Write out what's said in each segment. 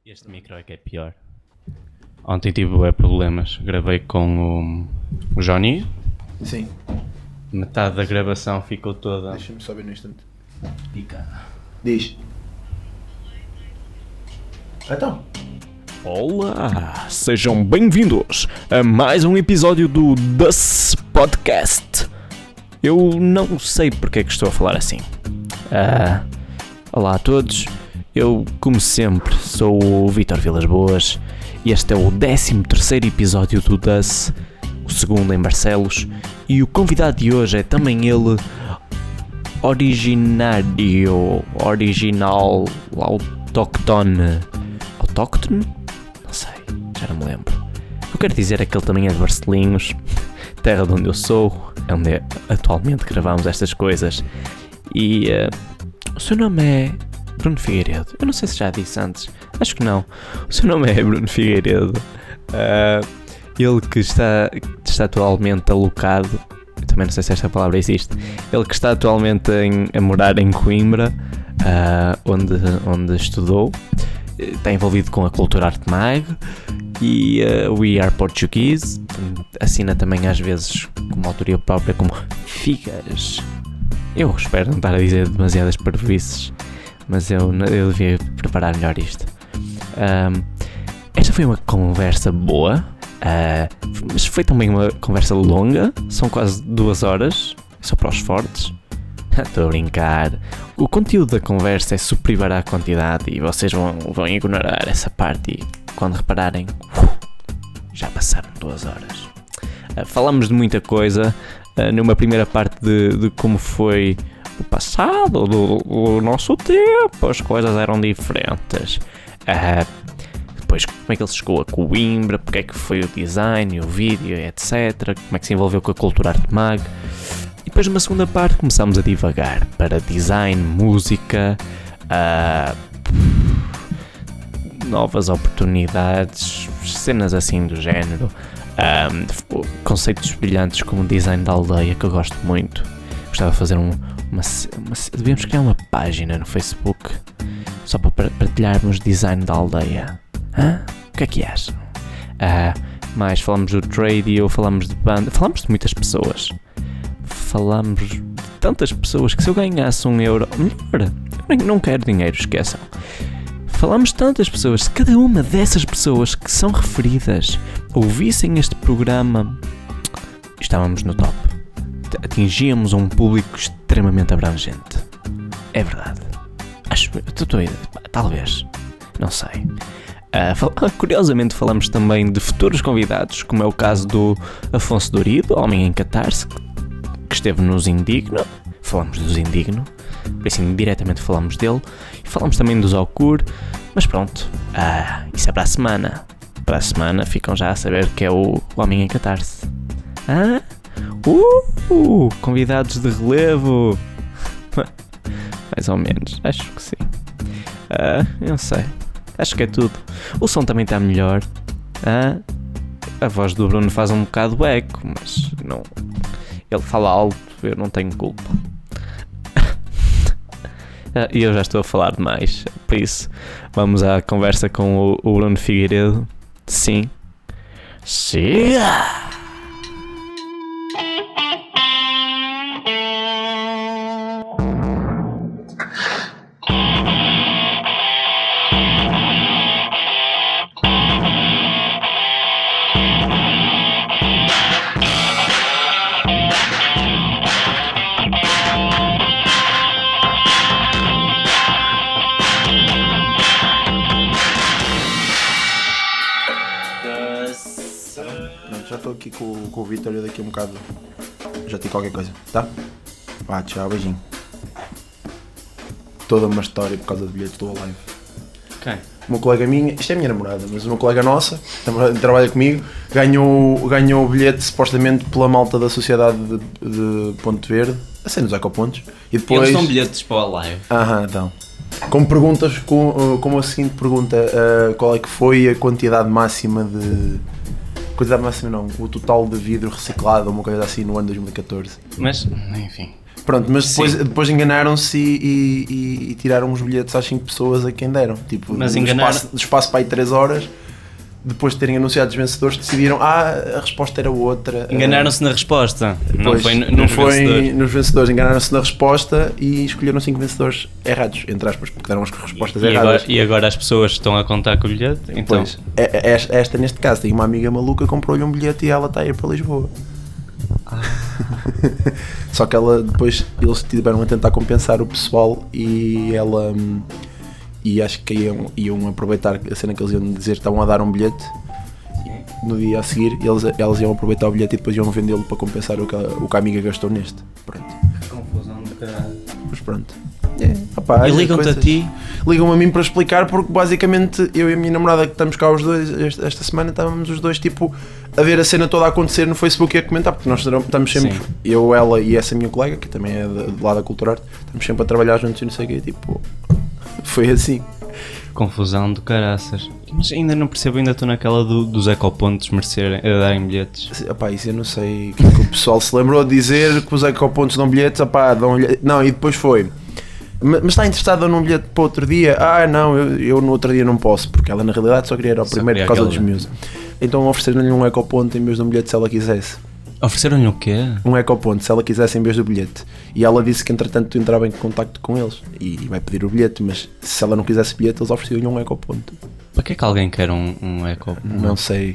Este micro é que é pior. Ontem tive problemas. Gravei com o Johnny. Sim. Metade da gravação ficou toda... Deixa-me só ver no instante. picada. Diz. Então. Olá, sejam bem-vindos a mais um episódio do Thus Podcast. Eu não sei porque é que estou a falar assim. Olá a todos, eu, como sempre, sou o Vítor Vilas Boas e este é o 13º episódio do Thus, o segundo em Barcelos, e o convidado de hoje é também ele, original, autóctone. Autóctone? Não sei, já não me lembro. O que eu quero dizer é que ele também é de Barcelinhos, terra de onde eu sou, é onde atualmente gravamos estas coisas. E o seu nome é Bruno Figueiredo. Eu não sei se já disse antes, acho que não. O seu nome é Bruno Figueiredo. Ele que está atualmente alocado, eu também não sei se esta palavra existe, ele que está atualmente a morar em Coimbra, onde estudou. Está envolvido com a Cultura Arte Mag e We Are Portuguese. Assina também às vezes como autoria própria como Figas. Eu espero não estar a dizer demasiadas parvoices, mas eu devia preparar melhor isto. Esta foi uma conversa boa, mas foi também uma conversa longa. São quase 2 horas, só para os fortes. Estou a brincar. O conteúdo da conversa é superior à quantidade e vocês vão ignorar essa parte e quando repararem, já passaram 2 horas. Falamos de muita coisa, numa primeira parte de como foi o passado, do nosso tempo, as coisas eram diferentes. Depois como é que ele chegou a Coimbra, porque é que foi o design, o vídeo, etc. Como é que se envolveu com a Cultura Arte Mag. E depois numa segunda parte começámos a divagar para design, música, novas oportunidades, cenas assim do género, conceitos brilhantes como design da aldeia, que eu gosto muito. Gostava de fazer devíamos criar uma página no Facebook só para partilharmos design da aldeia. O que é que acham? Mais falamos do radio, falamos de banda, falamos de muitas pessoas. Falamos de tantas pessoas que se eu ganhasse €1, melhor, eu não quero dinheiro, esqueçam. Falamos de tantas pessoas, se cada uma dessas pessoas que são referidas ouvissem este programa, estávamos no top. Atingíamos um público extremamente abrangente. É verdade. Talvez. Não sei. Curiosamente falamos também de futuros convidados, como é o caso do Afonso Dorido, homem em catarse, que esteve nos Indigno. Falamos dos Indigno, por isso indiretamente falamos dele. E falamos também dos Alcur, mas pronto, isso é para a semana. Para a semana ficam já a saber que é o homem em catarse. Convidados de relevo. Mais ou menos, acho que sim. Eu não sei, acho que é tudo. O som também está melhor. A voz do Bruno faz um bocado de eco, mas não. Ele fala alto, eu não tenho culpa. E eu já estou a falar demais, por isso vamos à conversa com o Bruno Figueiredo. Sim. Siga! Já estou aqui com o Vítor e daqui a um bocado já te digo qualquer coisa, tá? Tchau, beijinho. Toda uma história por causa de bilhetes do Alive. Quem? Uma colega minha, isto é a minha namorada, mas uma colega nossa, trabalha comigo, ganhou o bilhete supostamente pela malta da Sociedade de Ponte Verde, assim nos Ecopontos. E depois... Eles dão bilhetes para o Alive. Então. Como perguntas, como a seguinte pergunta, qual é que foi a quantidade máxima não, o total de vidro reciclado ou uma coisa assim no ano 2014. Mas, enfim. Pronto, mas depois enganaram-se e tiraram os bilhetes às 5 pessoas a quem deram. Tipo, Mas no espaço para aí 3 horas, depois de terem anunciado os vencedores, decidiram a resposta era outra. Enganaram-se na resposta. Depois, não foi vencedores. Nos vencedores, enganaram-se na resposta e escolheram 5 vencedores errados, entre aspas, porque deram as respostas erradas. E agora as pessoas estão a contar com o bilhete? Então, Pois, esta neste caso tem uma amiga maluca, comprou-lhe um bilhete e ela está a ir para Lisboa. Só que ela depois, eles tiveram a tentar compensar o pessoal e ela e acho que iam aproveitar a cena que eles iam dizer, estavam a dar um bilhete no dia a seguir, elas iam aproveitar o bilhete e depois iam vendê-lo para compensar o que a amiga gastou neste. Pronto. confusão de caralho. Mas pronto. E ligam-te a ti? Ligam-me a mim para explicar, porque basicamente eu e a minha namorada, que estamos cá os dois esta semana, estávamos os dois tipo a ver a cena toda a acontecer no Facebook e a comentar, porque nós estamos sempre, Sim. eu, ela e essa minha colega, que também é do lado da Cultura Arte, estamos sempre a trabalhar juntos e não sei o quê, tipo, foi assim. Confusão de caraças. Mas ainda não percebo, ainda estou naquela dos ecopontos darem bilhetes. Epá, isso eu não sei, que o pessoal se lembrou de dizer que os ecopontos dão bilhetes, epá, não, e depois foi. Mas está interessada num bilhete para outro dia? Não, eu no outro dia não posso, porque ela na realidade só queria ir ao primeiro por causa dos meus. Então ofereceram-lhe um ecoponto em vez de um bilhete se ela quisesse. Ofereceram-lhe o quê? Um ecoponto, se ela quisesse em vez do bilhete. E ela disse que entretanto tu entrava em contacto com eles e vai pedir o bilhete, mas se ela não quisesse bilhete, eles ofereciam-lhe um ecoponto. Para que é que alguém quer um ecoponto? Não sei.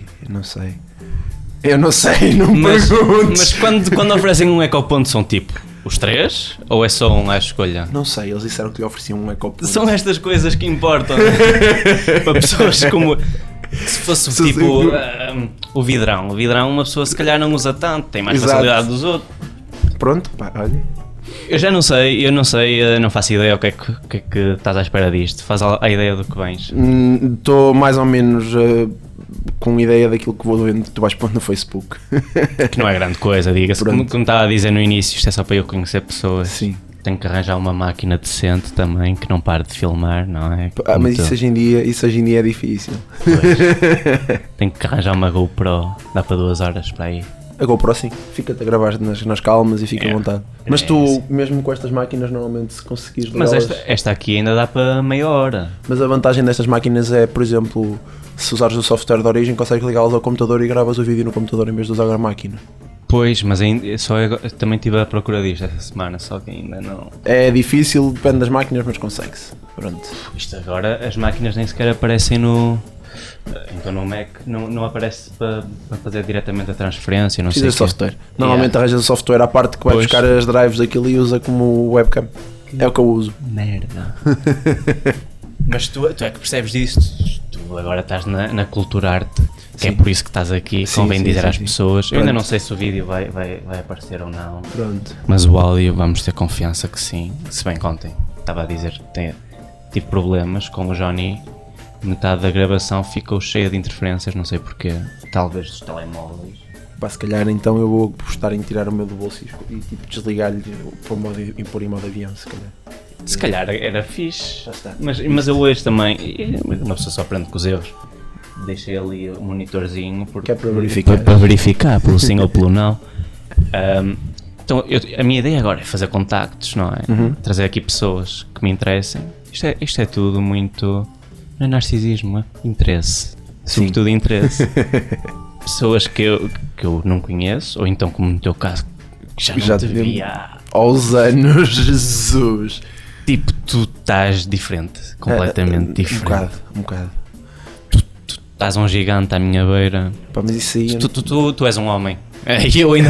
Eu não sei, não me perguntes. Mas quando oferecem um ecoponto são tipo os 3? Ou é só um à escolha? Não sei, eles disseram que lhe ofereciam um ecoponto. São estas coisas que importam, né? Para pessoas como... Se fosse tipo o vidrão. O vidrão uma pessoa se calhar não usa tanto, tem mais facilidade dos outros. Pronto, pá, olha. Eu não sei, não faço ideia o que é que estás à espera disto. Faz a ideia do que vens. Estou mais ou menos com ideia daquilo que vou ver, tu vais pôr no Facebook. Que não é grande coisa, diga-se. Como estava a dizer no início, isto é só para eu conhecer pessoas. Sim. Tenho que arranjar uma máquina decente também, que não pare de filmar, não é? Mas isso hoje em dia é difícil. Tenho que arranjar uma GoPro, dá para 2 horas para aí. A GoPro sim, fica-te a gravar nas calmas e fica à vontade. Mas tu, mesmo com estas máquinas, normalmente se conseguires Mas esta aqui ainda dá para meia hora. Mas a vantagem destas máquinas é, por exemplo, se usares o software de origem, consegues ligá-las ao computador e gravas o vídeo no computador em vez de usar a máquina. Pois, mas ainda, também estive à procura disto esta semana, só que ainda não... É difícil, depende das máquinas, mas consegue-se. Pronto. Isto agora, as máquinas nem sequer aparecem no... Então no Mac não aparece para fazer diretamente a transferência, não sei o software. Normalmente arranjas o software à parte que vai buscar as drives daquilo e usa como webcam. É o que eu uso. Merda. Mas tu é que percebes disso, tu agora estás na Cultura Arte, que é por isso que estás aqui, convém dizer às pessoas. Eu ainda não sei se o vídeo vai aparecer ou não. Pronto. Mas o áudio vamos ter confiança que sim. Se bem que ontem estava a dizer que tive problemas com o Johnny. Metade da gravação ficou cheia de interferências, não sei porquê. Talvez dos telemóveis. Pá, se calhar então eu vou apostar em tirar o meu do bolso e tipo, desligar-lhe e pôr em modo avião, se calhar. Se calhar era fixe. Já está. Mas eu hoje também, uma pessoa só aprende com os erros. Deixei ali o monitorzinho porque é para verificar. Para verificar, pelo sim ou pelo não. Então a minha ideia agora é fazer contactos, não é? Uhum. Trazer aqui pessoas que me interessem. Isto é tudo muito... Não é narcisismo, é interesse. Sobretudo interesse. Pessoas que eu não conheço, ou então como no teu caso, que já te via aos anos, Jesus. Tipo, tu estás diferente, completamente diferente. Um bocado. Tu estás um gigante à minha beira. Pá, mas isso aí... Tu és um homem. Eu ainda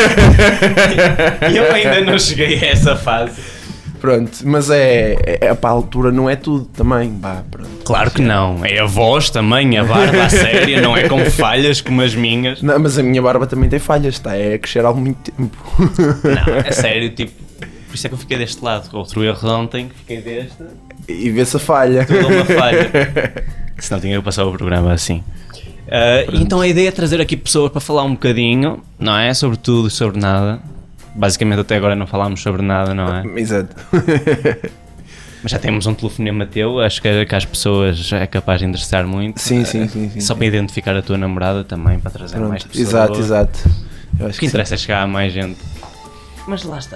não cheguei a essa fase. Pronto, mas para a altura não é tudo também, pá, pronto. Claro que não, é a voz também, a barba a séria, não é com falhas como as minhas. Não, mas a minha barba também tem falhas, está a crescer há muito tempo. Não, é sério, tipo, por isso é que eu fiquei deste lado, outro erro ontem, fiquei deste. E vê-se a falha. Tudo uma falha, senão tinha que passar o programa assim. Então a ideia é trazer aqui pessoas para falar um bocadinho, não é? Sobre tudo e sobre nada. Basicamente até agora não falámos sobre nada, não é? Exato. Mas já temos um telefonema teu, acho que as pessoas é capaz de interessar muito. Sim. Só para identificar a tua namorada também, para trazer mais pessoas. Exato. O que interessa é chegar a mais gente. Mas lá está.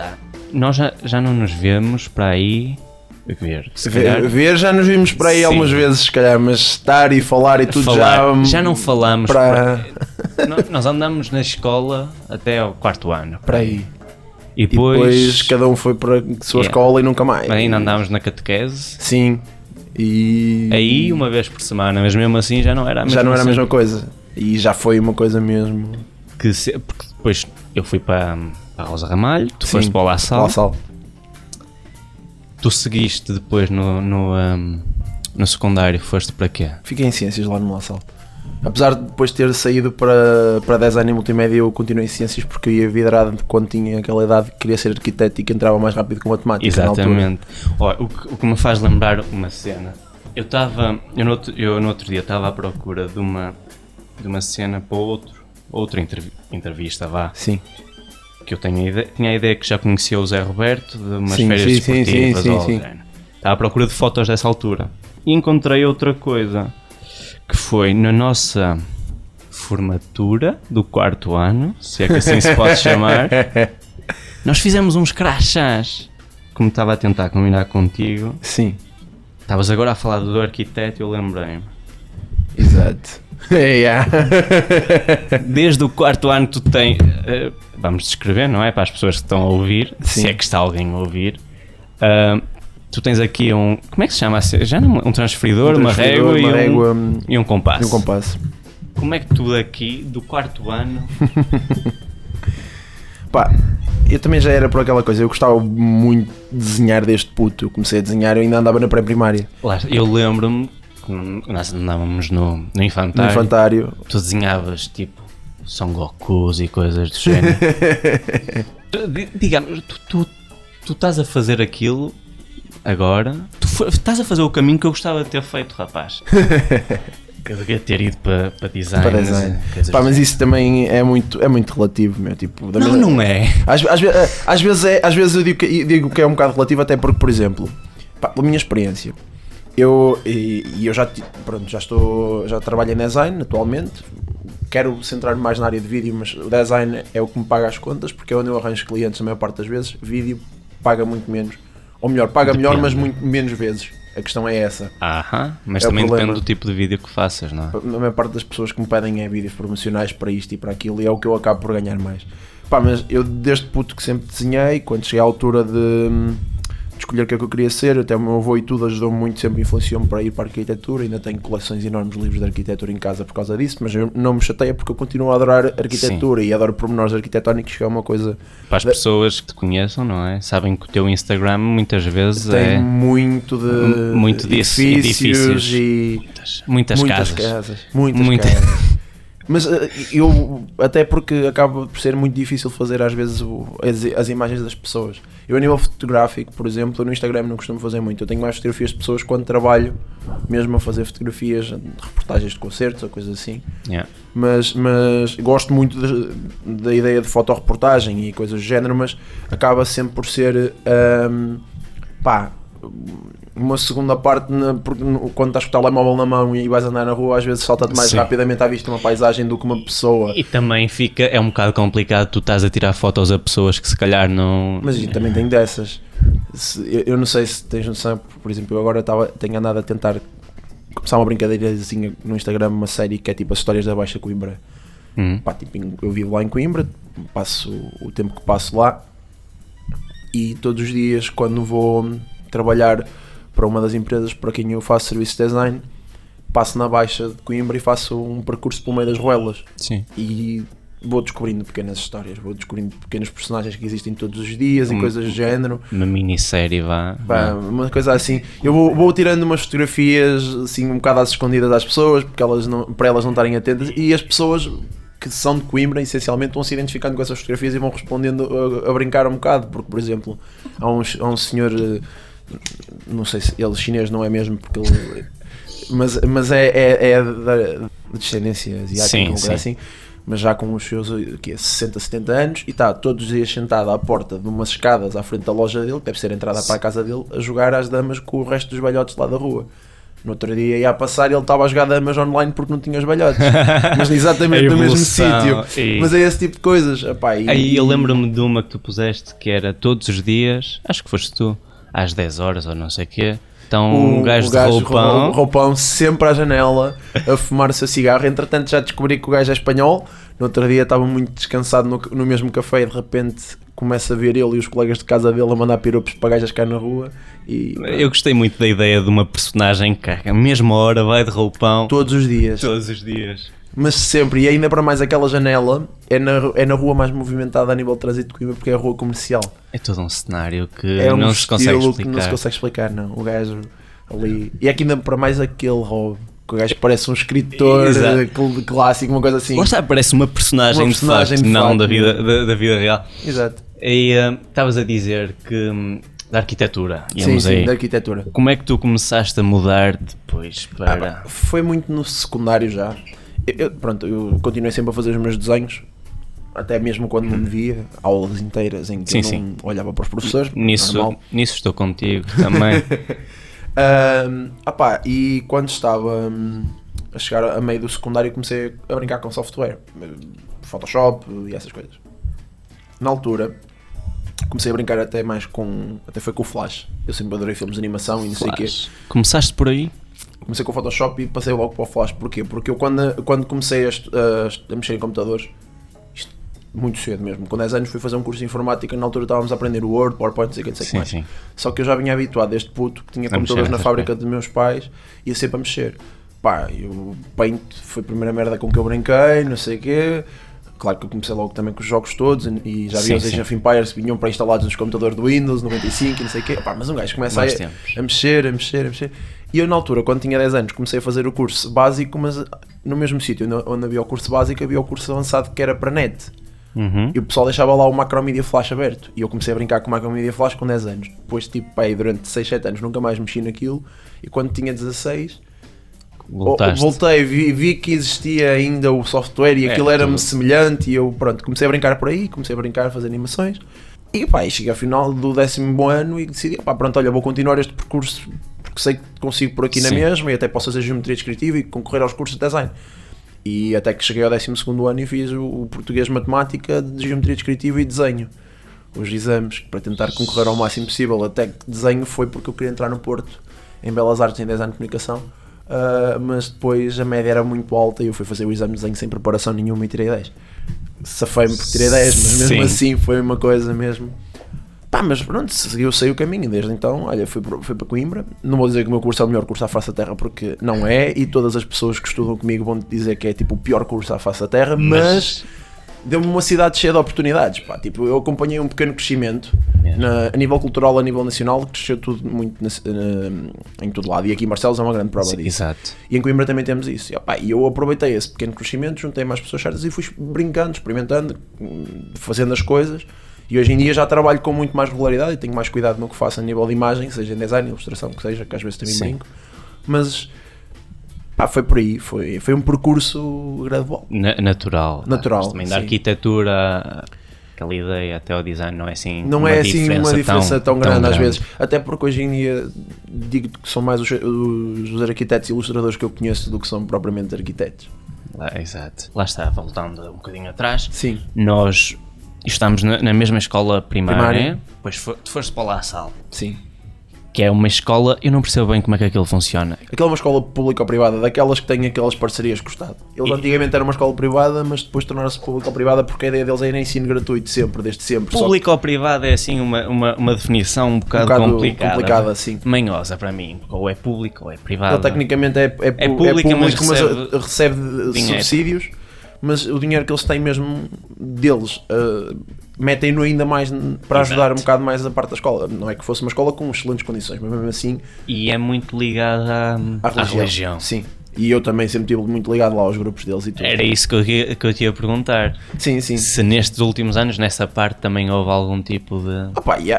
nós já não nos vemos para aí se calhar. Ver já nos vimos para aí Sim. algumas vezes, se calhar, mas estar e falar e tudo já não falamos. para Nós andamos na escola até ao 4º ano. para aí. E E depois cada um foi para a sua escola e nunca mais. ainda andámos na catequese. Sim. E Aí uma vez por semana, mas mesmo assim já não era a mesma já não era a cena. mesma coisa. E já foi uma coisa mesmo. Porque depois eu fui para a Rosa Ramalho, tu Sim, foste para o La Salle. La Salle. Tu seguiste depois no secundário, foste para quê? Fiquei em ciências lá no La Salle. Apesar de depois ter saído para design e multimédia, eu continuei em ciências porque eu ia vidrado quando tinha aquela idade que queria ser arquiteto e que entrava mais rápido com matemática. Exatamente. Olha, o que me faz lembrar uma cena. Eu no outro dia estava à procura de uma cena para outra entrevista, vá. Sim. Que eu tinha a ideia que já conhecia o Zé Roberto de umas Sim, férias sim, desportivas sim, ou sim. algo do género. Estava à procura de fotos dessa altura. E encontrei outra coisa, que foi na nossa formatura do 4º ano, se é que assim se pode chamar, nós fizemos uns crachás. Como estava a tentar combinar contigo, Sim. estavas agora a falar do arquiteto e eu lembrei-me. Exato. Yeah. Desde o 4º ano tu tens, vamos descrever, não é? Para as pessoas que estão a ouvir, Sim. se é que está alguém a ouvir, tu tens aqui como é que se chama? Já não, um transferidor, uma régua e um compasso. E um compasso. Como é que tu daqui, do 4º ano... Pá, eu também já era por aquela coisa, eu gostava muito de desenhar desde puto. Eu comecei a desenhar, eu ainda andava na pré-primária. Eu lembro-me que nós andávamos no infantário. No infantário. Tu desenhavas tipo Son Gokus e coisas do género. Digamos, tu estás a fazer aquilo agora, estás a fazer o caminho que eu gostava de ter feito, rapaz. Que eu devia ter ido para design. Para design. Pá, mas isso também é muito relativo, meu. Tipo, Não é. Às vezes eu digo que é um bocado relativo, até porque, por exemplo, pá, pela minha experiência, eu já trabalho em design atualmente. Quero centrar-me mais na área de vídeo, mas o design é o que me paga as contas, porque é onde eu arranjo clientes a maior parte das vezes. Vídeo paga muito menos, ou melhor, paga melhor, mas muito menos vezes. A questão é essa. Mas É também o problema. depende do tipo de vídeo que faças, não é? A maior parte das pessoas que me pedem é vídeos promocionais para isto e para aquilo, e é o que eu acabo por ganhar mais. Pá, mas eu desde puto que sempre desenhei, quando cheguei à altura de escolher o que é que eu queria ser, até o meu avô e tudo ajudou-me muito, sempre influenciou-me para ir para a arquitetura. Ainda tenho coleções enormes de livros de arquitetura em casa por causa disso, mas eu não me chateia porque eu continuo a adorar arquitetura. Sim. E adoro pormenores arquitetónicos, que é uma coisa... Para as pessoas que te conheçam, não é? Sabem que o teu Instagram muitas vezes tem muito disso, edifícios e muitas casas. Muitas casas. Mas eu, até porque acaba por ser muito difícil fazer às vezes as imagens das pessoas. Eu a nível fotográfico, por exemplo, no Instagram não costumo fazer muito. Eu tenho mais fotografias de pessoas quando trabalho mesmo a fazer fotografias de reportagens de concertos ou coisas assim. Yeah. Mas gosto muito da ideia de fotoreportagem e coisas do género, mas acaba sempre por ser uma segunda parte, porque quando estás com o telemóvel na mão e vais andar na rua, às vezes salta-te mais rapidamente à vista uma paisagem do que uma pessoa. E também é um bocado complicado, tu estás a tirar fotos a pessoas que se calhar não... Mas também tenho dessas. Eu não sei se tens noção, por exemplo, eu agora tenho andado a tentar começar uma brincadeira assim no Instagram, uma série que é tipo as histórias da Baixa Coimbra. Pá, tipo, eu vivo lá em Coimbra, passo o tempo que passo lá e todos os dias quando vou trabalhar para uma das empresas para quem eu faço serviço de design, passo na Baixa de Coimbra e faço um percurso pelo meio das ruelas. Sim. E vou descobrindo pequenas histórias, vou descobrindo pequenos personagens que existem todos os dias e coisas do género. Uma minissérie, uma coisa assim. Eu vou tirando umas fotografias assim um bocado às escondidas às pessoas, porque para elas não estarem atentas, e as pessoas que são de Coimbra essencialmente vão se identificando com essas fotografias e vão respondendo a brincar um bocado, porque por exemplo há um senhor, não sei se ele chinês não é mesmo, porque ele, mas é da descendência asiática, sim. assim, mas já com os seus 60, 70 anos, e está todos os dias sentado à porta de umas escadas à frente da loja dele, que deve ser a entrada para a casa dele, a jogar às damas com o resto dos velhotes lá da rua. No outro dia ia a passar e ele estava a jogar damas online porque não tinha os balhotes. Mas exatamente no mesmo evolução. sítio. Mas é esse tipo de coisas. Epá, Aí eu lembro-me de uma que tu puseste que era todos os dias, acho que foste tu, às 10 horas ou não sei o quê. Então um gajo de roupão sempre à janela a fumar o seu cigarro. Entretanto já descobri que o gajo é espanhol. No outro dia estava muito descansado no mesmo café e de repente começa a ver ele e os colegas de casa dele a mandar piropos para gajas cá na rua. E eu gostei muito da ideia de uma personagem que a mesma hora vai de roupão. Todos os dias. Mas sempre, e ainda para mais aquela janela é na rua mais movimentada a nível de trânsito de Coimbra, porque é a rua comercial. É todo um cenário que é não se consegue explicar. Que não se consegue explicar, não. O gajo ali. E aqui ainda para mais aquele roubo. Que o gajo parece um escritor clássico, uma coisa assim. Gosta, parece uma personagem de facto, não da vida real. Exato. E estavas a dizer que da arquitetura. Sim, da arquitetura. Como é que tu começaste a mudar depois para... Foi muito no secundário já. Eu continuei sempre a fazer os meus desenhos, até mesmo quando não me via, aulas inteiras em que eu não olhava para os professores. Nisso estou contigo também. E quando estava a chegar a meio do secundário comecei a brincar com software, Photoshop e essas coisas. Na altura comecei a brincar até foi com o Flash. Eu sempre adorei filmes de animação e não sei o quê. Começaste por aí? Comecei com o Photoshop e passei logo para o Flash. Porquê? Porque eu quando comecei a mexer em computadores, isto muito cedo mesmo, com 10 anos fui fazer um curso de informática, na altura estávamos a aprender o Word, PowerPoint, não sei o que mais. Sim. Só que eu já vinha habituado desde puto, que tinha computadores na fábrica dos meus pais, ia sempre a mexer. O Paint foi a primeira merda com que eu brinquei, não sei o quê. Claro que eu comecei logo também com os jogos todos e já vi os Age of Empires que vinham pré-instalados nos computadores do Windows 95 e não sei o quê. Mas um gajo começa a mexer. E eu na altura, quando tinha 10 anos, comecei a fazer o curso básico, mas no mesmo sítio onde havia o curso básico, havia o curso avançado que era para net. E o pessoal deixava lá o Macromedia Flash aberto. E eu comecei a brincar com o Macromedia Flash com 10 anos. Depois, durante 6, 7 anos nunca mais mexi naquilo. E quando tinha 16... voltei, vi que existia ainda o software e aquilo era-me semelhante e eu comecei a brincar por aí, comecei a brincar, a fazer animações e cheguei ao final do 10º ano e decidi, vou continuar este percurso porque sei que consigo por aqui na mesma e até posso fazer geometria descritiva e concorrer aos cursos de design. E até que cheguei ao 12º ano e fiz o português matemática de geometria descritiva e desenho, os exames, para tentar concorrer ao máximo possível. Até que desenho foi porque eu queria entrar no Porto, em Belas Artes, em design de comunicação. Mas depois a média era muito alta e eu fui fazer o exame de desenho sem preparação nenhuma e tirei 10. Safei-me porque tirei 10, mas mesmo assim foi uma coisa mesmo. Mas pronto, eu sei o caminho desde então. Olha, fui para Coimbra. Não vou dizer que o meu curso é o melhor curso à face da Terra, porque não é, e todas as pessoas que estudam comigo vão dizer que é tipo o pior curso à face da Terra, mas deu-me uma cidade cheia de oportunidades. Eu acompanhei um pequeno crescimento a nível cultural, a nível nacional, cresceu tudo muito em todo lado, e aqui em Barcelos é uma grande prova disso. Exato. E em Coimbra também temos isso. E eu aproveitei esse pequeno crescimento, juntei mais pessoas certas e fui brincando, experimentando, fazendo as coisas, e hoje em dia já trabalho com muito mais regularidade e tenho mais cuidado no que faço a nível de imagem, seja em design, ilustração, que seja, que às vezes também brinco, mas foi por aí, foi um percurso gradual. Natural. Também da sim. Arquitetura, aquela ideia até ao design não é assim uma diferença tão grande às vezes, até porque hoje em dia digo que são mais os arquitetos e ilustradores que eu conheço do que são propriamente arquitetos. Exato. Lá está, voltando um bocadinho atrás. Sim. Nós estamos na mesma escola primária. Depois tu foste para o La Salle. Sim. Que é uma escola, eu não percebo bem como é que aquilo funciona. Aquela é uma escola pública ou privada, daquelas que têm aquelas parcerias com o Estado. Eles antigamente eram uma escola privada, mas depois tornaram-se pública ou privada porque a ideia deles era ensino gratuito sempre, desde sempre. Pública ou privada é assim uma definição um bocado complicada, sim. Manhosa para mim, ou é pública ou é privada. Ele tecnicamente é público, mas recebe subsídios, mas o dinheiro que eles têm mesmo deles metem-no ainda mais para ajudar um bocado mais a parte da escola. Não é que fosse uma escola com excelentes condições, mas mesmo assim... E é muito ligada à religião. Sim. E eu também sempre estive muito ligado lá aos grupos deles e tudo. Era isso que eu te ia perguntar. Sim. Se nestes últimos anos, nessa parte, também houve algum tipo de...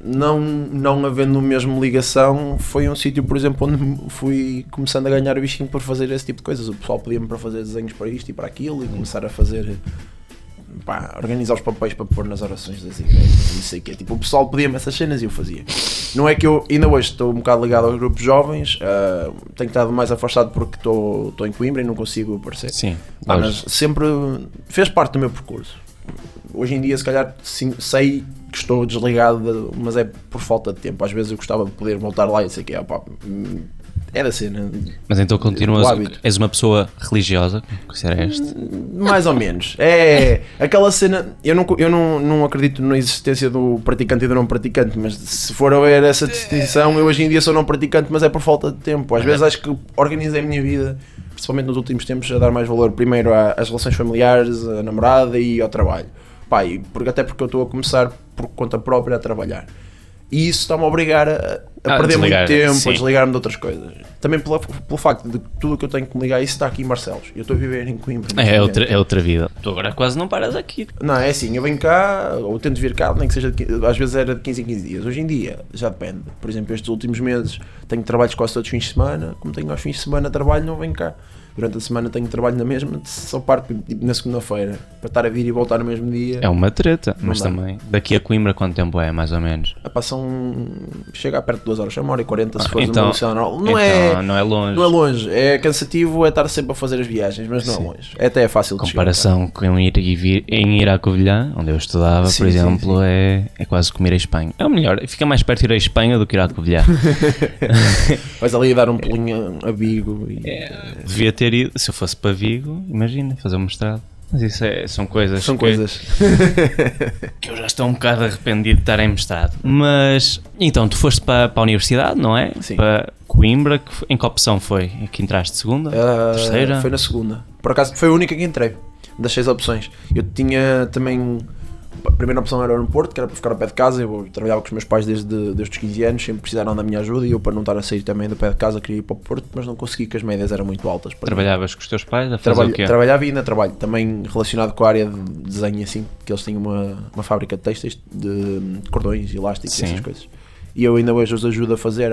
Não havendo mesmo ligação, foi um sítio, por exemplo, onde fui começando a ganhar o bichinho por fazer esse tipo de coisas. O pessoal pedia-me para fazer desenhos para isto e para aquilo e começar a fazer pá, organizar os papéis para pôr nas orações das igrejas, não sei o quê. Tipo, o pessoal pedia-me essas cenas e eu fazia. Não é que eu, ainda hoje estou um bocado ligado aos grupos jovens, tenho estado mais afastado porque estou em Coimbra e não consigo aparecer. Sim, mas sempre fez parte do meu percurso. Hoje em dia, se calhar, sim, sei que estou desligado, mas é por falta de tempo. Às vezes eu gostava de poder voltar lá e sei que é da cena. Mas então continuas, és uma pessoa religiosa, consideraste? Mais ou menos. É aquela cena, eu não acredito na existência do praticante e do não praticante, mas se for a ver essa distinção, eu hoje em dia sou não praticante, mas é por falta de tempo. Às vezes acho que organizei a minha vida, principalmente nos últimos tempos, a dar mais valor primeiro às relações familiares, à namorada e ao trabalho. Pá, até porque eu estou a começar por conta própria a trabalhar. E isso está-me a obrigar a perder muito tempo, sim, a desligar-me de outras coisas. Também pelo facto de tudo o que eu tenho que me ligar, isso está aqui em Barcelos. Eu estou a viver em Coimbra. É outra vida. Tu agora quase não paras aqui. Não, é assim, eu venho cá, ou tento vir cá, nem que seja, às vezes era de 15 em 15 dias. Hoje em dia, já depende. Por exemplo, estes últimos meses tenho trabalhos quase todos os fins de semana. Como tenho aos fins de semana trabalho, não venho cá. Durante a semana tenho trabalho na mesma, só parto na segunda-feira para estar a vir e voltar no mesmo dia. É uma treta, mas também. Daqui a Coimbra quanto tempo é, mais ou menos? Chega a perto de 2 horas, 1h40 se for então, uma velocidade normal. Não é longe. Não é longe, é cansativo, é estar sempre a fazer as viagens, mas não é longe. Até é fácil de chegar. Comparação com ir a Covilhã, onde eu estudava, por exemplo, sim. É quase como ir a Espanha. É o melhor, fica mais perto de ir a Espanha do que ir a Covilhã. Vais ali a dar um pulinho a Vigo. Devia ter ido, se eu fosse para Vigo, imagina, fazer um mestrado. Mas isso são coisas. Que eu já estou um bocado arrependido de estar em mestrado. Mas então, tu foste para a universidade, não é? Sim. Para Coimbra. Em que opção foi? Aqui entraste segunda? Terceira? Foi na segunda. Por acaso foi a única que entrei, das 6 opções. Eu tinha também. A primeira opção era no Porto, que era para ficar ao pé de casa. Eu trabalhava com os meus pais desde os 15 anos, sempre precisaram da minha ajuda e eu, para não estar a sair também do pé de casa, queria ir para o Porto, mas não consegui, que as médias eram muito altas. Trabalhavas com os teus pais a fazer o quê? Trabalhava e ainda trabalho, também relacionado com a área de desenho, assim, que eles tinham uma fábrica de têxteis, de cordões, elásticos e essas coisas. E eu ainda hoje os ajudo a fazer,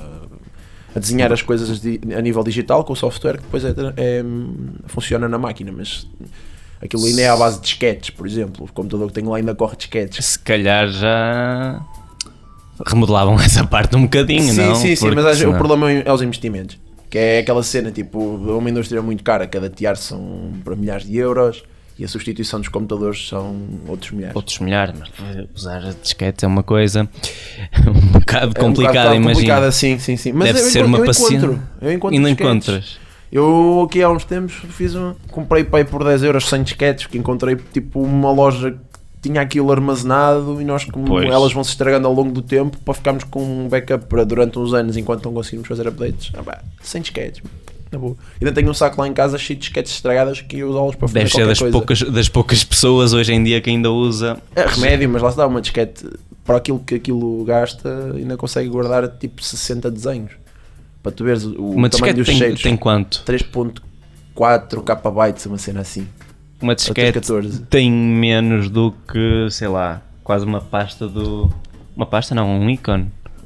a desenhar as coisas a nível digital com o software, que depois funciona na máquina, mas... Aquilo ainda é à base de disquetes, por exemplo. O computador que tenho lá ainda corre disquetes. Se calhar já remodelavam essa parte um bocadinho, não? Sim, mas o problema é os investimentos. Que é aquela cena, tipo, uma indústria muito cara, cada tiar são para milhares de euros e a substituição dos computadores são outros milhares. Mas usar disquetes é uma coisa um bocado complicada, imagina. Complicada, sim. Mas deve ser uma paciência. Eu encontro e não disquetes. Encontras? Eu aqui há uns tempos comprei pai por 10 euros 100 disquetes, que encontrei tipo uma loja que tinha aquilo armazenado e nós, como elas vão se estragando ao longo do tempo, para ficarmos com um backup para durante uns anos enquanto não conseguimos fazer updates, 100 disquetes. Ainda tenho um saco lá em casa cheio de disquetes estragadas que eu uso-los para fazer qualquer coisa. Das poucas pessoas hoje em dia que ainda usa. É remédio, mas lá está, uma disquete para aquilo que aquilo gasta ainda consegue guardar tipo 60 desenhos. Para tu veres o tamanho dos cheiros. Tem quanto? 3.4 KB, uma cena assim. Uma disquete tem menos do que, sei lá, quase uma pasta do... Uma pasta não, um ícone.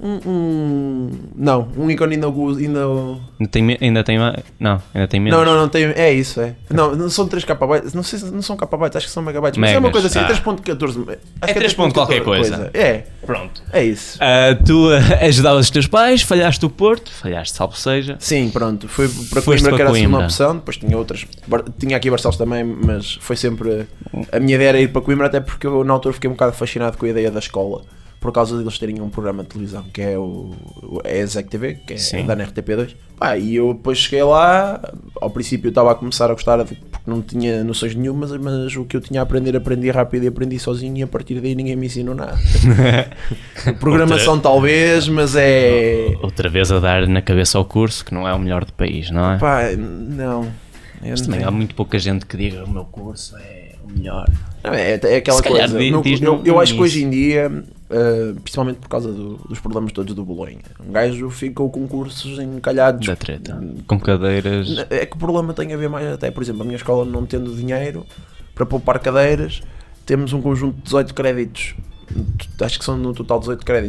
Não, um ícone ainda tem menos. Não, tem, é isso, é. Não são 3 KB, não sei se não são KB, acho que são megabytes, mas é uma coisa assim, 3.14. É 3. Qualquer coisa. É. Pronto. É isso. Tu ajudavas os teus pais, falhaste o Porto, salvo seja. Sim, pronto, fui para Coimbra, que era a segunda opção, depois tinha outras, tinha aqui Barcelos também, mas foi sempre, a minha ideia era ir para Coimbra, até porque eu na altura fiquei um bocado fascinado com a ideia da escola. Por causa de eles terem um programa de televisão que é a ESEC TV, que é da RTP2. E eu depois cheguei lá, ao princípio eu estava a começar a gostar porque não tinha noções nenhumas, mas o que eu tinha a aprender, aprendi rápido e aprendi sozinho, e a partir daí ninguém me ensinou nada. Programação talvez, mas é... Outra vez a dar na cabeça ao curso, que não é o melhor do país, não é? Não. Mas também há muito pouca gente que diga o meu curso é o melhor. É aquela coisa. Eu acho que hoje em dia, principalmente por causa dos problemas todos do Bolonha, um gajo ficou com cursos encalhados. Da treta. Com cadeiras. É que o problema tem a ver mais, até por exemplo, a minha escola não tendo dinheiro para poupar cadeiras, temos um conjunto de 18 créditos. Acho que são no total 18 créditos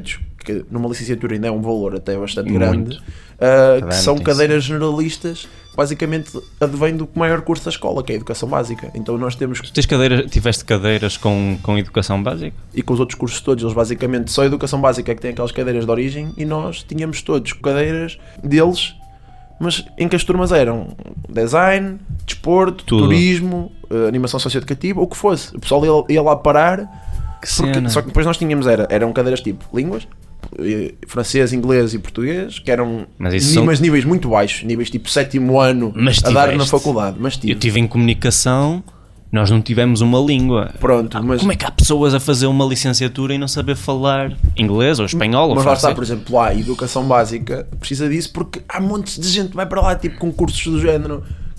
que numa licenciatura ainda é um valor até bastante Muito. grande, que são cadeiras generalistas, basicamente advém do maior curso da escola, que é a educação básica. Então nós temos Tu tiveste cadeiras com educação básica? e com os outros cursos todos, eles basicamente só a educação básica é que tem aquelas cadeiras de origem, e nós tínhamos todos cadeiras deles, mas em que as turmas eram design, desporto, Tudo. turismo, animação socioeducativa, o que fosse. O pessoal ia lá parar, Que cena. só que depois nós tínhamos, eram cadeiras tipo línguas, francês, inglês e português, que eram Mas isso mas níveis muito baixos, níveis tipo 7º ano Mas a dar na tiveste. faculdade, mas Eu tive em comunicação, nós não tivemos uma língua. pronto, mas Como é que há pessoas a fazer uma licenciatura e não saber falar inglês ou espanhol ou Mas lá está, francês? por exemplo, lá a educação básica precisa disso porque há montes de gente que vai para lá tipo com cursos do género,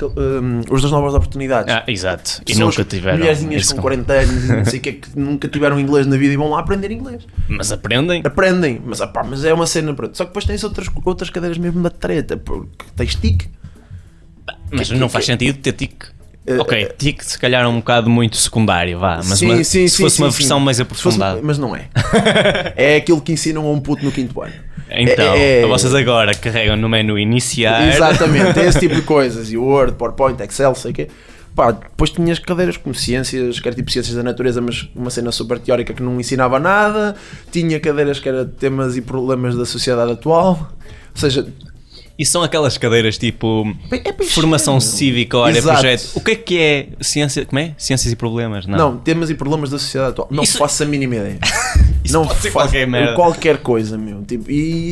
os das novas oportunidades. Exato. E Pessoas, nunca tiveram. mulherzinhas isso com 40 anos e não sei o que é, que nunca tiveram inglês na vida e vão lá aprender inglês. Mas aprendem. Aprendem, mas é uma cena, pronto. Só que depois tens outras cadeiras mesmo da treta, porque tens TIC. Mas não faz sentido ter TIC. Ok, TIC se calhar é um bocado muito secundário, vá. Mas Sim, se sim, fosse sim, uma sim. versão mais Se fosse- aprofundada. mas não é. É aquilo que ensinam a um puto no 5º ano. Então, É- vocês agora carregam no menu iniciar. Exatamente, é esse tipo de coisas. E Word, PowerPoint, Excel, sei o quê. Pá, depois tinhas cadeiras como ciências, que era tipo ciências da natureza, mas uma cena super teórica que não ensinava nada. Tinha cadeiras que era temas e problemas da sociedade atual. Ou seja, E são aquelas cadeiras tipo é para formação encher, meu. cívica ou área Exato. projeto. O que é ciência? Como é? Ciências e problemas? Não, temas e problemas da sociedade atual. Não Isso- faço a mínima ideia. Isso não pode ser faço qualquer merda. qualquer coisa, meu. Tipo,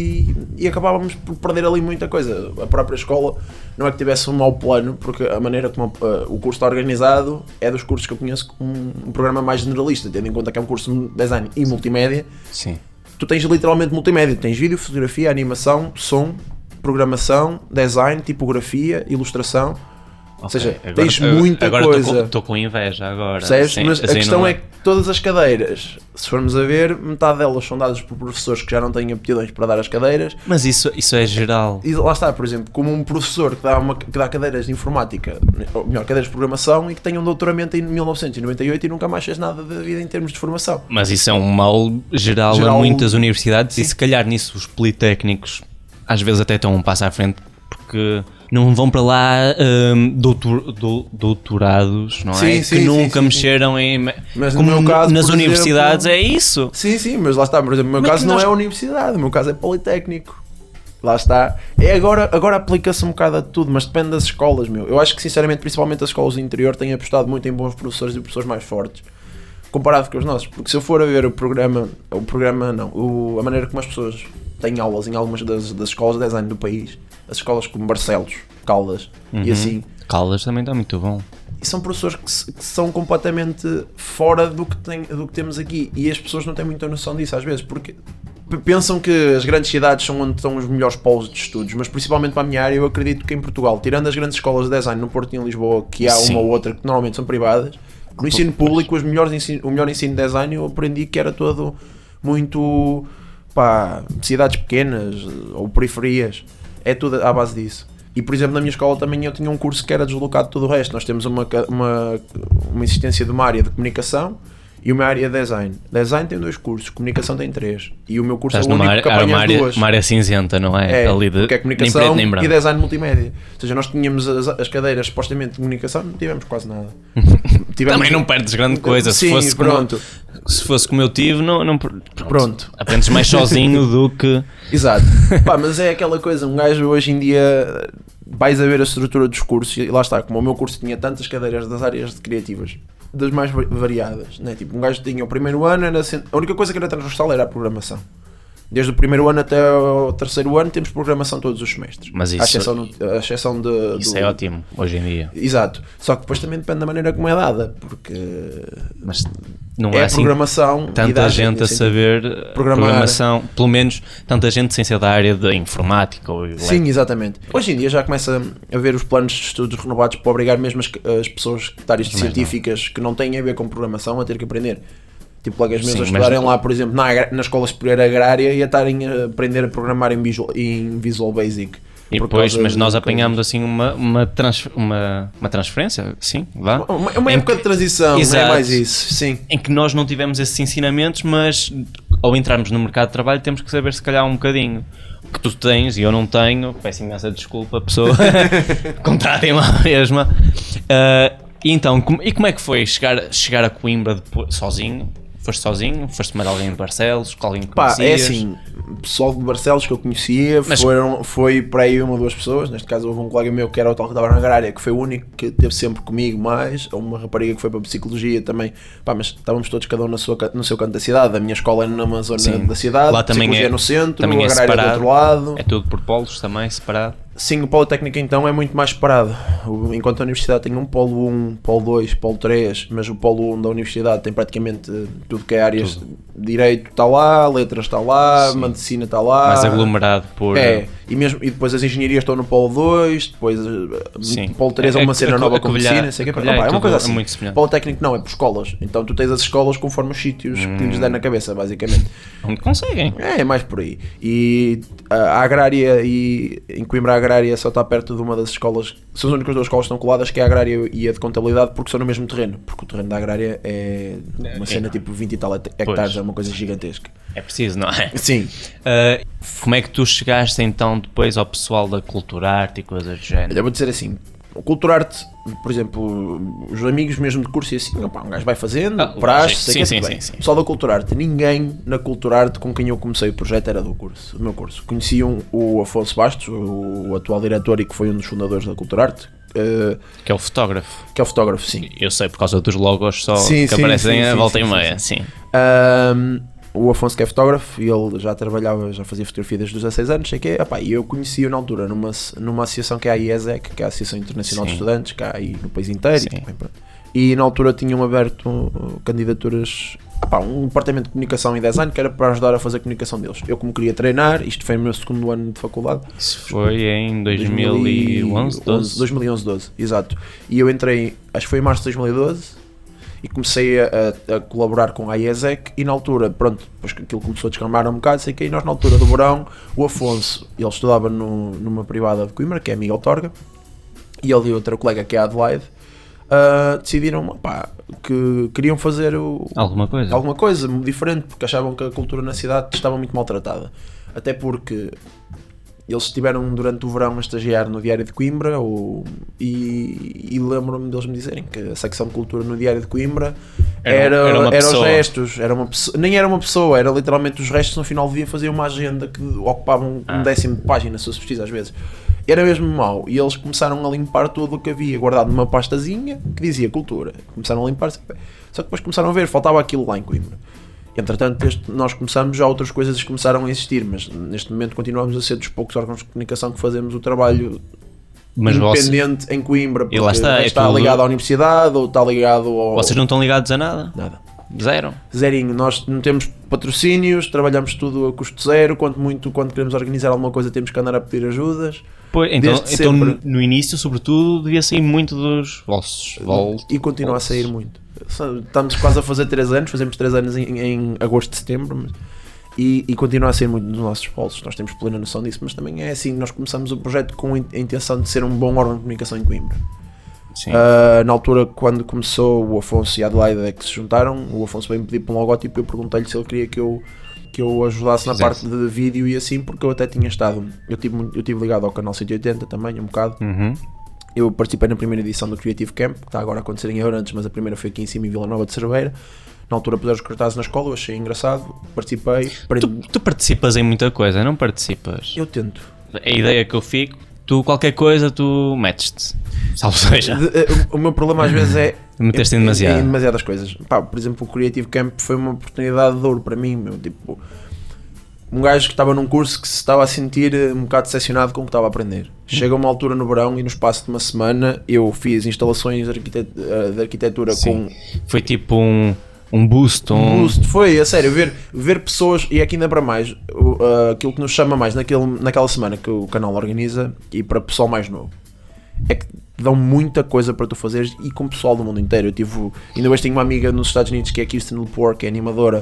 e acabávamos por perder ali muita coisa. A própria escola não é que tivesse um mau plano, porque a maneira como o curso está organizado é dos cursos que eu conheço com um programa mais generalista, tendo em conta que é um curso de design e multimédia. Sim. Tu tens literalmente multimédia, tens vídeo, fotografia, animação, som, programação, design, tipografia, ilustração. Ou seja, Agora- tens muita agora coisa. Estou com inveja agora. Percebes? Sim, Mas a assim questão não é que todas as cadeiras, se formos a ver, metade delas são dadas por professores que já não têm aptidões para dar as cadeiras. Mas isso é geral. E lá está, por exemplo, como um professor que dá cadeiras de informática, ou melhor, cadeiras de programação, e que tem um doutoramento em 1998 e nunca mais fez nada da vida em termos de formação. Mas isso é um mal geral a Geral, muitas universidades sim. e se calhar nisso os politécnicos às vezes até estão um passo à frente porque não vão para lá doutorados, não é? Sim, que sim, nunca sim, mexeram em... Mas como no meu caso, nas por universidades exemplo, é isso. Sim, sim, mas lá está, por exemplo, o meu Como é caso que não nós- é a universidade, o meu caso é politécnico. Lá está. Agora aplica-se um bocado a tudo, mas depende das escolas, meu. Eu acho que, sinceramente, principalmente as escolas do interior têm apostado muito em bons professores e professores mais fortes, comparado com os nossos. Porque se eu for a ver a maneira como as pessoas têm aulas em algumas das escolas de design do país, as escolas como Barcelos, Caldas e assim, Caldas também está muito bom. e são professores que são completamente fora do que temos aqui, e as pessoas não têm muita noção disso às vezes, porque pensam que as grandes cidades são onde estão os melhores polos de estudos, mas principalmente para a minha área eu acredito que em Portugal, tirando as grandes escolas de design no Porto e em Lisboa, que há Sim. uma ou outra que normalmente são privadas, no ensino público o melhor ensino de design eu aprendi que era todo muito cidades pequenas ou periferias, é tudo à base disso. E por exemplo na minha escola também eu tinha um curso que era deslocado de todo o resto. Nós temos uma existência de uma área de comunicação e uma área de design. Design tem 2 cursos, comunicação tem 3. E o meu curso Estás é o único que apanha as duas. uma área cinzenta, não é? É, Ali de porque é nem comunicação preto nem e branco. design multimédia. Ou seja, nós tínhamos as cadeiras supostamente de comunicação, não tivemos quase nada. Também não perdes grande coisa. Sim, Se fosse como eu tive, não Pronto. aprendes mais sozinho do que... Exato. Mas é aquela coisa, um gajo hoje em dia vais a ver a estrutura dos cursos e lá está, como o meu curso tinha tantas cadeiras das áreas criativas, das mais variadas, né? Tipo, um gajo tinha o primeiro ano, a única coisa que era transversal era a programação. Desde o primeiro ano até o terceiro ano temos programação todos os semestres. Mas isso- à exceção Isso é ótimo, hoje em dia. Exato. Só que depois também depende da maneira como é dada, porque Mas não é é a assim programação e tanta dá gente a assim. saber Programar. programação, pelo menos tanta gente sem ser da área de informática ou Sim, exatamente. Hoje em dia já começa a haver os planos de estudos renovados para obrigar mesmo as pessoas de áreas Mas científicas que não têm a ver com programação a ter que aprender. Tipo, colegas meus Sim, a estudarem lá, por exemplo, na escola superior agrária e a estarem a aprender a programar em Visual Basic. E Por depois, causa mas de nós coisas. apanhamos assim uma transferência, sim, vá. Uma Em época que- de transição, não é Exato. mais isso, sim. Em que nós não tivemos esses ensinamentos, mas ao entrarmos no mercado de trabalho temos que saber se calhar um bocadinho que tu tens e eu não tenho, peço imensa desculpa, pessoa, contratem-me à mesma. E então, como é que foi chegar a Coimbra depois, sozinho? Foste sozinho? Foste mais alguém de Barcelos? Com alguém que conhecias? É assim, o pessoal de Barcelos que eu conhecia foi para aí uma ou duas pessoas. Neste caso houve um colega meu que era o tal que estava na agrária, que foi o único que esteve sempre comigo mais. Uma rapariga que foi para a psicologia também. Mas estávamos todos cada um no seu canto da cidade. A minha escola é numa zona da cidade, lá também psicologia no centro, também a agrária do outro lado. É tudo por polos também, separado? Sim, o polo técnico então é muito mais separado. Enquanto a universidade tem um polo 1, polo 2, polo 3, mas o polo 1 da universidade tem praticamente tudo que é áreas. Direito está lá, letras está lá, sim. Medicina está lá. Mais aglomerado por... e depois as engenharias estão no polo 2, depois o polo 3 é uma cena nova com medicina, sei que é uma coisa assim. O polo técnico não, é por escolas. Então tu tens as escolas conforme os sítios que lhes der na cabeça, basicamente. Onde conseguem. É mais por aí. E a agrária em Coimbra a agrária só está perto de uma das escolas, são as únicas duas escolas que estão coladas, que é a agrária e a de contabilidade, porque são no mesmo terreno, porque o terreno da agrária é uma cena tipo 20 e tal hectares, é uma coisa gigantesca. É preciso, não é? Sim. Como é que tu chegaste então depois ao pessoal da Culturarte e coisas do género? Eu vou dizer assim, o Culturarte, por exemplo, os amigos mesmo de curso e assim, um gajo vai fazendo, praxe, sim. O pessoal da Culturarte, ninguém na Culturarte com quem eu comecei o projeto era do meu curso. Conheciam o Afonso Bastos, o atual diretor e que foi um dos fundadores da Culturarte. Que é o fotógrafo. Que é o fotógrafo, sim. Eu sei por causa dos logos só que aparecem a volta e meia, sim. O Afonso que é fotógrafo e ele já fazia fotografia desde os 16 anos, sei que e eu conheci-o na altura numa associação que é a IESEC, que é a Associação Internacional de Estudantes, que há aí no país inteiro. E na altura tinham aberto candidaturas, um departamento de comunicação e design que era para ajudar a fazer a comunicação deles. Eu como queria treinar, isto foi no meu segundo ano de faculdade. Isso foi em 2011, 12, exato. E eu entrei, acho que foi em março de 2012, e comecei a colaborar com a IESEC e na altura, depois que aquilo começou a descambar um bocado, sei que nós na altura do verão, o Afonso, ele estudava numa privada de Coimbra, que é a Miguel Torga, e ele e outra colega que é a Adelaide, decidiram que queriam fazer alguma coisa diferente, porque achavam que a cultura na cidade estava muito maltratada. Até porque eles estiveram durante o verão a estagiar no Diário de Coimbra e lembro-me deles me dizerem que a secção de cultura no Diário de Coimbra era os restos, nem era uma pessoa, era literalmente os restos. No final do dia faziam uma agenda que ocupavam um décimo de página, se fosse preciso às vezes. Era mesmo mau, e eles começaram a limpar tudo o que havia guardado numa pastazinha que dizia cultura. Começaram a limpar, só que depois começaram a ver, faltava aquilo lá em Coimbra. Entretanto, nós começamos, já outras coisas começaram a existir, mas neste momento continuamos a ser dos poucos órgãos de comunicação que fazemos o trabalho independente em Coimbra, porque está ligado à universidade ou está ligado ao... Vocês não estão ligados a nada? Nada. Zero? Zerinho. Nós não temos patrocínios, trabalhamos tudo a custo zero, quando queremos organizar alguma coisa temos que andar a pedir ajudas. Pois, então no início, sobretudo, devia sair muito dos vossos volts. E continua a sair muito. Estamos quase a fazer 3 anos, fazemos 3 anos em agosto de setembro, e continua a sair muito dos nossos bolsos. Nós temos plena noção disso, mas também é assim, nós começamos o projeto com a intenção de ser um bom órgão de comunicação em Coimbra. Na altura, quando começou, o Afonso e a Adelaide é que se juntaram. O Afonso veio-me pedir para um logótipo e eu perguntei-lhe se ele queria que eu ajudasse na parte de vídeo e assim, porque eu até tinha estado, eu tive ligado ao canal 180 também, um bocado. Eu participei na primeira edição do Creative Camp, que está agora a acontecer em Abrantes, mas a primeira foi aqui em cima em Vila Nova de Cerveira. Na altura puseram os cartazes na escola, eu achei engraçado, participei. Tu participas em muita coisa, não participas? Eu tento. A ideia que eu fico, tu qualquer coisa, tu metes-te, salvo seja. O meu problema às vezes é meter-te em demasiadas coisas. Por exemplo, o Creative Camp foi uma oportunidade de ouro para mim, tipo... Um gajo que estava num curso que se estava a sentir um bocado decepcionado com o que estava a aprender. Chega uma altura no verão e no espaço de uma semana eu fiz instalações de arquitetura. Sim. Foi tipo um boost. Um boost, foi, a sério, ver pessoas, e aqui ainda para mais, aquilo que nos chama mais naquela semana que o canal organiza, e para pessoal mais novo, é que dão muita coisa para tu fazeres, e com pessoal do mundo inteiro. Ainda hoje tenho uma amiga nos Estados Unidos que é a Kirsten Lepore, que é animadora,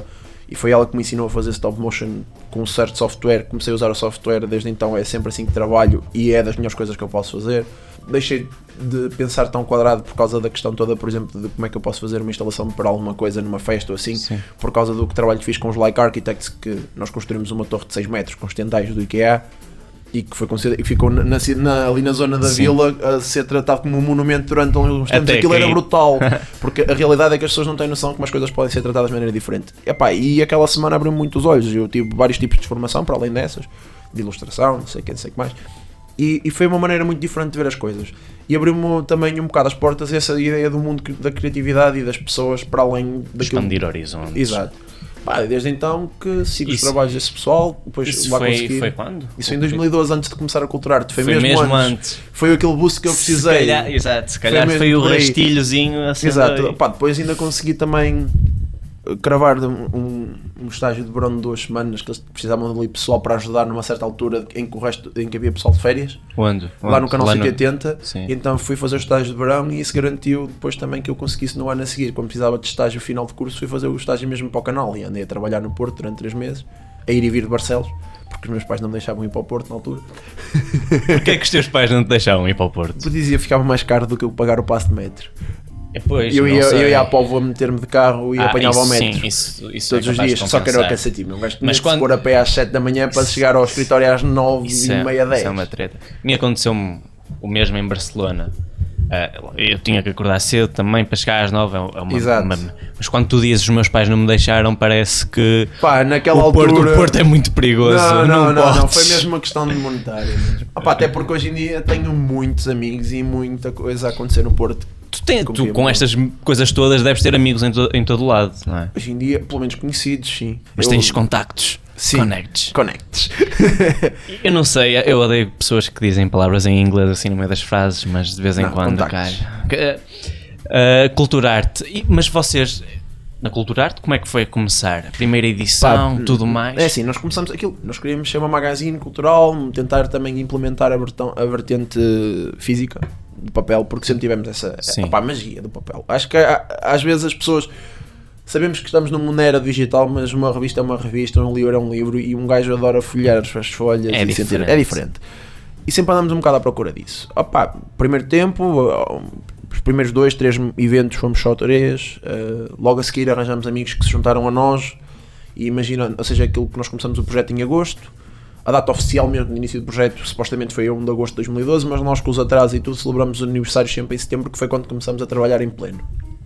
e foi ela que me ensinou a fazer stop motion com um certo software. Comecei a usar o software, desde então é sempre assim que trabalho e é das melhores coisas que eu posso fazer. Deixei de pensar tão quadrado por causa da questão toda, por exemplo, de como é que eu posso fazer uma instalação para alguma coisa numa festa ou assim. Sim. Por causa do trabalho que fiz com os Like Architects, que nós construímos uma torre de 6 metros com os tendais do IKEA e que ficou ali na zona da Sim. vila a ser tratado como um monumento durante uns tempos. Até Aquilo que- era brutal, porque a realidade é que as pessoas não têm noção como as coisas podem ser tratadas de maneira diferente. E aquela semana abriu-me muito os olhos. Eu tive vários tipos de formação para além dessas, de ilustração, não sei o que mais. E foi uma maneira muito diferente de ver as coisas. E abriu-me também um bocado as portas a essa ideia do mundo da criatividade e das pessoas para além daquilo. Expandir horizontes. Exato. Desde então que sigo os Isso- trabalhos desse pessoal, depois Isso lá foi, consegui. foi quando? Isso em 2012, antes de começar a Culturar-te. Foi mesmo antes. Foi aquele boost que eu precisei. Se calhar mesmo foi o por aí. rastilhozinho assim. Exato. Depois ainda consegui também cravar um estágio de verão de 2 semanas, que eles precisavam ali pessoal para ajudar numa certa altura em que havia pessoal de férias. Onde? Lá no canal Lá 180, Sim. então fui fazer o estágio de verão e isso garantiu depois também que eu conseguisse no ano a seguir, quando precisava de estágio final de curso, fui fazer o estágio mesmo para o canal e andei a trabalhar no Porto durante 3 meses, a ir e vir de Barcelos, porque os meus pais não me deixavam ir para o Porto na altura. Porquê é que os teus pais não te deixavam ir para o Porto? Porque dizia que ficava mais caro do que eu pagar o passe de metro. Pois, Eu não ia, sei. eu ia à Póvoa meter-me de carro e apanhava ao isso metro. Sim, isso Todos é os capaz dias, de só que era compensar. cansativo. Não gasto Mas de quando- pôr a pé às 7 da manhã para chegar ao escritório às 9 Isso e meia, 10. Isso é uma treta. Me aconteceu-me o mesmo em Barcelona. Eu tinha que acordar cedo também para chegar às 9. Exato. Mas quando tu dizes os meus pais não me deixaram, parece que Naquela o altura... Porto é muito perigoso. Não, podes. foi mesmo uma questão de monetária mesmo. Até porque hoje em dia tenho muitos amigos e muita coisa a acontecer no Porto. Tu com estas coisas todas deves ter amigos em todo lado, não é? Hoje em dia, pelo menos conhecidos, sim. Mas tens contactos, Sim. connects. Eu não sei, eu odeio pessoas que dizem palavras em inglês assim no meio das frases, mas de vez em Não, quando contactos. cai. Culturarte. Mas vocês, na Culturarte, como é que foi a começar? A primeira edição, tudo mais? É assim, nós começamos aquilo. Nós queríamos ser uma magazine cultural, tentar também implementar a vertente física do papel, porque sempre tivemos essa magia do papel. Acho que às vezes as pessoas... Sabemos que estamos numa era digital, mas uma revista é uma revista, um livro é um livro e um gajo adora folhear as folhas e sentir. É diferente. E sempre andamos um bocado à procura disso. Primeiro tempo, os primeiros 2, 3 eventos fomos só 3, logo a seguir arranjamos amigos que se juntaram a nós e imagina, ou seja, aquilo que nós começamos o projeto em agosto, a data oficial mesmo do início do projeto supostamente foi 1 de agosto de 2012, mas nós com os atrasos e tudo celebramos os aniversários sempre em setembro, que foi quando começamos a trabalhar em pleno.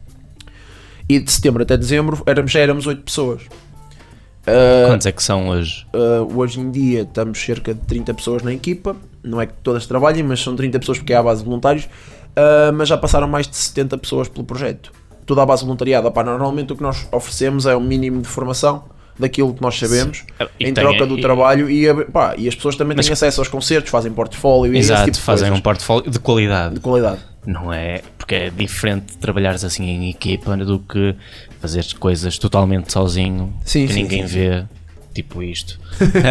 E de setembro até dezembro já éramos 8 pessoas. Quantos é que são hoje? Hoje em dia estamos cerca de 30 pessoas na equipa, não é que todas trabalhem, mas são 30 pessoas porque é à base de voluntários, mas já passaram mais de 70 pessoas pelo projeto. Tudo à base de voluntariado. Normalmente o que nós oferecemos é um mínimo de formação daquilo que nós sabemos, em troca do trabalho e as pessoas também têm acesso aos concertos, fazem portfólio e esse tipo de fazem coisas. Um portfólio de qualidade. De qualidade. Não é? Porque é diferente trabalhares assim em equipa do que fazer coisas totalmente sozinho, que ninguém vê, tipo isto.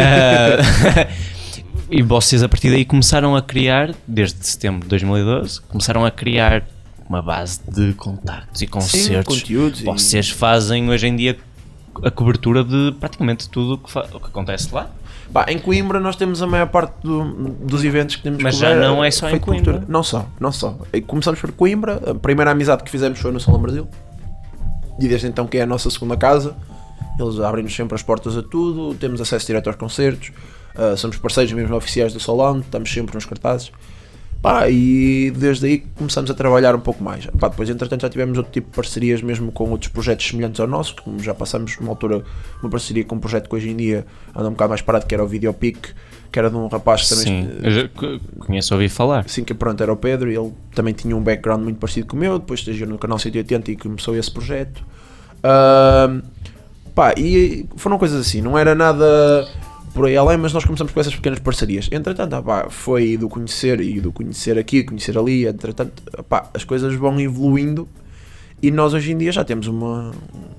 E vocês a partir daí começaram a criar, desde setembro de 2012, começaram a criar uma base de contactos e concertos. Conteúdos. Vocês fazem hoje em dia a cobertura de praticamente tudo o que acontece lá. Em Coimbra nós temos a maior parte dos eventos que temos. Mas já não é só em Coimbra. Cultura. Não só. Começamos por Coimbra, a primeira amizade que fizemos foi no Salão Brasil. E desde então que é a nossa segunda casa. Eles abrem-nos sempre as portas a tudo, temos acesso direto aos concertos, somos parceiros mesmo oficiais do Salão, estamos sempre nos cartazes. E desde aí começamos a trabalhar um pouco mais. Depois, entretanto, já tivemos outro tipo de parcerias mesmo com outros projetos semelhantes ao nosso, como já passamos uma altura uma parceria com um projeto que hoje em dia anda um bocado mais parado, que era o Videopic, que era de um rapaz que também... Sim, eu já conheço, ouvi falar. Sim, que pronto, era o Pedro, e ele também tinha um background muito parecido com o meu, depois estagiou no canal 180 e começou esse projeto. E foram coisas assim, não era nada por aí além, mas nós começamos com essas pequenas parcerias. Entretanto, foi do conhecer aqui, conhecer ali, entretanto, as coisas vão evoluindo e nós hoje em dia já temos uma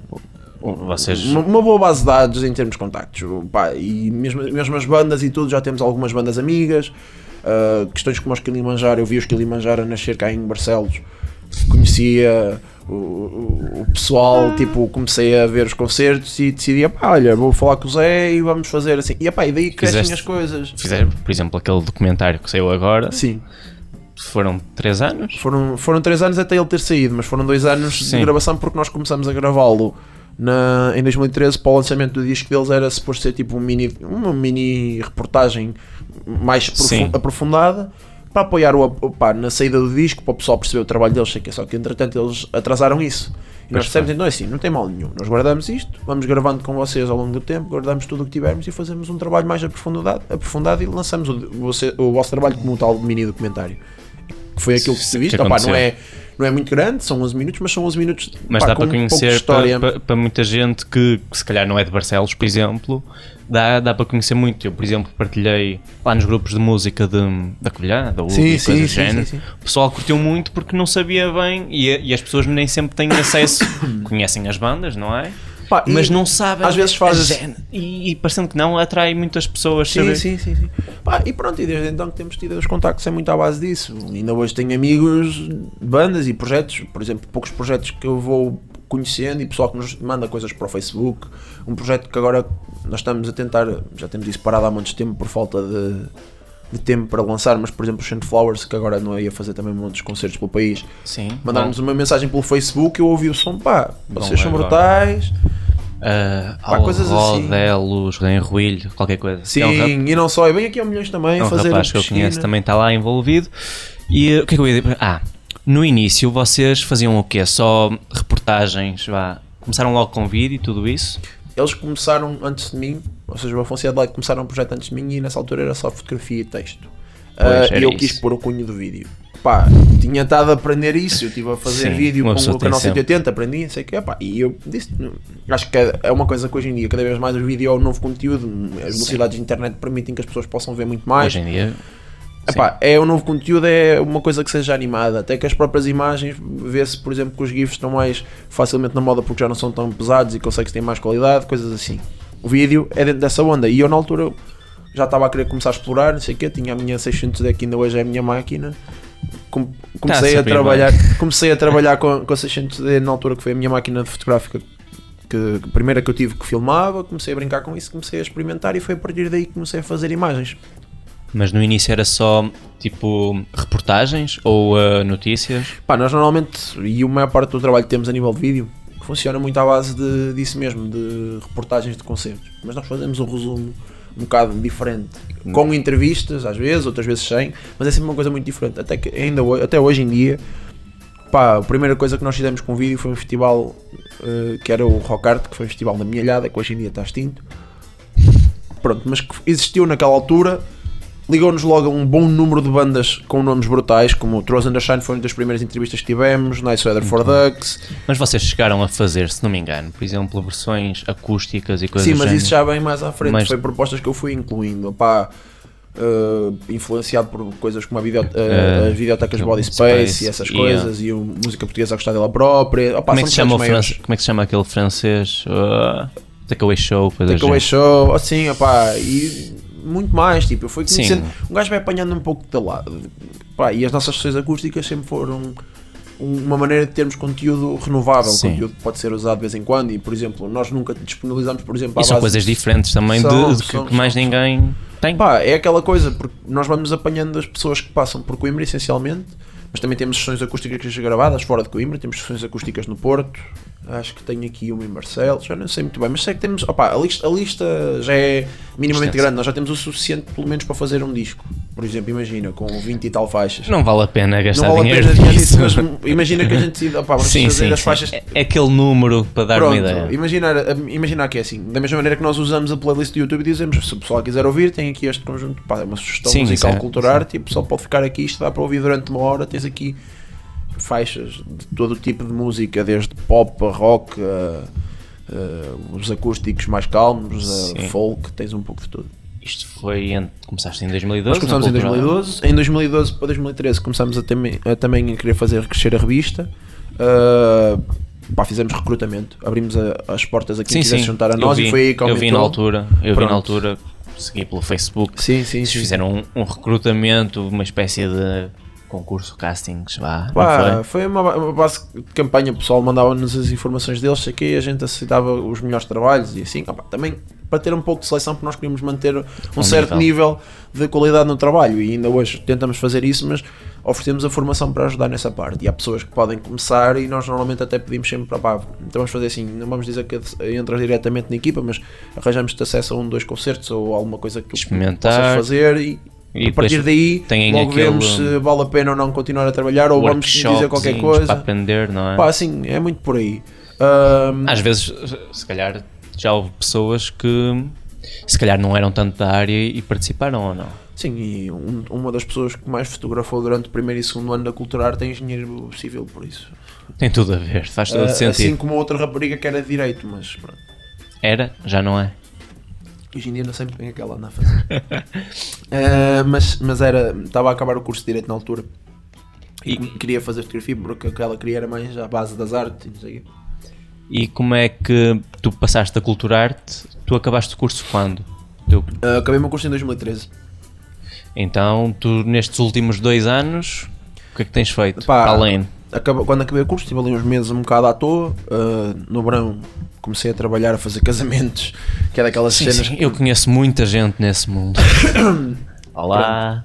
boa base de dados em termos de contactos, e mesmo as bandas e tudo, já temos algumas bandas amigas, questões como os Kilimanjaro, eu vi os Kilimanjaro a nascer cá em Barcelos, conhecia o pessoal, tipo, comecei a ver os concertos e decidi, pá, olha, vou falar com o Zé e vamos fazer assim. E daí crescem as coisas. Fizeram, por exemplo, aquele documentário que saiu agora. Sim. Foram 3 anos? Foram 3 anos até ele ter saído, mas foram 2 anos de gravação porque nós começamos a gravá-lo em 2013 para o lançamento do disco deles. Era suposto ser tipo uma mini reportagem mais aprofundada para apoiar na saída do disco, para o pessoal perceber o trabalho deles, sei que é só que entretanto eles atrasaram isso. E nós dissemos, então assim, não tem mal nenhum, nós guardamos isto, vamos gravando com vocês ao longo do tempo, guardamos tudo o que tivermos e fazemos um trabalho mais aprofundado e lançamos o vosso trabalho como um tal mini documentário. Que foi aquilo que se viste, não é muito grande, são 11 minutos, mas são 11 minutos. Mas dá para conhecer para muita gente que se calhar não é de Barcelos, por exemplo, dá para conhecer muito. Eu, por exemplo, partilhei lá nos grupos de música da Covilhã, da UB, coisas do género. O pessoal curtiu muito porque não sabia bem e as pessoas nem sempre têm acesso, conhecem as bandas, não é? Mas não sabem. Às vezes faz e parecendo que não, atrai muitas pessoas. Sim. E pronto, e desde então que temos tido os contactos é muito à base disso. Ainda hoje tenho amigos de bandas e projetos, por exemplo, poucos projetos que eu vou conhecendo e pessoal que nos manda coisas para o Facebook. Um projeto que agora nós estamos a tentar, já temos isso parado há muito tempo por falta de tempo para lançar, mas por exemplo o Sandflowers, que agora não ia fazer também muitos concertos pelo país, mandaram-nos uma mensagem pelo Facebook, eu ouvi o som, vocês são brutais. Coisas assim, Rodelos, Ruilho, qualquer coisa. Sim, e não só, vem aqui ao Milhões também fazer rapaz que eu conheço também está lá envolvido. E o que é que eu ia dizer? No início vocês faziam o quê? Só reportagens, começaram logo com vídeo e tudo isso? Eles começaram antes de mim, ou seja, o Afonso e a Adelaide começaram um projeto antes de mim e nessa altura era só fotografia e texto. E eu quis pôr o cunho do vídeo. Tinha estado a aprender isso, eu estive a fazer vídeo com o canal 180, aprendi, não sei o que, e eu disse, acho que é uma coisa que hoje em dia, cada vez mais o vídeo é um novo conteúdo, as velocidades de internet permitem que as pessoas possam ver muito mais. Hoje em dia... é um novo conteúdo, é uma coisa que seja animada, até que as próprias imagens, vê-se por exemplo que os GIFs estão mais facilmente na moda porque já não são tão pesados e consegue-se ter mais qualidade, coisas assim. O vídeo é dentro dessa onda e eu na altura já estava a querer começar a explorar, não sei o quê, tinha a minha 600D que ainda hoje é a minha máquina. Comecei a trabalhar com a 600D na altura que foi a minha máquina fotográfica, a primeira que eu tive que filmava, comecei a brincar com isso, comecei a experimentar e foi a partir daí que comecei a fazer imagens. Mas no início era só tipo reportagens ou notícias? Nós normalmente, e a maior parte do trabalho que temos a nível de vídeo, funciona muito à base disso mesmo, de reportagens de concertos. Mas nós fazemos um resumo um bocado diferente, com entrevistas às vezes, outras vezes sem, mas é sempre uma coisa muito diferente. Até hoje em dia, a primeira coisa que nós fizemos com vídeo foi um festival que era o Rock Art, que foi um festival da minha alhada, que hoje em dia está extinto. Pronto, mas que existiu naquela altura. Ligou-nos logo a um bom número de bandas com nomes brutais, como o Throws and the Shine foi uma das primeiras entrevistas que tivemos, Nice Weather for Ducks. Mas vocês chegaram a fazer, se não me engano, por exemplo, versões acústicas e coisas assim? Sim, mas isso já vem mais à frente, foi propostas que eu fui incluindo, influenciado por coisas como as videotecas Body Space e essas coisas, e a música portuguesa a gostar dela própria. Como é que se chama aquele francês? Takeaway Show, Show, assim, e muito mais, tipo, eu fui conhecendo, um gajo vai apanhando um pouco de lado, e as nossas sessões acústicas sempre foram uma maneira de termos conteúdo renovável, conteúdo que pode ser usado de vez em quando, e por exemplo, nós nunca disponibilizamos, por exemplo, são coisas diferentes também que mais ninguém tem. É aquela coisa, porque nós vamos apanhando as pessoas que passam por Coimbra essencialmente, mas também temos sessões acústicas gravadas fora de Coimbra, temos sessões acústicas no Porto, acho que tenho aqui uma em Barcelos, já não sei muito bem, mas sei que temos, a lista já é minimamente grande, nós já temos o suficiente pelo menos para fazer um disco, por exemplo, imagina, com 20 e tal faixas. Não vale a pena gastar dinheiro nisso, mas imagina que a gente decide, vamos fazer as faixas... É aquele número para dar uma ideia. Imagina que é assim, da mesma maneira que nós usamos a playlist do YouTube e dizemos, se o pessoal quiser ouvir, tem aqui este conjunto, é uma sugestão musical cultural arte, e o pessoal pode ficar aqui, isto dá para ouvir durante uma hora, tens aqui faixas de todo o tipo de música, desde pop a rock, os acústicos mais calmos, a folk, tens um pouco de tudo. Isto foi começaste em 2012? Nós começamos em 2012. Em 2012 para 2013 começamos também a querer fazer crescer a revista. Fizemos recrutamento, abrimos as portas a quem quisesse juntar a nós e foi aí que aumentou. Eu vi na altura, segui pelo Facebook. Sim. Fizeram um recrutamento, uma espécie de concurso, castings, vá. Pá, Não foi uma base de campanha, o pessoal mandava-nos as informações deles, sei que a gente aceitava os melhores trabalhos e assim, também para ter um pouco de seleção, porque nós queríamos manter um certo nível de qualidade no trabalho e ainda hoje tentamos fazer isso, mas oferecemos a formação para ajudar nessa parte e há pessoas que podem começar e nós normalmente até pedimos sempre para pá, então vamos fazer assim, não vamos dizer que entras diretamente na equipa, mas arranjamos-te acesso a 1, 2 concertos ou alguma coisa que possas fazer e a partir daí logo vemos se vale a pena ou não continuar a trabalhar ou vamos dizer qualquer coisa para aprender, não é? Pá, assim, é muito por aí. Às vezes, se calhar já houve pessoas que se calhar não eram tanto da área e participaram ou não? Sim, e uma das pessoas que mais fotografou durante o primeiro e segundo ano da Cultura Arte é engenheiro civil, por isso. Tem tudo a ver, faz todo sentido. Assim como outra rapariga que era de direito, mas pronto. Era? Já não é? Hoje em dia não sei bem o que ela anda a fazer. Mas estava a acabar o curso de direito na altura e queria fazer fotografia porque o que ela queria era mais a base das artes e não sei o quê. E como é que tu passaste da Cultura Arte? Tu acabaste o curso quando? Acabei o meu curso em 2013. Então, tu nestes últimos 2 anos, o que é que tens feito? Para além? Quando acabei o curso, estive ali uns meses um bocado à toa. No verão comecei a trabalhar, a fazer casamentos, que é daquelas cenas... Sim, eu conheço muita gente nesse mundo. Olá,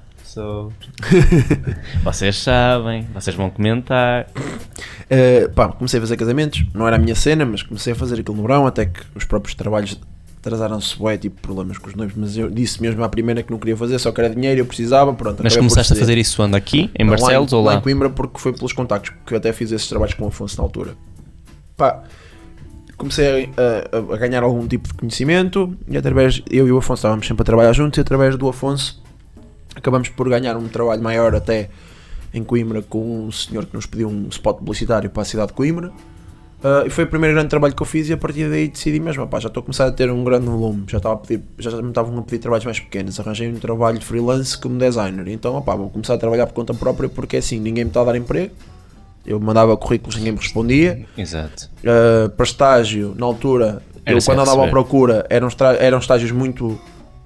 vocês sabem, vocês vão comentar. Comecei a fazer casamentos, não era a minha cena, mas comecei a fazer aquilo no verão, até que os próprios trabalhos atrasaram-se bué, tipo problemas com os noivos, mas eu disse mesmo à primeira que não queria fazer, só que era dinheiro, eu precisava, pronto. Mas começaste a fazer isso onde? Aqui? Em Barcelos ou lá? Lá em Coimbra, porque foi pelos contactos, porque eu até fiz esses trabalhos com o Afonso na altura. Comecei a ganhar algum tipo de conhecimento e eu e o Afonso estávamos sempre a trabalhar juntos e através do Afonso acabamos por ganhar um trabalho maior até em Coimbra com um senhor que nos pediu um spot publicitário para a cidade de Coimbra. E foi o primeiro grande trabalho que eu fiz e a partir daí decidi mesmo, já estou a começar a ter um grande volume, já me estavam a pedir trabalhos mais pequenos, arranjei um trabalho de freelance como designer, então vou começar a trabalhar por conta própria porque assim, ninguém me está a dar emprego, eu mandava currículos, ninguém me respondia. Exato. Para estágio, na altura, eu quando andava à procura, eram estágios muito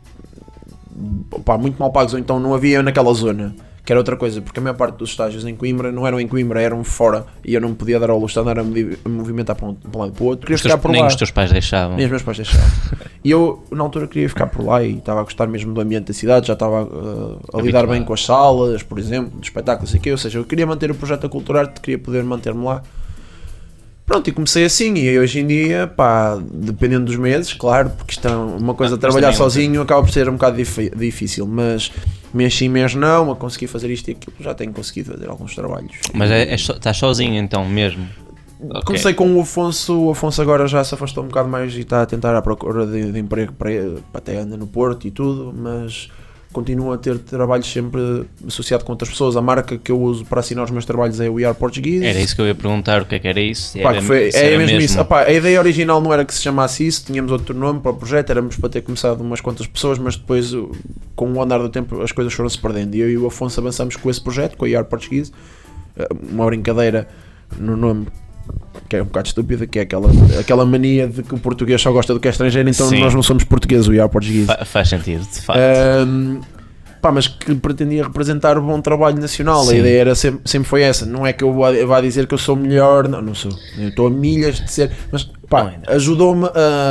mal pagos, ou então não havia naquela zona. Que era outra coisa, porque a maior parte dos estágios em Coimbra não eram em Coimbra, eram fora e eu não me podia dar ao luxo de andar a movimentar para um lado e para o outro. Queria ficar por nem lá. os teus pais deixavam. Nem os meus pais deixavam. E eu, na altura, queria ficar por lá e estava a gostar mesmo do ambiente da cidade, já estava a lidar bem com as salas, por exemplo, de espetáculos e ou seja, eu queria manter o projeto da Cultura Arte, queria poder manter-me lá. Pronto, e comecei assim, e hoje em dia, dependendo dos meses, claro, porque isto é uma coisa de trabalhar sozinho, acaba por ser um bocado difícil, mas mês sim, mês não, a conseguir fazer isto e aquilo, já tenho conseguido fazer alguns trabalhos. Mas estás sozinho então mesmo? Comecei com o Afonso agora já se afastou um bocado mais e está a tentar à procura de emprego para até anda no Porto e tudo, mas continuo a ter trabalhos sempre associado com outras pessoas. A marca que eu uso para assinar os meus trabalhos é o We Are Portuguese. Era isso que eu ia perguntar, o que é que era isso? É mesmo isso. A ideia original não era que se chamasse isso, tínhamos outro nome para o projeto, éramos para ter começado umas quantas pessoas, mas depois com o andar do tempo as coisas foram-se perdendo e eu e o Afonso avançamos com esse projeto, com a We Are Portuguese, uma brincadeira no nome que é um bocado estúpida, que é aquela mania de que o português só gosta do que é estrangeiro, então sim, nós não somos portugueses, We Are Portuguese. Faz sentido, de facto. Mas que pretendia representar o bom trabalho nacional. Sim. A ideia era sempre foi essa. Não é que eu vá dizer que eu sou melhor, não sou. Eu estou a milhas de ser, mas ajudou-me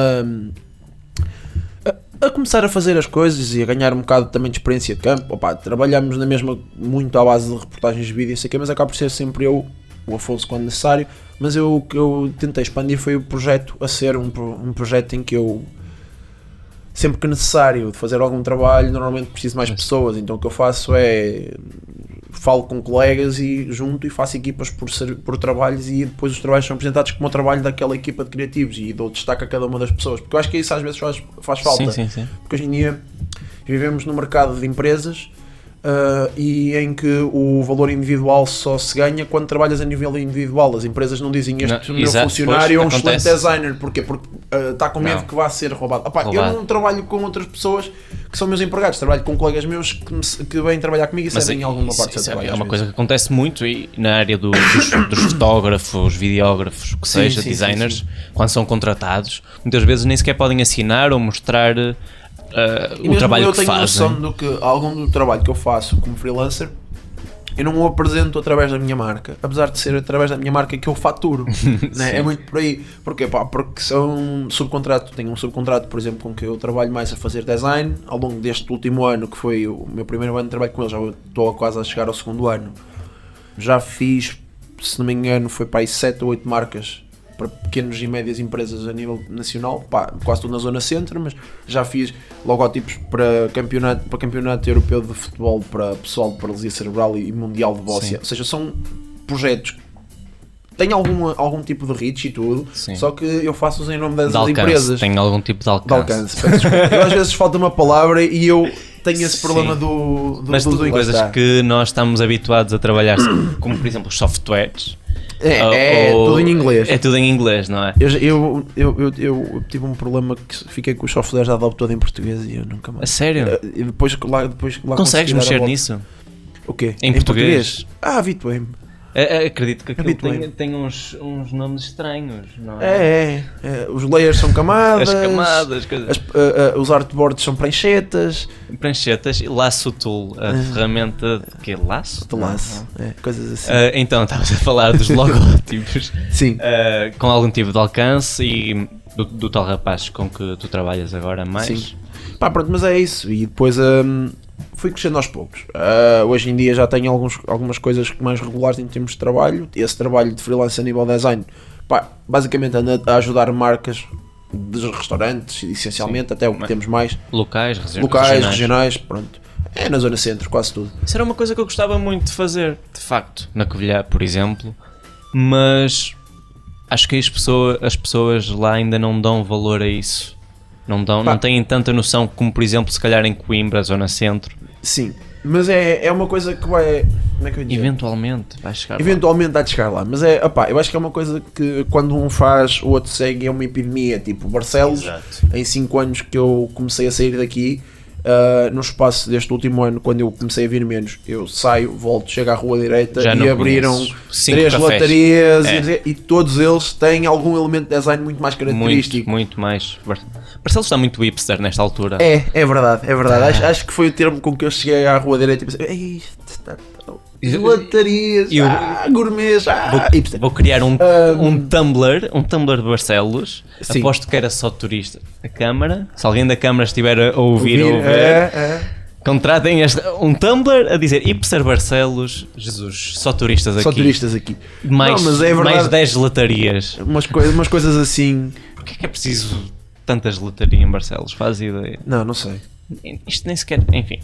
a começar a fazer as coisas e a ganhar um bocado também de experiência de campo. Trabalhamos na mesma muito à base de reportagens de vídeo, não sei o quê, mas acaba por ser sempre eu, o Afonso quando necessário, mas o que eu tentei expandir foi o projeto a ser um projeto em que eu, sempre que necessário de fazer algum trabalho, normalmente preciso mais pessoas, então o que eu faço é falo com colegas e junto e faço equipas por trabalhos e depois os trabalhos são apresentados como o trabalho daquela equipa de criativos e dou destaque a cada uma das pessoas, porque eu acho que isso às vezes faz falta, sim. Porque hoje em dia vivemos num mercado de empresas e em que o valor individual só se ganha quando trabalhas a nível individual. As empresas não dizem este meu funcionário é um excelente designer. Porquê? Porque está com medo que vá ser roubado. Eu não trabalho com outras pessoas que são meus empregados, trabalho com colegas meus que vêm trabalhar comigo e sabem alguma parte do seu trabalho. É uma coisa que acontece muito e na área dos fotógrafos, videógrafos, o que seja, designers, quando são contratados, muitas vezes nem sequer podem assinar ou mostrar o trabalho que fazem. Eu tenho noção do que algum do trabalho que eu faço como freelancer eu não o apresento através da minha marca, apesar de ser através da minha marca que eu faturo. Né? É muito por aí. Porquê? Pá, porque são subcontrato. Tenho um subcontrato, por exemplo, com que eu trabalho mais a fazer design ao longo deste último ano, que foi o meu primeiro ano de trabalho com eles. Já estou quase a chegar ao segundo ano. Já fiz, se não me engano, foi para aí 7 ou 8 marcas para pequenas e médias empresas a nível nacional, pá, quase tudo na zona centro, mas já fiz logotipos para campeonato europeu de futebol para pessoal de paralisia cerebral e mundial de bóssia. Ou seja, são projetos que têm algum tipo de reach e tudo. Sim. Só que eu faço-os em nome das empresas. Tem algum tipo de alcance. Eu às vezes falta uma palavra e eu tenho esse problema mas tudo coisas que nós estamos habituados a trabalhar, como por exemplo os softwares. Tudo em inglês. É tudo em inglês, não é? Eu tive um problema que fiquei com os softwares da Adobe todo em português e eu nunca mais. A sério? E depois lá consegues mexer nisso? O quê? Em português? Habituei-me. Acredito que aquilo tem uns nomes estranhos, não é? Os layers são camadas. As camadas, coisas. Os artboards são pranchetas. Pranchetas e Lasso Tool, a ferramenta de que? Laço? De laço, coisas assim. Então, estavas a falar dos logótipos. Sim. Com algum tipo de alcance e do tal rapaz com que tu trabalhas agora mais. Sim. Pá, pronto, mas é isso. E depois fui crescendo aos poucos. Hoje em dia já tenho algumas coisas mais regulares em termos de trabalho. Esse trabalho de freelance a nível design, pá, basicamente anda a ajudar marcas de restaurantes, essencialmente, até o que temos mais. Locais, regionais, pronto. É na zona centro, quase tudo. Isso era uma coisa que eu gostava muito de fazer, de facto, na Covilhã, por exemplo, mas acho que as pessoas lá ainda não dão valor a isso. Não têm tanta noção como, por exemplo, se calhar em Coimbra, zona centro. Sim, mas é uma coisa que vai... Como é que eu digo? Eventualmente vai chegar Eventualmente vai chegar lá, mas eu acho que é uma coisa que quando um faz, o outro segue, é uma epidemia. Tipo, Barcelos, em 5 anos que eu comecei a sair daqui, no espaço deste último ano, quando eu comecei a vir menos, eu saio, volto, chego à rua direita e abriram 3 latarias e todos eles têm algum elemento de design muito mais característico. Muito mais. Barcelos está muito hipster nesta altura. É verdade. Acho que foi o termo com que eu cheguei à rua direita e pensei, isto está... latarias, gourmets, hipster. Vou criar um Tumblr de Barcelos. Sim. Aposto que era só turista. A Câmara, se alguém da Câmara estiver a ouvir ou ver, contratem um Tumblr a dizer hipster Barcelos, Jesus, só turistas aqui. Só turistas aqui. Mais 10 latarias. Umas coisas assim. Porquê é preciso tanta gelataria em Barcelos? Faz ideia? Não sei. Isto nem sequer, enfim.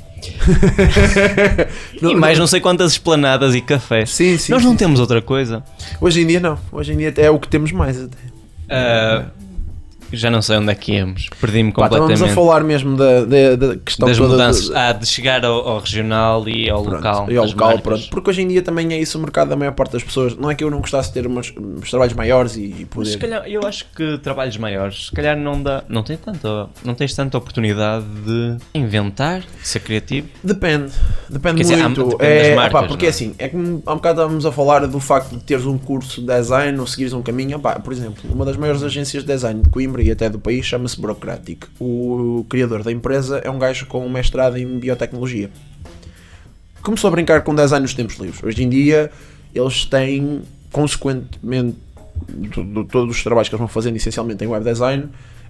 E mais não sei quantas esplanadas e cafés. Sim, Nós não temos outra coisa. Hoje em dia não. Hoje em dia é o que temos mais até. Já não sei onde é que íamos. Perdi-me completamente. Estamos a falar mesmo da questão das toda mudanças. De chegar ao regional e ao local. E ao local, pronto. Porque hoje em dia também é isso o mercado da maior parte das pessoas. Não é que eu não gostasse de ter uns trabalhos maiores e poder... Mas se calhar, eu acho que trabalhos maiores, se calhar não tens tanta oportunidade de inventar, de ser criativo. Depende dizer, muito. Depende das marcas, porque assim, é como há um bocado estávamos a falar do facto de teres um curso de design ou seguires um caminho. Por exemplo, uma das maiores agências de design de Coimbra e até do país chama-se Burocratic. O criador da empresa é um gajo com um mestrado em biotecnologia. Começou a brincar com design nos tempos livres. Hoje em dia eles têm, consequentemente, todos os trabalhos que eles vão fazendo essencialmente em web design,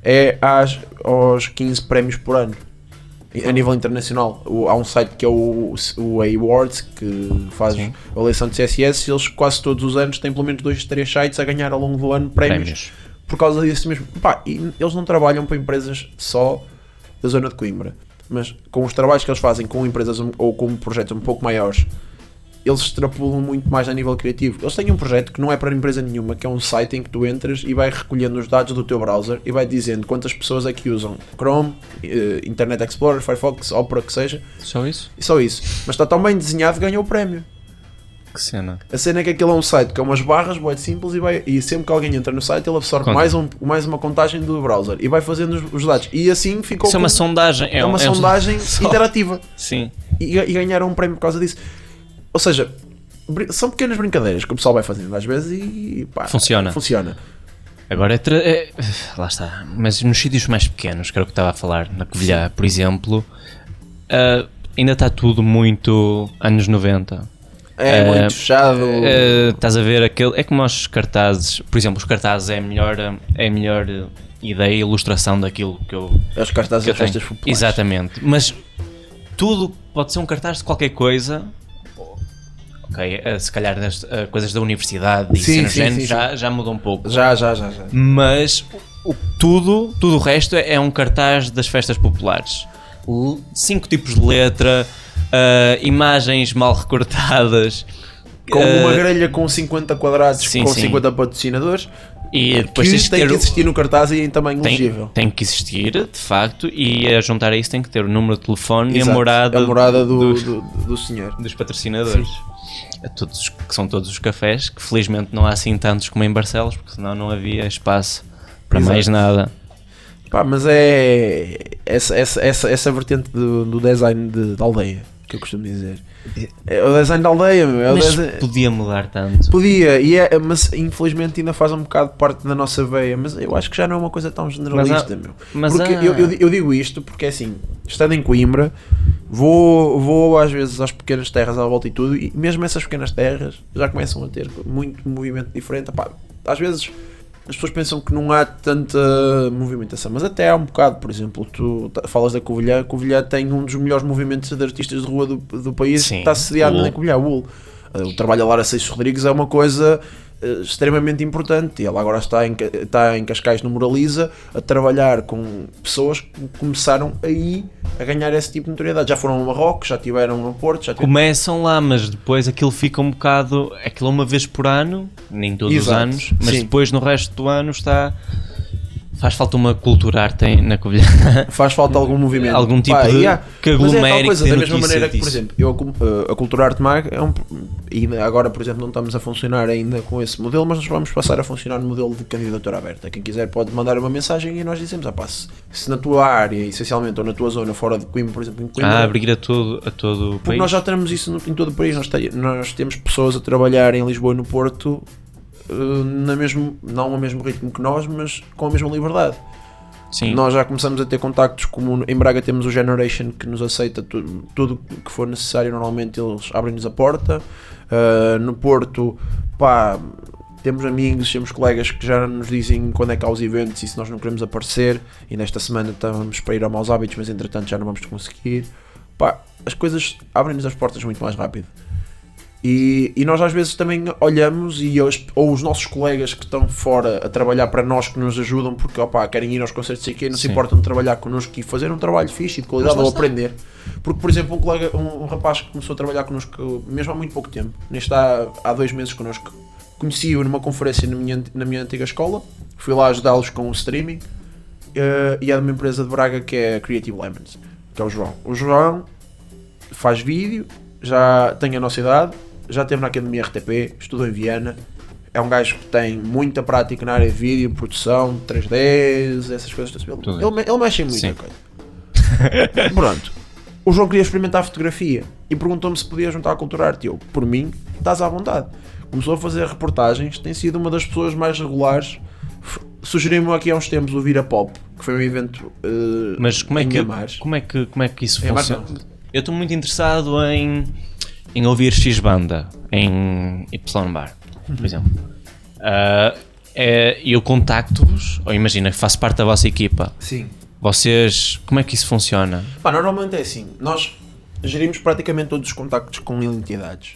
aos 15 prémios por ano a nível internacional. Há um site que é o A-Awards, que faz a eleição de CSS. Eles quase todos os anos têm pelo menos 2, 3 sites a ganhar ao longo do ano prémios. Por causa disso mesmo. E eles não trabalham para empresas só da zona de Coimbra, mas com os trabalhos que eles fazem com empresas ou com projetos um pouco maiores, eles extrapolam muito mais a nível criativo. Eles têm um projeto que não é para empresa nenhuma, que é um site em que tu entras e vai recolhendo os dados do teu browser e vai dizendo quantas pessoas é que usam Chrome, Internet Explorer, Firefox, Opera, que seja. Só isso? E só isso. Mas está tão bem desenhado que ganhou o prémio. Que cena. A cena é que aquilo é um site que é umas barras, muito simples, e sempre que alguém entra no site ele absorve mais uma contagem do browser e vai fazendo os dados. E assim ficou. Isso é uma sondagem. É uma sondagem interativa. Sim. E ganharam um prémio por causa disso. Ou seja, são pequenas brincadeiras que o pessoal vai fazendo às vezes e funciona. Agora lá está. Mas nos sítios mais pequenos, que era o que estava a falar, na Covilhã, por exemplo, ainda está tudo muito anos 90. É muito fechado. Estás a ver aquele. É como os cartazes. Por exemplo, os cartazes é a melhor ideia e ilustração daquilo que eu. Os cartazes que eu das festas tenho. populares. Exatamente. Mas tudo pode ser um cartaz de qualquer coisa. Ok, se calhar coisas da universidade e Sim, cenas sim, género, sim, já mudou um pouco. Já. Mas tudo o resto é um cartaz das festas populares. 5 tipos de letra, imagens mal recortadas. Com uma grelha com 50 quadrados, sim, com sim. 50 patrocinadores. E depois que tem que existir no cartaz e em tamanho legível. Tem que existir, de facto, e a juntar a isso tem que ter o número de telefone. Exato. E a morada do senhor. dos patrocinadores. Que são todos os cafés, que felizmente não há assim tantos como em Barcelos, porque senão não havia espaço para Exato. mais nada. Pá, mas é essa vertente do design de aldeia, que eu costumo dizer. É o design da aldeia, meu. É o Mas design... podia mudar tanto. Podia, mas infelizmente ainda faz um bocado parte da nossa veia, mas eu acho que já não é uma coisa tão generalista, meu. Porque eu digo isto porque assim, estando em Coimbra, vou às vezes às pequenas terras à volta e tudo, e mesmo essas pequenas terras já começam a ter muito movimento diferente. Epá, às vezes as pessoas pensam que não há tanta movimentação, mas até há um bocado. Por exemplo, tu falas da Covilhã. Covilhã tem um dos melhores movimentos de artistas de rua do país. Sim, está sediado na Covilhã, o trabalho da Lara Seixas Rodrigues é uma coisa extremamente importante, e ela agora está em Cascais, no Moraliza, a trabalhar com pessoas que começaram aí a ganhar esse tipo de notoriedade. Já foram ao Marrocos, já tiveram no Porto, Começam lá, mas depois aquilo fica um bocado, aquilo uma vez por ano, nem todos os anos, mas sim. Depois no resto do ano faz falta uma cultura arte na Covilhã. Faz falta algum movimento. Algum tipo que mas é tal aglomere, coisa, que da dê mesma notícia maneira que, por disso. exemplo, a Cultura Arte Mag e agora, por exemplo, não estamos a funcionar ainda com esse modelo, mas nós vamos passar a funcionar no modelo de candidatura aberta. Quem quiser pode mandar uma mensagem e nós dizemos, se na tua área, essencialmente, ou na tua zona fora de Coimbra, por exemplo, em Coimbra, Abrir a todo o porque país. nós já temos isso em todo o país. Nós temos pessoas a trabalhar em Lisboa e no Porto não ao mesmo ritmo que nós, mas com a mesma liberdade. Sim. Nós já começamos a ter contactos, como em Braga temos o Generation, que nos aceita tudo que for necessário. Normalmente eles abrem-nos a porta. No Porto, pá, temos amigos, temos colegas que já nos dizem quando é que há os eventos e se nós não queremos aparecer, e nesta semana estamos para ir a Maus Hábitos, mas entretanto já não vamos conseguir. Pá, as coisas abrem-nos as portas muito mais rápido. E nós às vezes também olhamos ou os nossos colegas que estão fora a trabalhar para nós, que nos ajudam porque querem ir aos concertos e não se importam de trabalhar connosco e fazer um trabalho fixe e de qualidade ou aprender. Porque, por exemplo, um rapaz que começou a trabalhar connosco mesmo há muito pouco tempo, neste há 2 meses connosco, conheci-o numa conferência na minha antiga escola, fui lá ajudá-los com o streaming, e é de uma empresa de Braga que é a Creative Lemons, que é o João. O João faz vídeo, já tem a nossa idade, já esteve na Academia RTP, estudou em Viena, é um gajo que tem muita prática na área de vídeo, produção, 3Ds, essas coisas. Ele mexe em muita coisa. Pronto. O João queria experimentar a fotografia e perguntou-me se podia juntar a Cultura Arte. Eu, por mim, estás à vontade. Começou a fazer reportagens, tem sido uma das pessoas mais regulares. Sugeriu-me aqui há uns tempos o Vira Pop, que foi um evento mas como é que isso funciona? Eu estou muito interessado em ouvir X banda em Y bar, por exemplo. Eu contacto-vos, ou imagina que faço parte da vossa equipa. Sim. Vocês, como é que isso funciona? Normalmente é assim, nós gerimos praticamente todos os contactos com entidades.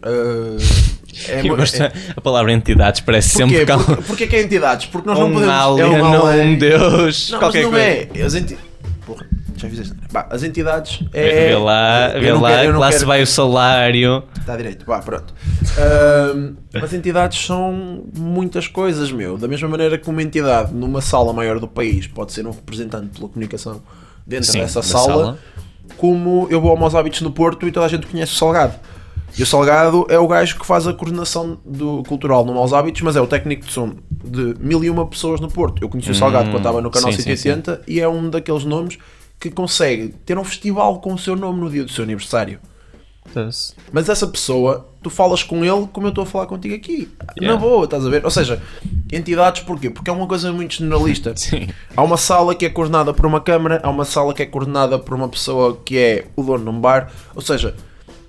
A palavra entidades parece sempre Porquê que é entidades? Porque nós não podemos... um Deus, não, qualquer mas não coisa. Porra, já fizeste. As entidades Vê lá, lá se vai o salário. Está direito, pronto. As entidades são muitas coisas, meu. Da mesma maneira que uma entidade numa sala maior do país pode ser um representante pela comunicação dentro dessa sala, como eu vou ao Maus Hábitos no Porto e toda a gente conhece o Salgado. E o Salgado é o gajo que faz a coordenação do cultural no Maus Hábitos, mas é o técnico de som de 1001 pessoas no Porto. Eu conheci o Salgado quando estava no canal 180 e é um daqueles nomes que consegue ter um festival com o seu nome no dia do seu aniversário. Mas essa pessoa, tu falas com ele como eu estou a falar contigo aqui. Na boa, estás a ver? Ou seja, entidades porquê? Porque é uma coisa muito generalista. Sim. Há uma sala que é coordenada por uma câmara, há uma sala que é coordenada por uma pessoa que é o dono de um bar. Ou seja,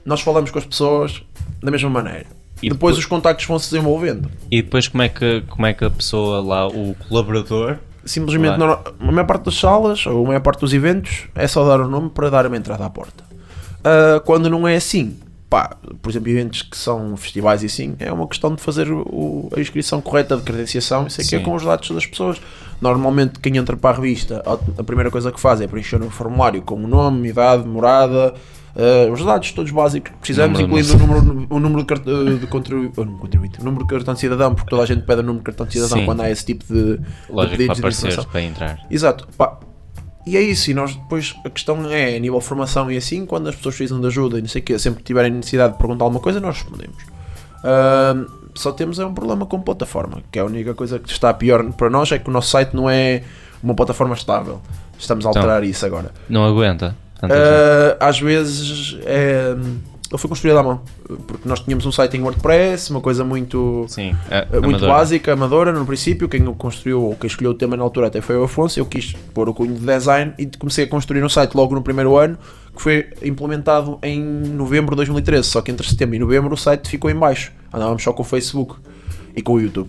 nós falamos com as pessoas da mesma maneira. E Depois os contactos vão se desenvolvendo. E depois como é que a pessoa lá, o colaborador... Simplesmente, Claro. a maior parte das salas, ou a maior parte dos eventos, é só dar o nome para dar uma entrada à porta. Quando não é assim, pá, por exemplo, eventos que são festivais e assim, é uma questão de fazer a inscrição correta de credenciação, isso aqui é Sim. com os dados das pessoas. Normalmente, quem entra para a revista, a primeira coisa que faz é preencher um formulário com o nome, idade, morada, os dados todos básicos que precisamos, incluindo o número de contribuinte, o número de cartão de cidadão, porque toda a gente pede o número de cartão de cidadão Sim. quando há esse tipo de Lógico, pedidos para de aparecer, informação. para entrar. Exato, pá. E é isso, e nós depois, a questão é, a nível de formação e assim, quando as pessoas precisam de ajuda e não sei o quê, sempre que tiverem necessidade de perguntar alguma coisa, nós respondemos. Só temos um problema com plataforma, que é a única coisa que está pior para nós, é que o nosso site não é uma plataforma estável. Estamos a alterar isso agora. Não aguenta. Às vezes ele foi construído à mão, porque nós tínhamos um site em WordPress, uma coisa muito... Sim, muito amador. básica, amadora no princípio. Quem o construiu ou quem escolheu o tema na altura até foi o Afonso. Eu quis pôr o cunho de design e comecei a construir um site logo no primeiro ano, que foi implementado em novembro de 2013. Só que entre setembro e novembro o site ficou em baixo. Andávamos só com o Facebook e com o YouTube.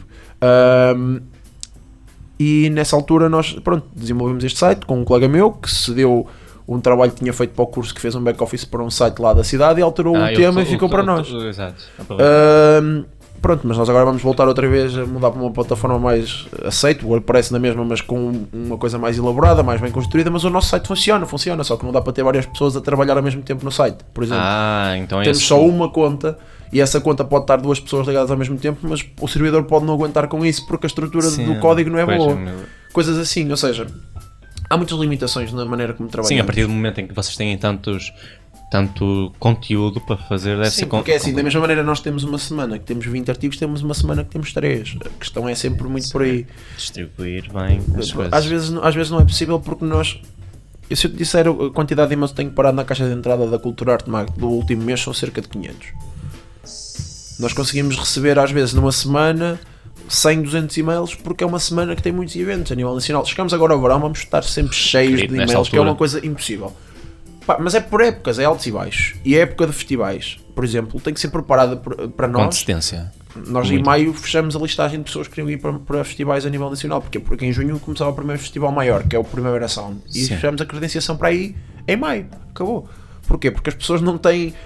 E nessa altura nós, pronto, desenvolvemos este site com um colega meu que se deu um trabalho que tinha feito para o curso, que fez um back-office para um site lá da cidade e alterou o tema e ficou para nós. Exato. Pronto, mas nós agora vamos voltar outra vez a mudar para uma plataforma mais aceita, o WordPress na mesma, mas com uma coisa mais elaborada, mais bem construída, mas o nosso site funciona, só que não dá para ter várias pessoas a trabalhar ao mesmo tempo no site, por exemplo. Então é Temos só uma conta e essa conta pode estar duas pessoas ligadas ao mesmo tempo, mas o servidor pode não aguentar com isso porque a estrutura do código não é boa. Coisas assim, ou seja, há muitas limitações na maneira como trabalhamos. Sim, a partir do momento em que vocês têm tanto conteúdo para fazer, deve ser Sim, porque é assim, da mesma maneira nós temos uma semana que temos 20 artigos, temos uma semana que temos 3. A questão é sempre muito por aí. distribuir bem as coisas. Às vezes não é possível porque nós... Se eu te disser a quantidade de e-mails que tenho parado na caixa de entrada da Cultura Arte Mag do último mês, são cerca de 500. Nós conseguimos receber às vezes numa semana 100, 200 e-mails porque é uma semana que tem muitos eventos a nível nacional. Chegamos agora ao verão, vamos estar sempre cheios de e-mails, que é uma coisa impossível. Pá, mas é por épocas, é altos e baixos. E a época de festivais, por exemplo, tem que ser preparada para nós. Consistência. Nós em maio fechamos a listagem de pessoas que queriam ir para festivais a nível nacional. Porquê? Porque em junho começava o primeiro festival maior, que é o Primavera Sound. E Sim. fechamos a credenciação para aí em maio. Acabou. Porquê? Porque as pessoas não têm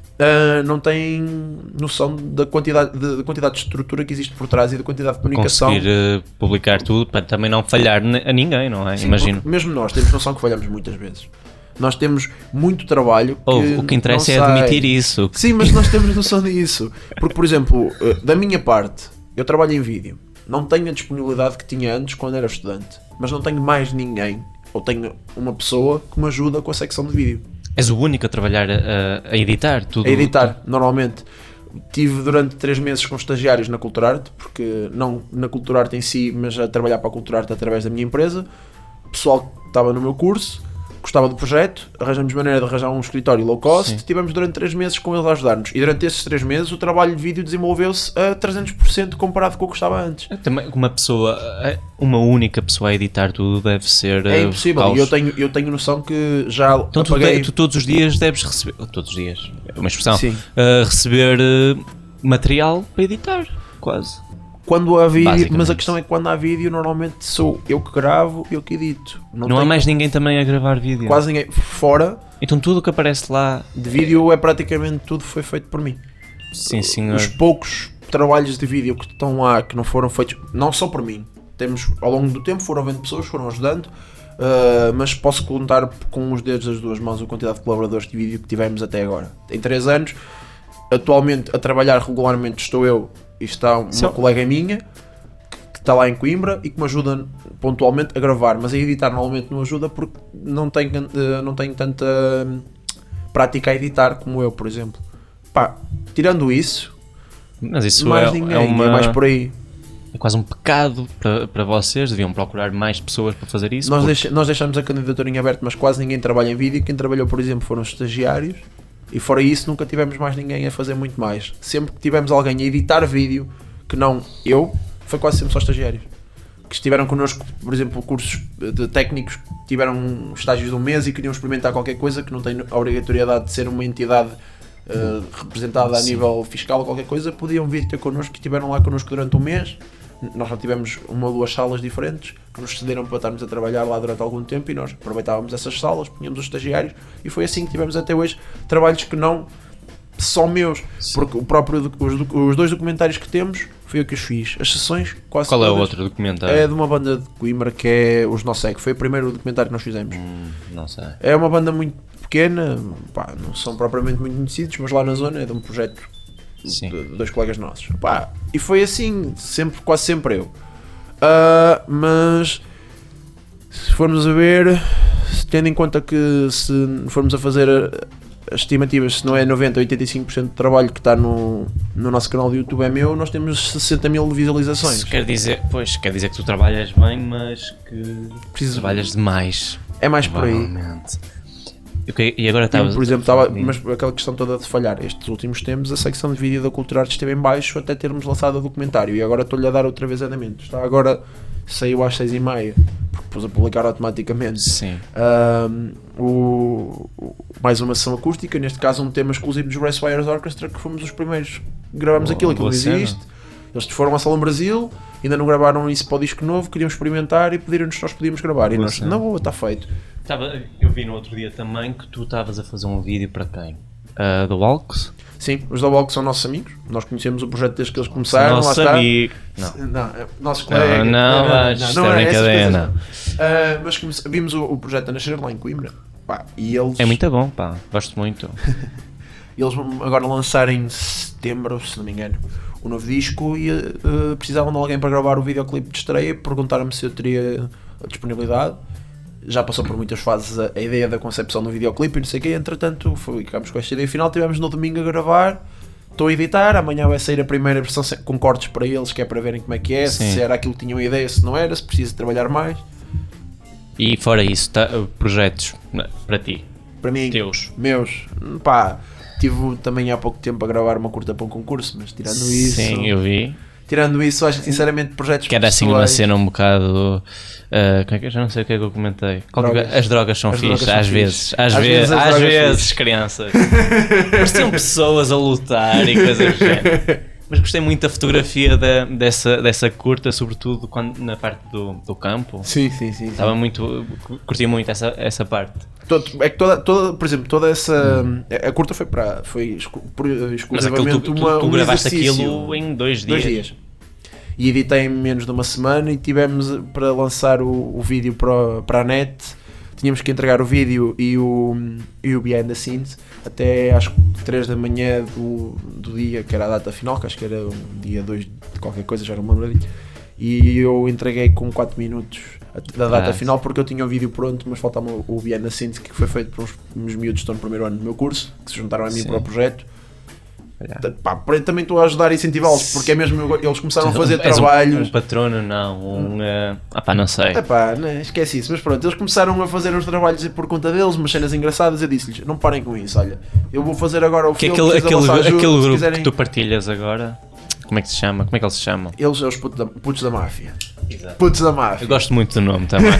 noção da quantidade de estrutura que existe por trás e da quantidade de comunicação. Conseguir publicar tudo para também não falhar a ninguém, não é? Sim, Imagino. mesmo nós temos noção que falhamos muitas vezes. Nós temos muito trabalho que O que interessa é não sai. admitir isso. Sim, mas nós temos noção disso. Porque, por exemplo, da minha parte, eu trabalho em vídeo. Não tenho a disponibilidade que tinha antes quando era estudante. Mas não tenho mais ninguém, ou tenho uma pessoa que me ajuda com a secção de vídeo. És o único a trabalhar a editar tudo. A editar, normalmente. Tive durante 3 meses com estagiários na Cultura Arte, porque não na Cultura Arte em si, mas a trabalhar para a Cultura Arte através da minha empresa. O pessoal que estava no meu curso gostava do projeto, arranjamos maneira de arranjar um escritório low cost. Sim. Estivemos durante 3 meses com eles a ajudar-nos. E durante esses 3 meses o trabalho de vídeo desenvolveu-se a 300% comparado com o que estava antes. Também uma única pessoa a editar tudo deve ser. É impossível. caos. E eu tenho noção que já Então apaguei... tu todos os dias deves receber. Todos os dias, é uma expressão. Sim. Receber material para editar, quase. Quando há vídeo, Basicamente. mas a questão é que quando há vídeo, normalmente sou eu que gravo, eu que edito. Não há tenho mais ninguém também a gravar vídeo. quase ninguém. Fora Então tudo o que aparece lá. de vídeo é praticamente tudo foi feito por mim. Sim, senhor. Os poucos trabalhos de vídeo que estão lá, que não foram feitos, não só por mim. Temos, ao longo do tempo, foram vendo pessoas, foram ajudando, mas posso contar com os dedos das duas mãos a quantidade de colaboradores de vídeo que tivemos até agora. Em 3 anos, atualmente a trabalhar regularmente estou eu e está uma colega minha que está lá em Coimbra e que me ajuda pontualmente a gravar, mas a editar normalmente não ajuda porque não tenho tanta prática a editar como eu, por exemplo. Pá, tirando isso, Mas isso mais ninguém, é mais por aí. É quase um pecado para vocês. Deviam procurar mais pessoas para fazer isso. Nós deixamos a candidatura em aberto, mas quase ninguém trabalha em vídeo. Quem trabalhou, por exemplo, foram os estagiários. E fora isso, nunca tivemos mais ninguém a fazer muito mais. Sempre que tivemos alguém a editar vídeo, que não eu, foi quase sempre só estagiários. Que estiveram connosco, por exemplo, cursos de técnicos, que tiveram estágios de 1 mês e queriam experimentar qualquer coisa, que não tem a obrigatoriedade de ser uma entidade representada a Sim. nível fiscal ou qualquer coisa, podiam vir ter connosco, que estiveram lá connosco durante um mês. Nós já tivemos uma ou duas salas diferentes que nos cederam para estarmos a trabalhar lá durante algum tempo e nós aproveitávamos essas salas, punhamos os estagiários e foi assim que tivemos até hoje trabalhos que não só meus, Sim. porque os 2 documentários que temos foi eu que os fiz. As sessões quase Qual é o todas outro documentário? é de uma banda de Coimbra que é os Noseg, foi o primeiro documentário que nós fizemos. Não sei. É uma banda muito pequena, pá, não são propriamente muito conhecidos, mas lá na zona é de um projeto Sim. de 2 colegas nossos. Pá, e foi assim, sempre, quase sempre eu. Mas se formos a ver, tendo em conta que se formos a fazer as estimativas, se não é 90% ou 85% do trabalho que está no nosso canal de YouTube é meu, nós temos 60 mil visualizações. Isso quer dizer que tu trabalhas bem, mas que Preciso- trabalhas demais. É mais por aí. Provavelmente. E agora Tipo, estavas. por exemplo, mas aquela questão toda de falhar, estes últimos tempos a secção de vídeo da Cultura Arte esteve em baixo até termos lançado o documentário e agora estou-lhe a dar outra vez andamento. Está agora, saiu às 6h30, porque pus a publicar automaticamente. Sim. Mais uma sessão acústica, neste caso um tema exclusivo dos Gracewires Orchestra, que fomos os primeiros que gravámos aquilo não boa cena. existe. Eles foram à Salão Brasil, ainda não gravaram isso para o disco novo, queriam experimentar e pediram-nos se nós podíamos gravar. E Boa nós, cena. na boa, está feito. Eu vi no outro dia também que tu estavas a fazer um vídeo para quem? Do Walks? Sim, os da Walk são nossos amigos, nós conhecemos o projeto desde que eles começaram, lá Nosso está. amigo. Não. Não, nossos colegas. Isto é brincadeira. Mas vimos o projeto a nascer lá em Coimbra. Pá, e eles, É muito bom, pá. Gosto muito. eles vão agora lançar em setembro, se não me engano, o novo disco e precisavam de alguém para gravar o videoclipe de estreia. Perguntaram-me se eu teria a disponibilidade. Já passou por muitas fases a ideia da concepção do videoclipe e não sei o quê. Entretanto, ficámos com esta ideia final. Tivemos no domingo a gravar. Estou a editar. Amanhã vai sair a primeira versão com cortes para eles, que é para verem como é que é. Sim. Se era aquilo que tinham a ideia, se não era, se precisa trabalhar mais. E fora isso, projetos para ti? Para mim, Teus? meus, pá, tive também há pouco tempo a gravar uma curta para um concurso, mas tirando isso, Sim, eu vi. tirando isso, acho que sinceramente projetos Que era assim uma pessoais- cena um bocado. Como é que eu já não sei o que é que eu comentei? Drogas. As drogas são As fixe, drogas são às fixe. vezes. Às Às vezes vezes, as às drogas vezes fixe. crianças. Pareciam pessoas a lutar e coisas do género. Mas gostei muito da fotografia dessa curta, sobretudo na parte do campo. Sim. Estava muito. Curti muito essa parte. É que toda, por exemplo, toda essa. A curta foi Mas exclusivamente tu um gravaste exercício. aquilo em 2 dias. 2 dias. E editei em menos de uma semana e tivemos para lançar o vídeo para a net. Tínhamos que entregar o vídeo e o behind the scenes até às 3 da manhã do dia, que era a data final, que acho que era o dia 2 de qualquer coisa, já não me lembro disso. E eu entreguei com 4 minutos da data final, porque eu tinha o vídeo pronto, mas faltava o behind the scenes, que foi feito por uns miúdos que estão no primeiro ano do meu curso, que se juntaram a mim Sim. para o projeto. Pá, também estou a ajudar a incentivá-los, porque é mesmo, eles começaram a fazer És trabalhos. um patrono, não. Não sei. Epá, né, esquece isso, mas pronto, eles começaram a fazer os trabalhos por conta deles, umas cenas engraçadas. Eu disse-lhes: não parem com isso, olha, eu vou fazer agora o Que filme, aquele preciso da vossa ajuda, grupo se que quiserem. tu partilhas agora, como é que se chama? Como é que eles se chamam? Eles são os putos da máfia. Exato. Putos da Eu máfia. gosto muito do nome também.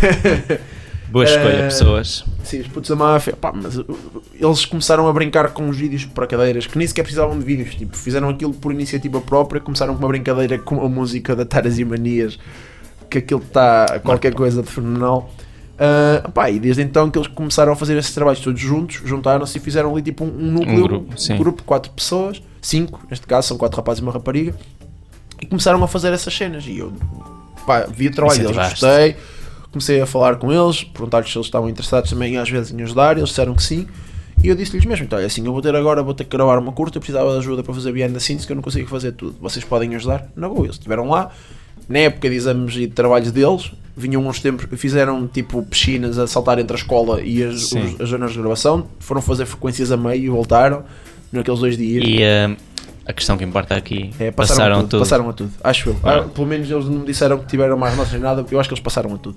Boa escolha, pessoas. Sim, os putos da máfia. Pá, mas eles começaram a brincar com os vídeos para cadeiras, que nem sequer precisavam de vídeos. Tipo, fizeram aquilo por iniciativa própria, começaram com uma brincadeira com a música da Taras e Manias, que aquilo está qualquer coisa de fenomenal. Pá, e desde então que eles começaram a fazer esses trabalhos todos juntos, juntaram-se e fizeram ali tipo um núcleo, grupo, sim. um grupo de 4 pessoas, 5 neste caso, são 4 rapazes e uma rapariga, e começaram a fazer essas cenas. E eu, pá, vi o trabalho deles, Incentivaste. gostei, comecei a falar com eles, perguntar-lhes se eles estavam interessados também às vezes em ajudar, e eles disseram que sim. E eu disse-lhes mesmo: então é assim, eu vou ter que gravar uma curta, eu precisava de ajuda para fazer behind the scenes, que eu não consigo fazer tudo, vocês podem ajudar? Na boa, eles estiveram lá. Na época de exames e de trabalhos deles, vinham uns tempos, fizeram tipo piscinas a saltar entre a escola e as zonas de gravação, foram fazer frequências a meio e voltaram naqueles 2 dias. E a questão que importa aqui, Passaram tudo. Passaram a tudo, acho eu. Pelo menos eles não me disseram que tiveram mais notas nem nada, eu acho que eles passaram a tudo.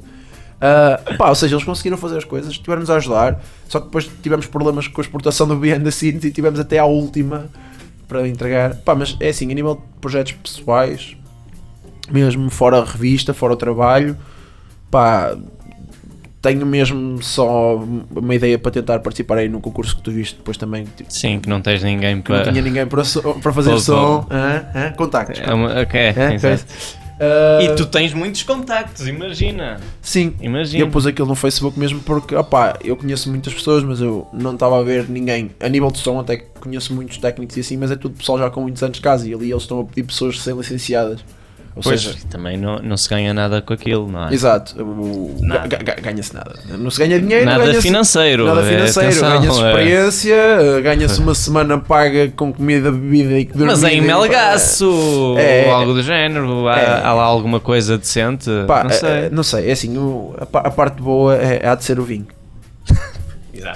Ou seja, eles conseguiram fazer as coisas, tiveram-nos a ajudar, só que depois tivemos problemas com a exportação do behind the scenes e tivemos até à última para entregar. Mas é assim, a nível de projetos pessoais, mesmo fora a revista, fora o trabalho, tenho mesmo só uma ideia para tentar participar aí no concurso que tu viste depois também. Tipo, Sim, que não tens ninguém que não tinha ninguém para fazer som. Contactos. Exato. E tu tens muitos contactos, imagina. Sim, Imagina. eu pus aquilo no Facebook mesmo porque, opá, eu conheço muitas pessoas, mas eu não estava a ver ninguém. A nível de som até conheço muitos técnicos e assim, mas é tudo pessoal já com muitos anos de casa e ali eles estão a pedir pessoas sem licenciadas. Ou Pois, seja, também não se ganha nada com aquilo, não é? exato, ganha-se nada. Não se ganha dinheiro, Nada ganha-se financeiro. ganha-se experiência, ganha-se uma semana paga com comida, bebida e que dormir. Mas é em Melgaço, ou algo do género, há lá alguma coisa decente, Pá, não sei. não sei, é assim, a parte boa há de ser o vinho. Exato.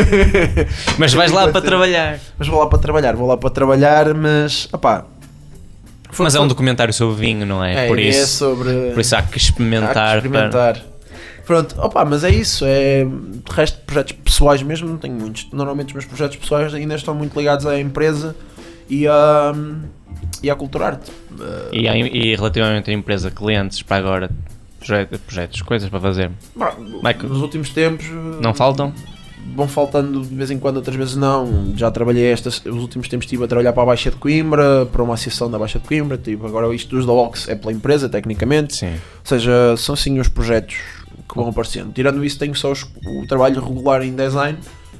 Mas vais lá para trabalhar. Mas vou lá para trabalhar, mas, opá... Mas é um documentário sobre vinho, não é? Por isso há que experimentar. Pronto, opa, mas é isso. De resto, projetos pessoais mesmo não tenho muitos. Normalmente os meus projetos pessoais ainda estão muito ligados à empresa e à cultura arte. E relativamente à empresa, clientes para agora, projetos, coisas para fazer. Nos últimos tempos não faltam? Vão faltando de vez em quando, outras vezes não. Já trabalhei os últimos tempos, estive a trabalhar para a Baixa de Coimbra, para uma associação da Baixa de Coimbra, tipo, agora isto dos da Ox é pela empresa, tecnicamente. Sim. Ou seja, são sim os projetos que vão aparecendo. Tirando isso, tenho só o trabalho regular em design,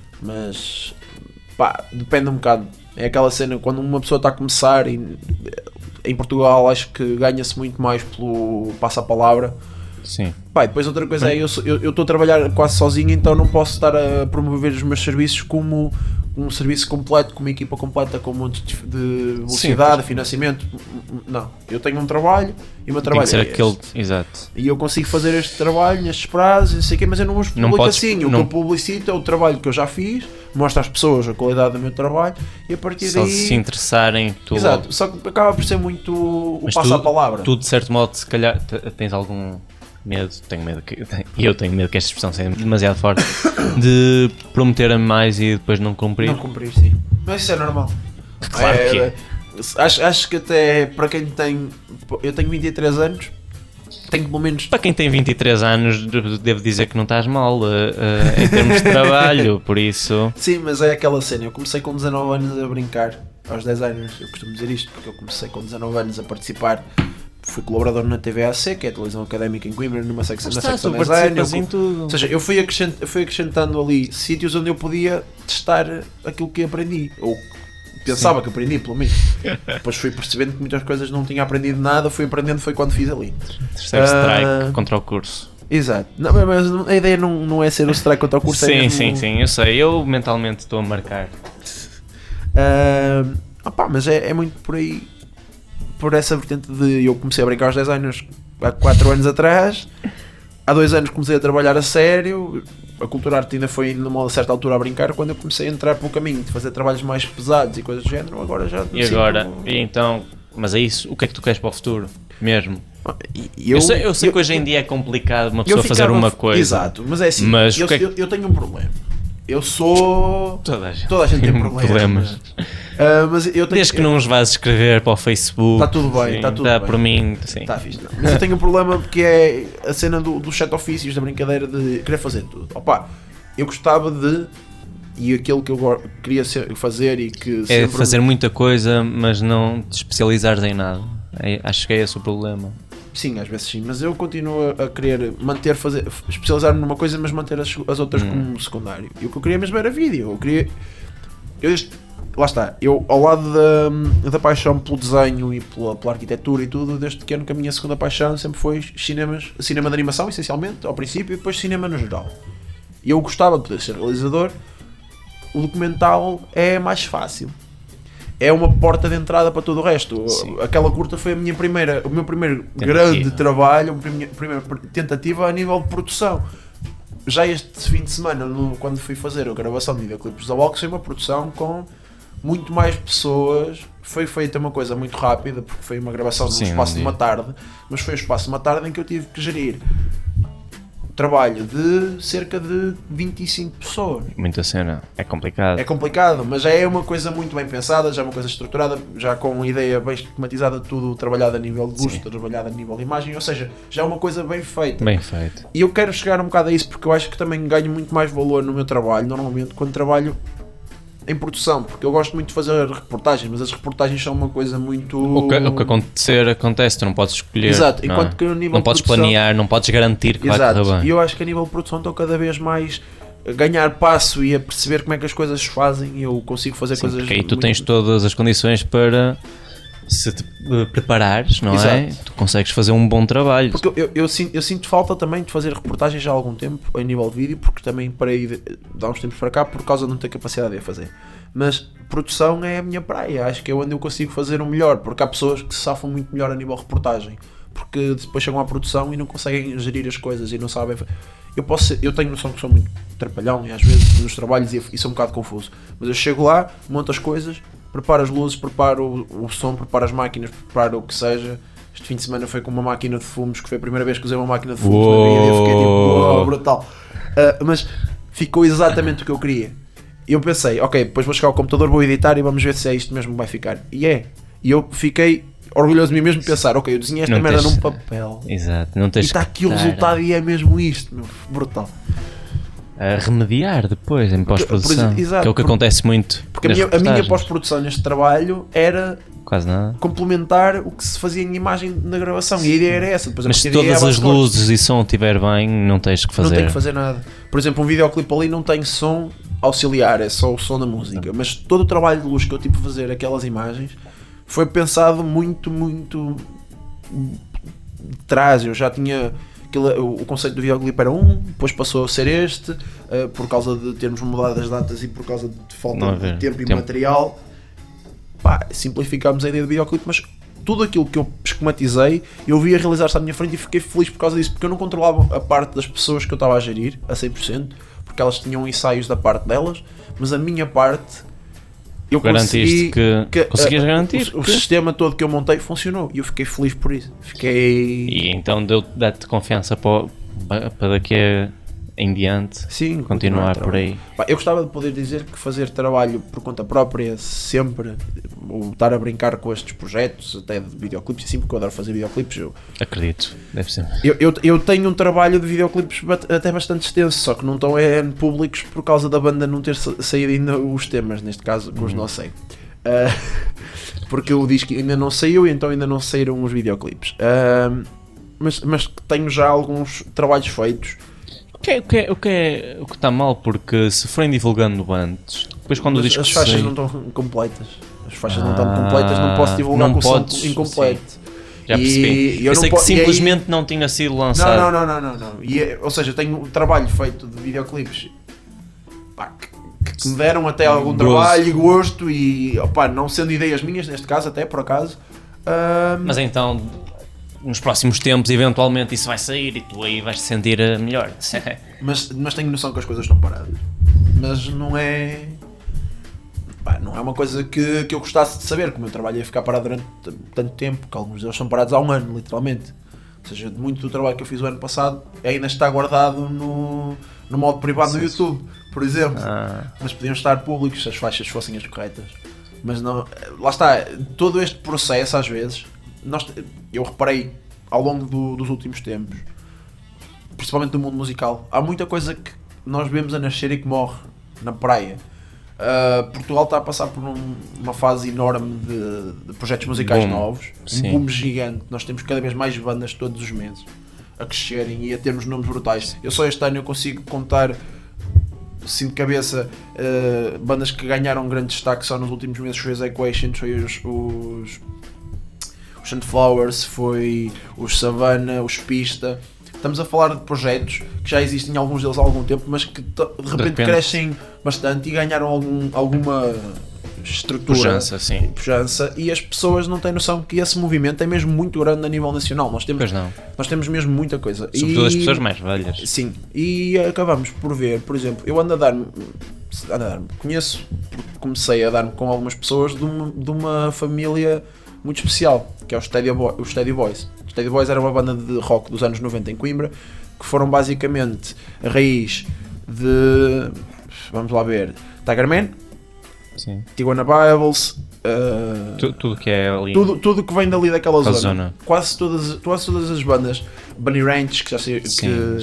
mas pá, depende um bocado. É aquela cena, quando uma pessoa está a começar, em Portugal acho que ganha-se muito mais pelo passa-palavra. Sim. Pá, depois outra coisa é, eu estou a trabalhar quase sozinho, então não posso estar a promover os meus serviços como um serviço completo, com uma equipa completa, com um monte de velocidade, de financiamento. Não, eu tenho um trabalho e o meu trabalho tem que ser é aquele, este. exato. E eu consigo fazer este trabalho nestes prazos, não sei o quê, mas eu não os publico assim. O que eu publicito é o trabalho que eu já fiz, mostro às pessoas a qualidade do meu trabalho e a partir só daí... se interessarem, tu... Exato, só que acaba por ser muito o passa-a-palavra. Tu, de certo modo, se calhar tens algum... medo, eu tenho medo que esta expressão seja demasiado forte, de prometer a mais e depois não cumprir. Não cumprir, sim. Mas isso é normal. Claro que é. Acho que até para quem tem... Eu tenho 23 anos, tenho pelo menos... Para quem tem 23 anos, devo dizer que não estás mal em termos de trabalho, por isso... Sim, mas é aquela cena, eu comecei com 19 anos a brincar aos 10 anos, eu costumo dizer isto, porque eu comecei com 19 anos a participar. Fui colaborador na TVAC, que é a televisão académica em Coimbra, numa secção de design. Ou seja, eu fui acrescentando ali sítios onde eu podia testar aquilo que aprendi, ou pensava que aprendi, pelo menos. Depois fui percebendo que muitas coisas não tinha aprendido nada, fui aprendendo foi quando fiz ali. Terceiro strike contra o curso. Exato. Não, mas a ideia não é ser o strike contra o curso. Sim, eu sei, eu mentalmente estou a marcar. Mas é muito por aí. Por essa vertente de eu comecei a brincar aos designers há 4 anos atrás, há 2 anos comecei a trabalhar a sério, a cultura arte ainda foi numa certa altura a brincar, quando eu comecei a entrar pelo caminho de fazer trabalhos mais pesados e coisas do género, agora já... E agora? E então, mas é isso, o que é que tu queres para o futuro? Mesmo? Eu sei que hoje em dia é complicado uma pessoa fazer uma coisa. Exato, mas é assim, mas eu tenho um problema. Eu sou... Toda a gente tem problemas. Mas desde que não os vais escrever para o Facebook. Está tudo bem, está tudo bem. Por mim, sim. Está fixe. Mas eu tenho um problema porque é a cena dos 7 ofícios, da brincadeira de querer fazer tudo. Opa, eu gostava de... E aquilo que eu queria fazer e que... É fazer muita coisa, mas não te especializares em nada. Acho que é esse o problema. Sim, às vezes sim, mas eu continuo a querer especializar-me numa coisa, mas manter as outras como secundário. E o que eu queria mesmo era vídeo. Lá está, eu ao lado da paixão pelo desenho e pela arquitetura e tudo, desde pequeno que a minha segunda paixão sempre foi cinema de animação, essencialmente, ao princípio, e depois cinema no geral. E eu gostava de poder ser realizador. O documental é mais fácil. É uma porta de entrada para todo o resto. Sim. Aquela curta foi o meu primeiro grande trabalho, a minha primeira tentativa a nível de produção. Já este fim de semana, quando fui fazer a gravação de videoclipes da Walks, foi uma produção com muito mais pessoas. Foi feita uma coisa muito rápida, porque foi uma gravação num espaço de uma tarde, mas foi um espaço de uma tarde em que eu tive que gerir trabalho de cerca de 25 pessoas. Muita cena. É complicado. É complicado, mas já é uma coisa muito bem pensada, já é uma coisa estruturada, já com uma ideia bem esquematizada, tudo trabalhado a nível de gosto, trabalhado a nível de imagem, ou seja, já é uma coisa bem feita. Bem feito. E eu quero chegar um bocado a isso porque eu acho que também ganho muito mais valor no meu trabalho, normalmente, quando trabalho em produção, porque eu gosto muito de fazer reportagens, mas as reportagens são uma coisa muito... O que acontecer, acontece, tu não podes escolher. Exato, não enquanto é? que a nível não de podes produção... planear, não podes garantir que vai Exato, correr e bem. eu acho que a nível de produção estou cada vez mais a ganhar passo e a perceber como é que as coisas se fazem e eu consigo fazer coisas... Porque aí tu tens todas as condições para, se te preparares, não é? Exato. Tu consegues fazer um bom trabalho. Porque eu sinto falta também de fazer reportagens já há algum tempo, em nível de vídeo, porque também parei de dar uns tempos para cá por causa de não ter capacidade de a fazer. Mas produção é a minha praia, acho que é onde eu consigo fazer o melhor, porque há pessoas que se safam muito melhor a nível de reportagem, porque depois chegam à produção e não conseguem gerir as coisas e não sabem... Eu tenho noção que sou muito trapalhão e às vezes nos trabalhos e sou um bocado confuso, mas eu chego lá, monto as coisas, preparo as luzes, preparo o som, preparo as máquinas, preparo o que seja. Este fim de semana foi com uma máquina de fumos, que foi a primeira vez que usei uma máquina de fumos na vida e eu fiquei tipo, uau, brutal. Mas ficou exatamente o que eu queria. E eu pensei, ok, depois vou chegar ao computador, vou editar e vamos ver se é isto mesmo que vai ficar. E eu fiquei orgulhoso de mim mesmo de pensar, ok, eu desenhei esta merda num papel. Exato, não tens e está aqui o resultado e é mesmo isto, meu, brutal. A remediar depois em pós-produção, que é o que acontece muito. Porque a minha pós-produção neste trabalho era quase nada. Complementar o que se fazia em imagem na gravação e a ideia era essa. Depois, mas se todas as luzes e som estiver bem, não tens que fazer. Não tenho que fazer nada. Por exemplo, um videoclipe ali não tem som auxiliar, é só o som da música, mas todo o trabalho de luz que eu tive a fazer aquelas imagens foi pensado muito de trás. Eu já tinha o conceito do videoclipe era depois passou a ser este, por causa de termos mudado as datas e por causa de falta de tempo e material. Simplificámos a ideia do videoclipe, mas tudo aquilo que eu esquematizei eu via realizar-se à minha frente e fiquei feliz por causa disso, porque eu não controlava a parte das pessoas que eu estava a gerir a 100%, porque elas tinham ensaios da parte delas, mas a minha parte eu consegui que conseguias garantir o sistema todo que eu montei funcionou e eu fiquei feliz por isso. E então dá-te confiança para daqui em diante. Sim, continuar por aí. Eu gostava de poder dizer que fazer trabalho por conta própria sempre, ou estar a brincar com estes projetos, até de videoclipes, assim, porque eu adoro fazer videoclipes. Acredito, deve ser. Eu tenho um trabalho de videoclipes até bastante extenso, só que não estão públicos por causa da banda não ter saído ainda os temas, neste caso, com os não sei. Porque o disco ainda não saiu e então ainda não saíram os videoclipes. Mas tenho já alguns trabalhos feitos. O que está mal, porque se forem divulgando antes, depois quando o disco as faixas não estão completas. As faixas não estão completas, não posso divulgar com o som incompleto. Sim. Já percebi. Eu sei que simplesmente não tinha sido lançado. Não. Ou seja, eu tenho um trabalho feito de videoclipes que me deram até algum trabalho e gosto e não sendo ideias minhas, neste caso, até por acaso. Mas então, nos próximos tempos, eventualmente isso vai sair e tu aí vais te sentir melhor. mas tenho noção que as coisas estão paradas. Mas não é uma coisa que eu gostasse de saber, que o meu trabalho ia ficar parado durante tanto tempo, que alguns deles são parados há um ano, literalmente. Ou seja, muito do trabalho que eu fiz o ano passado ainda está guardado no modo privado no YouTube, por exemplo. Mas podiam estar públicos se as faixas fossem as corretas. Mas não, lá está, todo este processo às vezes, eu reparei ao longo dos últimos tempos, principalmente do mundo musical, há muita coisa que nós vemos a nascer e que morre na praia. Portugal está a passar por uma fase enorme de projetos musicais novos, um boom gigante. Nós temos cada vez mais bandas todos os meses a crescerem e a termos nomes brutais. Eu só este ano eu consigo contar, assim de cabeça, bandas que ganharam um grande destaque só nos últimos meses. Foi os Equations, foi os Sunflowers, foi os Savannah, os Pista. Estamos a falar de projetos que já existem alguns deles há algum tempo, mas que de repente crescem bastante e ganharam alguma estrutura, pujança, e as pessoas não têm noção que esse movimento é mesmo muito grande a nível nacional. Nós temos mesmo muita coisa. Sobretudo as pessoas mais velhas. Sim, e acabamos por ver, por exemplo, eu ando a dar-me, comecei a dar-me com algumas pessoas de uma família muito especial, que é os Steady Boys. Steady Boys era uma banda de rock dos anos 90 em Coimbra, que foram basicamente a raiz de, vamos lá ver, Tiger Man, Sim. Tijuana Bibles, Tudo que é ali. tudo que vem dali daquela A zona. zona. Quase todas as bandas, Bunny Ranch, que já sei Sim, que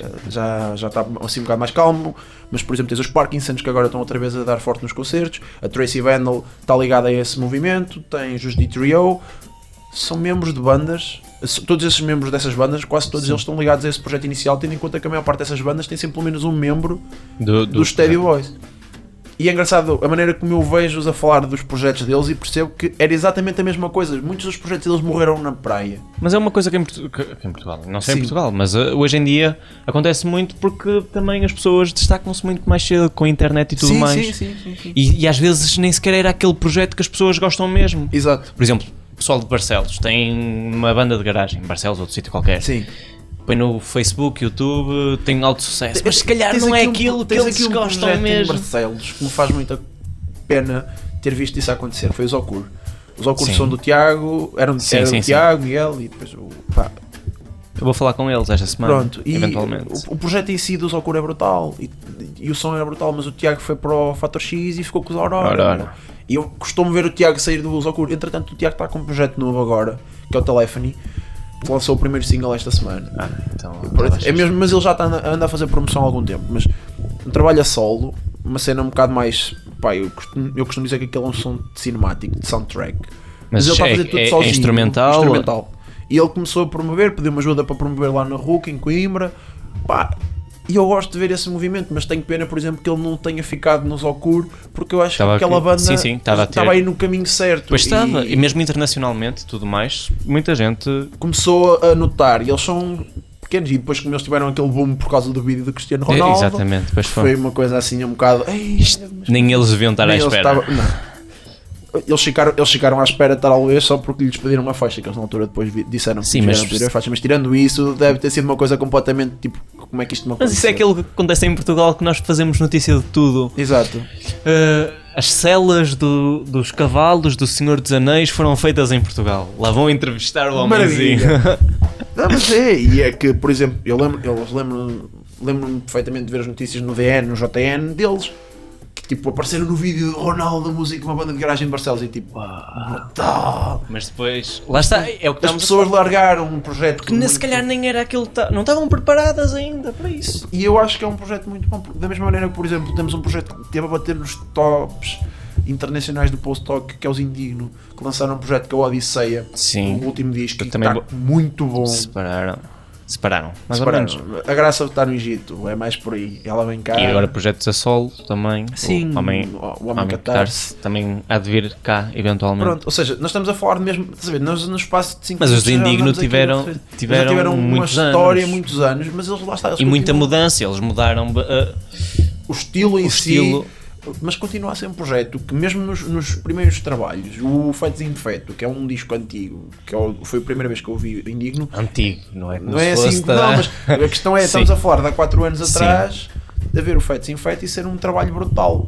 já está assim um bocado mais calmo, mas por exemplo tens os Parkinsons que agora estão outra vez a dar forte nos concertos, a Tracy Vandal está ligada a esse movimento, tens os D3O, são membros de bandas, todos esses membros dessas bandas, quase todos eles estão ligados a esse projeto inicial, tendo em conta que a maior parte dessas bandas tem sempre pelo menos um membro do Steady Boys. E é engraçado a maneira como eu vejo-os a falar dos projetos deles e percebo que era exatamente a mesma coisa. Muitos dos projetos deles morreram na praia. Mas é uma coisa que em Portugal, não sei Sim. em Portugal, mas hoje em dia acontece muito porque também as pessoas destacam-se muito mais cedo com a internet e tudo mais. Sim. E às vezes nem sequer era aquele projeto que as pessoas gostam mesmo. Exato. Por exemplo, o pessoal de Barcelos tem uma banda de garagem, Barcelos ou outro sítio qualquer. Sim. Põe no Facebook, YouTube, tem alto sucesso, mas se calhar Tens não é aqui aquilo que tens eles aqui gostam projeto em mesmo. Barcelos que me faz muita pena ter visto isso acontecer. Foi os Ocur. Os Ocur Sim. são do Tiago, eram Sim, do sim. Tiago, Miguel e depois o pá. Eu vou falar com eles esta semana, Pronto, e eventualmente. o projeto em si dos Ocur é brutal e o som era brutal, mas o Tiago foi para o Fator X e ficou com os Aurora. Aurora. E eu costumo ver o Tiago sair dos Ocur. Entretanto, o Tiago está com um projeto novo agora, que é o Telephony, que lançou o primeiro single esta semana. Então, É mesmo, mas ele já anda a fazer promoção há algum tempo. Mas um trabalho a solo, uma cena um bocado mais. Pá, eu costumo dizer que aquele é um som de cinemático, de soundtrack. Mas ele está a fazer tudo sozinho. É instrumental. E ele começou a promover, pediu-me ajuda para promover lá na RUC, em Coimbra. Pá, e eu gosto de ver esse movimento, mas tenho pena, por exemplo, que ele não tenha ficado nos Ocur, porque eu acho que aquela banda sim, estava aí no caminho certo. Pois estava, e mesmo internacionalmente, tudo mais, muita gente começou a notar, e eles são pequenos, e depois como eles tiveram aquele boom por causa do vídeo do Cristiano Ronaldo, exatamente, depois foi uma coisa assim um bocado. nem eles deviam estar à espera. Eles ficaram à espera talvez só porque lhes pediram uma faixa, que eles na altura depois disseram Sim, que mas lhes pediram a faixa, mas tirando isso deve ter sido uma coisa completamente tipo, como é que isto me Mas isso é aquilo que acontece em Portugal, que nós fazemos notícia de tudo. Exato. As celas dos cavalos do Senhor dos Anéis foram feitas em Portugal. Lá vão entrevistar o homenzinho. Não, mas e é que, por exemplo, eu lembro-me perfeitamente de ver as notícias no DN, no JN deles, que tipo apareceram no vídeo do Ronaldo, da música, uma banda de garagem de Barcelos, e tipo, brutal. Mas depois, lá está, é o que As pessoas largaram um projeto que se calhar nem era aquilo, não estavam preparadas ainda para isso. E eu acho que é um projeto muito bom, da mesma maneira que, por exemplo, temos um projeto que teve a bater nos tops internacionais do post-talk, que é os Indigno, que lançaram um projeto que é o Odisseia, Sim. o último disco, que também está muito bom. Separaram, mais ou menos. A graça está no Egito, é mais por aí. Ela vem cá. E agora projetos a solo também. Sim, o Homem Catarse também há de vir cá, eventualmente. Pronto, ou seja, nós estamos a falar de mesmo, estás a ver, nós no espaço de 5 Mas minutos os Indigno tiveram uma muitos história, anos. muitos anos, mas eles lá está. Eles E muita continuam. mudança, eles mudaram O estilo em estilo. si, mas continua a ser um projeto que mesmo nos primeiros trabalhos, o Fetos em Feto, que é um disco antigo, que foi a primeira vez que eu ouvi Indigno. Antigo, não é? Como Não é se assim, fosse não, mas a questão é, Sim. estamos a falar de há 4 anos Sim. atrás, de ver o Fetos em Feto e ser um trabalho brutal.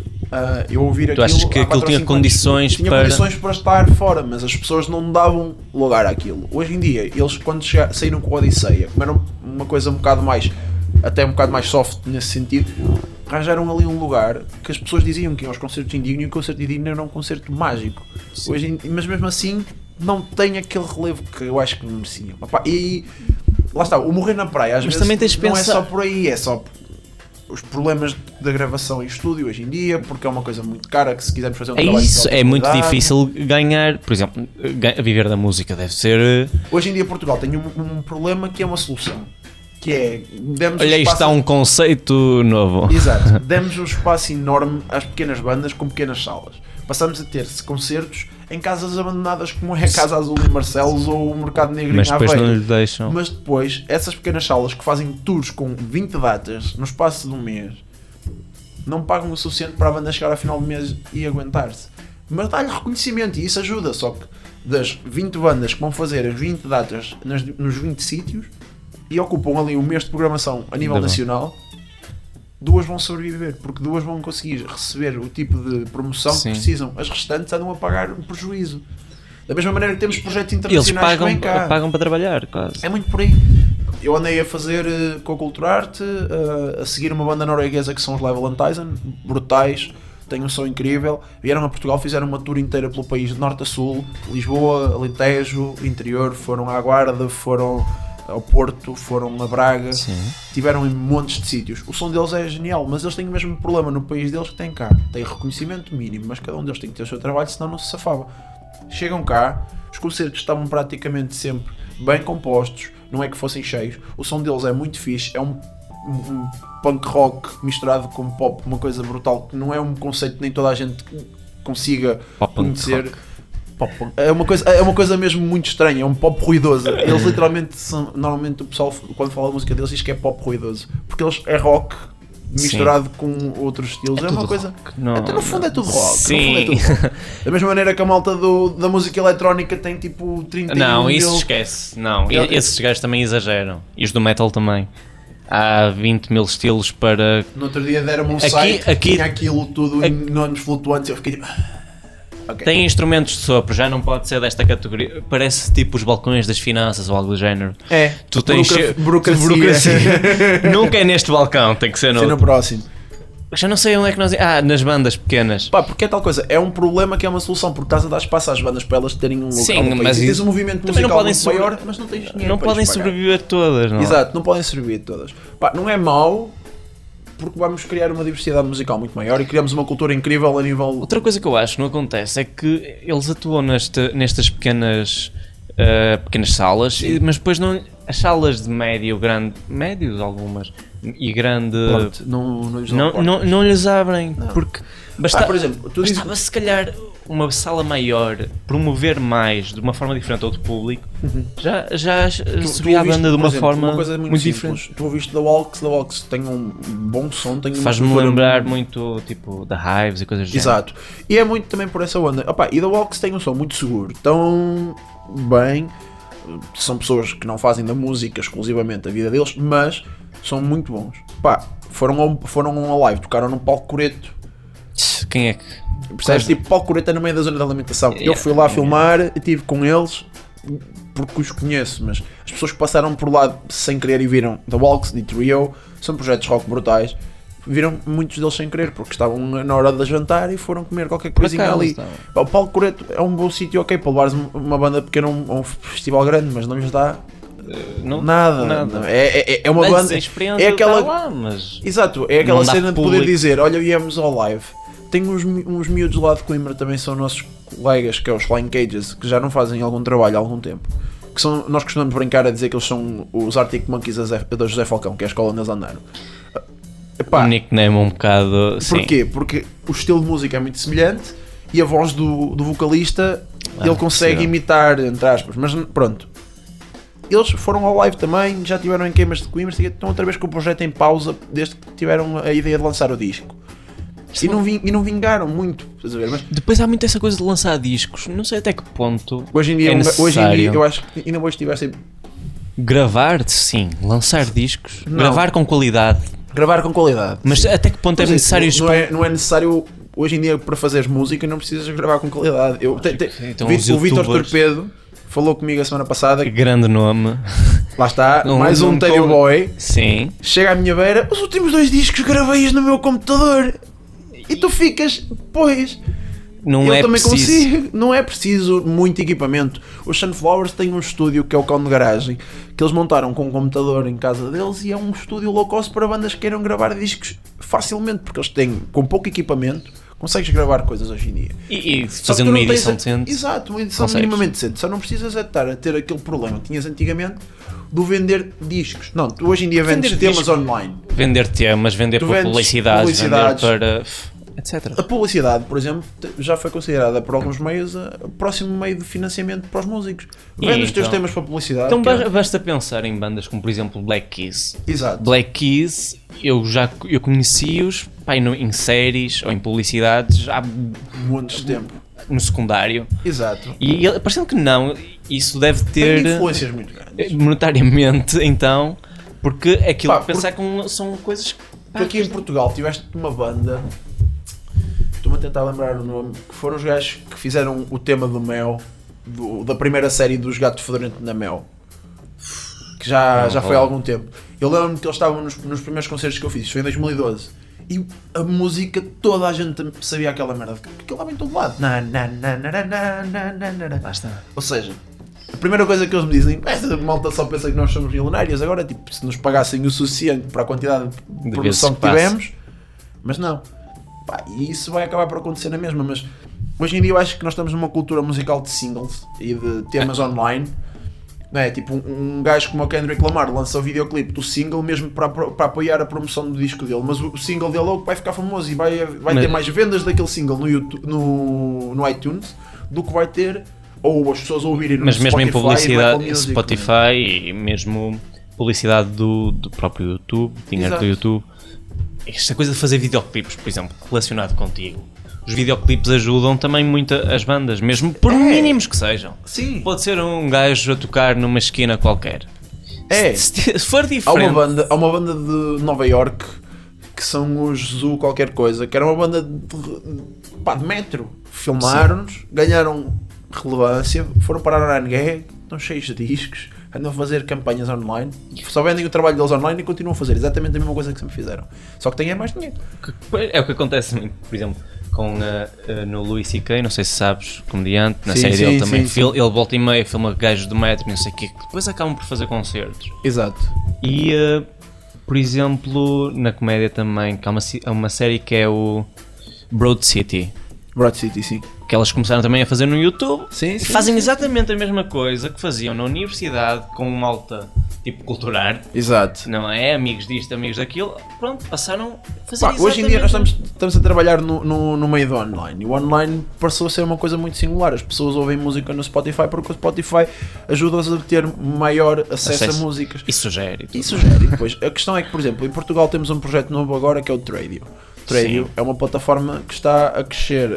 Eu ouvir aquilo. achas que há 4 aquilo ou tinha 5 condições anos. Tinha para- condições para estar fora, mas as pessoas não davam lugar àquilo. Hoje em dia, eles quando saíram com a Odisseia, como era uma coisa um bocado mais, até um bocado mais soft nesse sentido, arranjaram ali um lugar que as pessoas diziam que iam aos concertos de Indigno, e o concerto de Indigno era um concerto mágico. Hoje, mas mesmo assim não tem aquele relevo que eu acho que mereciam. E lá está, o morrer na praia às Mas vezes também tens de não pensar- é só por aí, é só os problemas da gravação em estúdio hoje em dia, porque é uma coisa muito cara, que se quisermos fazer um É trabalho de isso, alta é muito qualidade. difícil ganhar, por exemplo, viver da música deve ser. Hoje em dia Portugal tem um problema que é uma solução, que é demos Olha, isto há um conceito novo. Exato, demos um espaço enorme às pequenas bandas com pequenas salas. Passamos a ter concertos em casas abandonadas, como é a Casa Azul em Marcelos ou o Mercado Negro Mas em depois Aveiro. não lhe deixam. Mas depois, essas pequenas salas que fazem tours com 20 datas no espaço de um mês, não pagam o suficiente para a banda chegar ao final do mês e aguentar-se. Mas dá-lhe reconhecimento e isso ajuda, só que das 20 bandas que vão fazer as 20 datas nos 20 sítios e ocupam ali um mês de programação a nível Ainda bem. nacional, 2 vão sobreviver, porque 2 vão conseguir receber o tipo de promoção Sim. que precisam. As restantes andam a pagar um prejuízo. Da mesma maneira que temos projetos Eles internacionais que vêm cá. pagam para trabalhar, quase. É muito por aí. eu andei a fazer com a Cultura Arte, a seguir uma banda norueguesa que são os Levalantizen, brutais, têm um som incrível. Vieram a Portugal, fizeram uma tour inteira pelo país, de norte a sul, Lisboa, Alentejo, interior, foram à Guarda, foram ao Porto, foram a Braga, Sim. tiveram em montes de sítios. O som deles é genial, mas eles têm o mesmo problema no país deles que têm cá. Tem reconhecimento mínimo, mas cada um deles tem que ter o seu trabalho, senão não se safava. Chegam cá, os concertos estavam praticamente sempre bem compostos, não é que fossem cheios. O som deles é muito fixe, é um punk rock misturado com pop, uma coisa brutal, que não é um conceito que nem toda a gente consiga conhecer. É uma coisa mesmo muito estranha, é um pop ruidoso. Eles literalmente são, normalmente o pessoal quando fala da música deles diz que é pop ruidoso, porque eles é rock misturado com outros estilos. É uma coisa. Até no fundo é tudo rock. Sim. Da mesma maneira que a malta da música eletrónica tem tipo 30 Não, isso esquece. Não, esses gajos também exageram. E os do metal também. Há 20 mil estilos para. No outro dia deram-me um site que tinha aquilo tudo em nomes flutuantes. Eu fiquei tipo. Okay. Tem instrumentos de sopro, já não pode ser desta categoria. Parece tipo os balcões das finanças ou algo do género. É, tu tens burocracia. Nunca é neste balcão, tem que ser no próximo. Já não sei onde é que nós... nas bandas pequenas. Pá, porque é tal coisa, é um problema que é uma solução, por causa das espaço às bandas para elas terem um local. Sim, mas tens um movimento musical muito maior, mas não tens dinheiro. Não podem sobreviver todas, não. Exato, não podem sobreviver todas. Pá, não é mau, porque vamos criar uma diversidade musical muito maior e criamos uma cultura incrível a nível... Outra coisa que eu acho que não acontece é que eles atuam nestas pequenas salas, mas depois não... As salas de médio, grande... Médios algumas. E grande... Pronto, não lhes abrem. Não. Porque por exemplo, tu dizes... bastava se calhar uma sala maior, promover mais de uma forma diferente ao outro público, já subia a banda de uma forma uma coisa muito diferente. Tu ouviste The Walks tem um bom som, tem faz-me lembrar muito tipo da Hives e coisas do género. Exato, e é muito também por essa onda. Opa, e The Walks tem um som muito seguro, tão bem, são pessoas que não fazem da música exclusivamente a vida deles, mas são muito bons. Pá, foram a um live, tocaram num palco coreto. Quem é que... Percebes? Tipo, palco coreto no meio da zona de alimentação. Eu fui lá filmar, estive com eles porque os conheço, mas as pessoas que passaram por lá sem querer e viram The Walks e Trio, são projetos rock brutais, viram muitos deles sem querer porque estavam na hora de jantar e foram comer qualquer coisinha ali. Pá, o palco coreto é um bom sítio, ok, para levares uma banda pequena a um festival grande, mas não lhes dá nada. É uma banda, é aquela lá, mas exato, é aquela cena de poder dizer, olha, viemos ao live. Tem uns miúdos lá de Coimbra, também são nossos colegas, que é os Flying Cages, que já não fazem algum trabalho há algum tempo. Que são, nós costumamos brincar a dizer que eles são os Arctic Monkeys da José Falcão, que é a escola onde eles andaram. O nickname um bocado... Porquê? Porque o estilo de música é muito semelhante e a voz do vocalista ele consegue imitar, entre aspas, mas pronto. Eles foram ao live também, já tiveram em queimas de Coimbra, estão outra vez com o projeto em pausa desde que tiveram a ideia de lançar o disco. E não vingaram muito, estás a ver? Mas depois há muito essa coisa de lançar discos, não sei até que ponto hoje em dia eu acho que ainda hoje estivesse gravar, sim, lançar discos, gravar com qualidade, mas sim. Até que ponto é necessário não é necessário hoje em dia para fazeres música, não precisas gravar com qualidade. Então, o Vítor Torpedo falou comigo a semana passada. Que grande nome. Lá está, mais um Tail Boy. Sim. Chega à minha beira, os últimos 2 discos gravei-os no meu computador. E tu ficas, pois, não é também preciso. Consigo. Não é preciso muito equipamento. Os Sunflowers têm um estúdio que é o cão de garagem, que eles montaram com um computador em casa deles e é um estúdio low cost para bandas que queiram gravar discos facilmente, porque eles têm, com pouco equipamento, consegues gravar coisas hoje em dia. E fazendo uma edição decente. Exato, uma edição minimamente decente. Só não precisas estar a ter aquele problema que tinhas antigamente do vender discos. Não, tu hoje em dia vendes temas online. Vender temas, vender por publicidades, vender para... etc. A publicidade, por exemplo, já foi considerada por alguns meios o próximo meio de financiamento para os músicos. Vende os teus temas para publicidade. Então basta pensar em bandas como, por exemplo, Black Keys. Exato. Black Keys, eu conheci-os em séries ou em publicidades já há muito tempo. No secundário. Exato. E parecendo que não, isso deve ter... Tem influências muito grandes. Monetariamente, então, porque aquilo que pensar que são coisas... Aqui em Portugal tiveste uma banda... Estou-me a tentar lembrar o nome, que foram os gajos que fizeram o tema do Mel, da primeira série dos Gatos Fedorento na Mel, que já foi há algum tempo. Eu lembro-me que eles estavam nos primeiros concertos que eu fiz, isto foi em 2012. E a música, toda a gente sabia aquela merda, porque aquilo estava em todo lado. Lá está. Ou seja, a primeira coisa que eles me dizem, essa malta só pensa que nós somos milionários, agora tipo, se nos pagassem o suficiente para a quantidade de produção que tivemos, mas não. Pá, e isso vai acabar por acontecer na mesma, mas hoje em dia eu acho que nós estamos numa cultura musical de singles e de temas online. Não é? Tipo, um gajo como o Kendrick Lamar lança o videoclipe do single mesmo para apoiar a promoção do disco dele, mas o single dele é o que vai ficar famoso e vai ter mais vendas daquele single no YouTube, no iTunes do que vai ter, ou as pessoas ouvirem no Mas mesmo Spotify, em publicidade, Music, Spotify e mesmo publicidade do próprio YouTube, dinheiro do YouTube. Esta coisa de fazer videoclipes, por exemplo, relacionado contigo. Os videoclipes ajudam também muito as bandas, mesmo por mínimos que sejam. Sim. Pode ser um gajo a tocar numa esquina qualquer. Se for diferente. Há uma banda de Nova York que são os Zoo qualquer coisa, que era uma banda de metro. Filmaram-nos, ganharam relevância, foram parar a Rangué, estão cheios de discos, andam a fazer campanhas online, só vendem o trabalho deles online e continuam a fazer exatamente a mesma coisa que sempre fizeram. Só que têm mais dinheiro. É o que acontece muito, por exemplo, com no Louis C.K., não sei se sabes, comediante, na série dele também. Sim. Ele volta e meia, filma gajos do metro, não sei o quê, que depois acabam por fazer concertos. Exato. E, por exemplo, na comédia também, que há uma série que é o Broad City. Broad City, sim. Que elas começaram também a fazer no YouTube. Sim, e fazem exatamente a mesma coisa que faziam na universidade com uma alta tipo cultural. Exato. Não é? Amigos disto, amigos daquilo. Pronto, passaram a fazer exatamente. Hoje em dia nós estamos a trabalhar no meio do online. E o online passou a ser uma coisa muito singular. As pessoas ouvem música no Spotify porque o Spotify ajuda-os a ter maior acesso a músicas. E sugere. E sugere. Depois, a questão é que, por exemplo, em Portugal temos um projeto novo agora que é o Tradio. Tradio é uma plataforma que está a crescer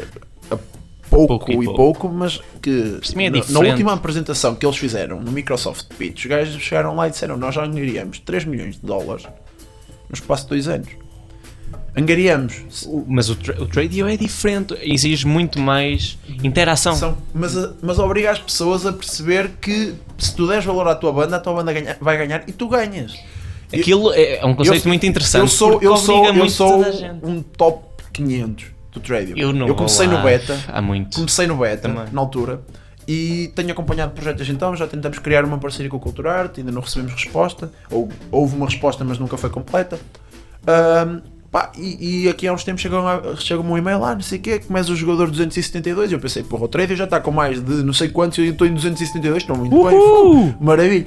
pouco, mas que na última apresentação que eles fizeram no Microsoft Pitch, os gajos chegaram lá e disseram: nós já angariamos $3 milhões no espaço de 2 anos. Angariamos. Mas o Tradio é diferente, exige muito mais interação. Mas obriga as pessoas a perceber que se tu deres valor à tua banda vai ganhar e tu ganhas. Aquilo é um conceito muito interessante. Eu sou um top 500 do Tradio. Eu comecei no beta. Há muito. Comecei no beta, na altura, e tenho acompanhado projetos então, já tentamos criar uma parceria com o Culturarte, ainda não recebemos resposta, ou houve uma resposta mas nunca foi completa. E aqui há uns tempos chega-me um e-mail lá, não sei o quê, como és o jogador 272, eu pensei, porra, o Tradio já está com mais de não sei quantos, eu estou em 272, estou muito bem, maravilha.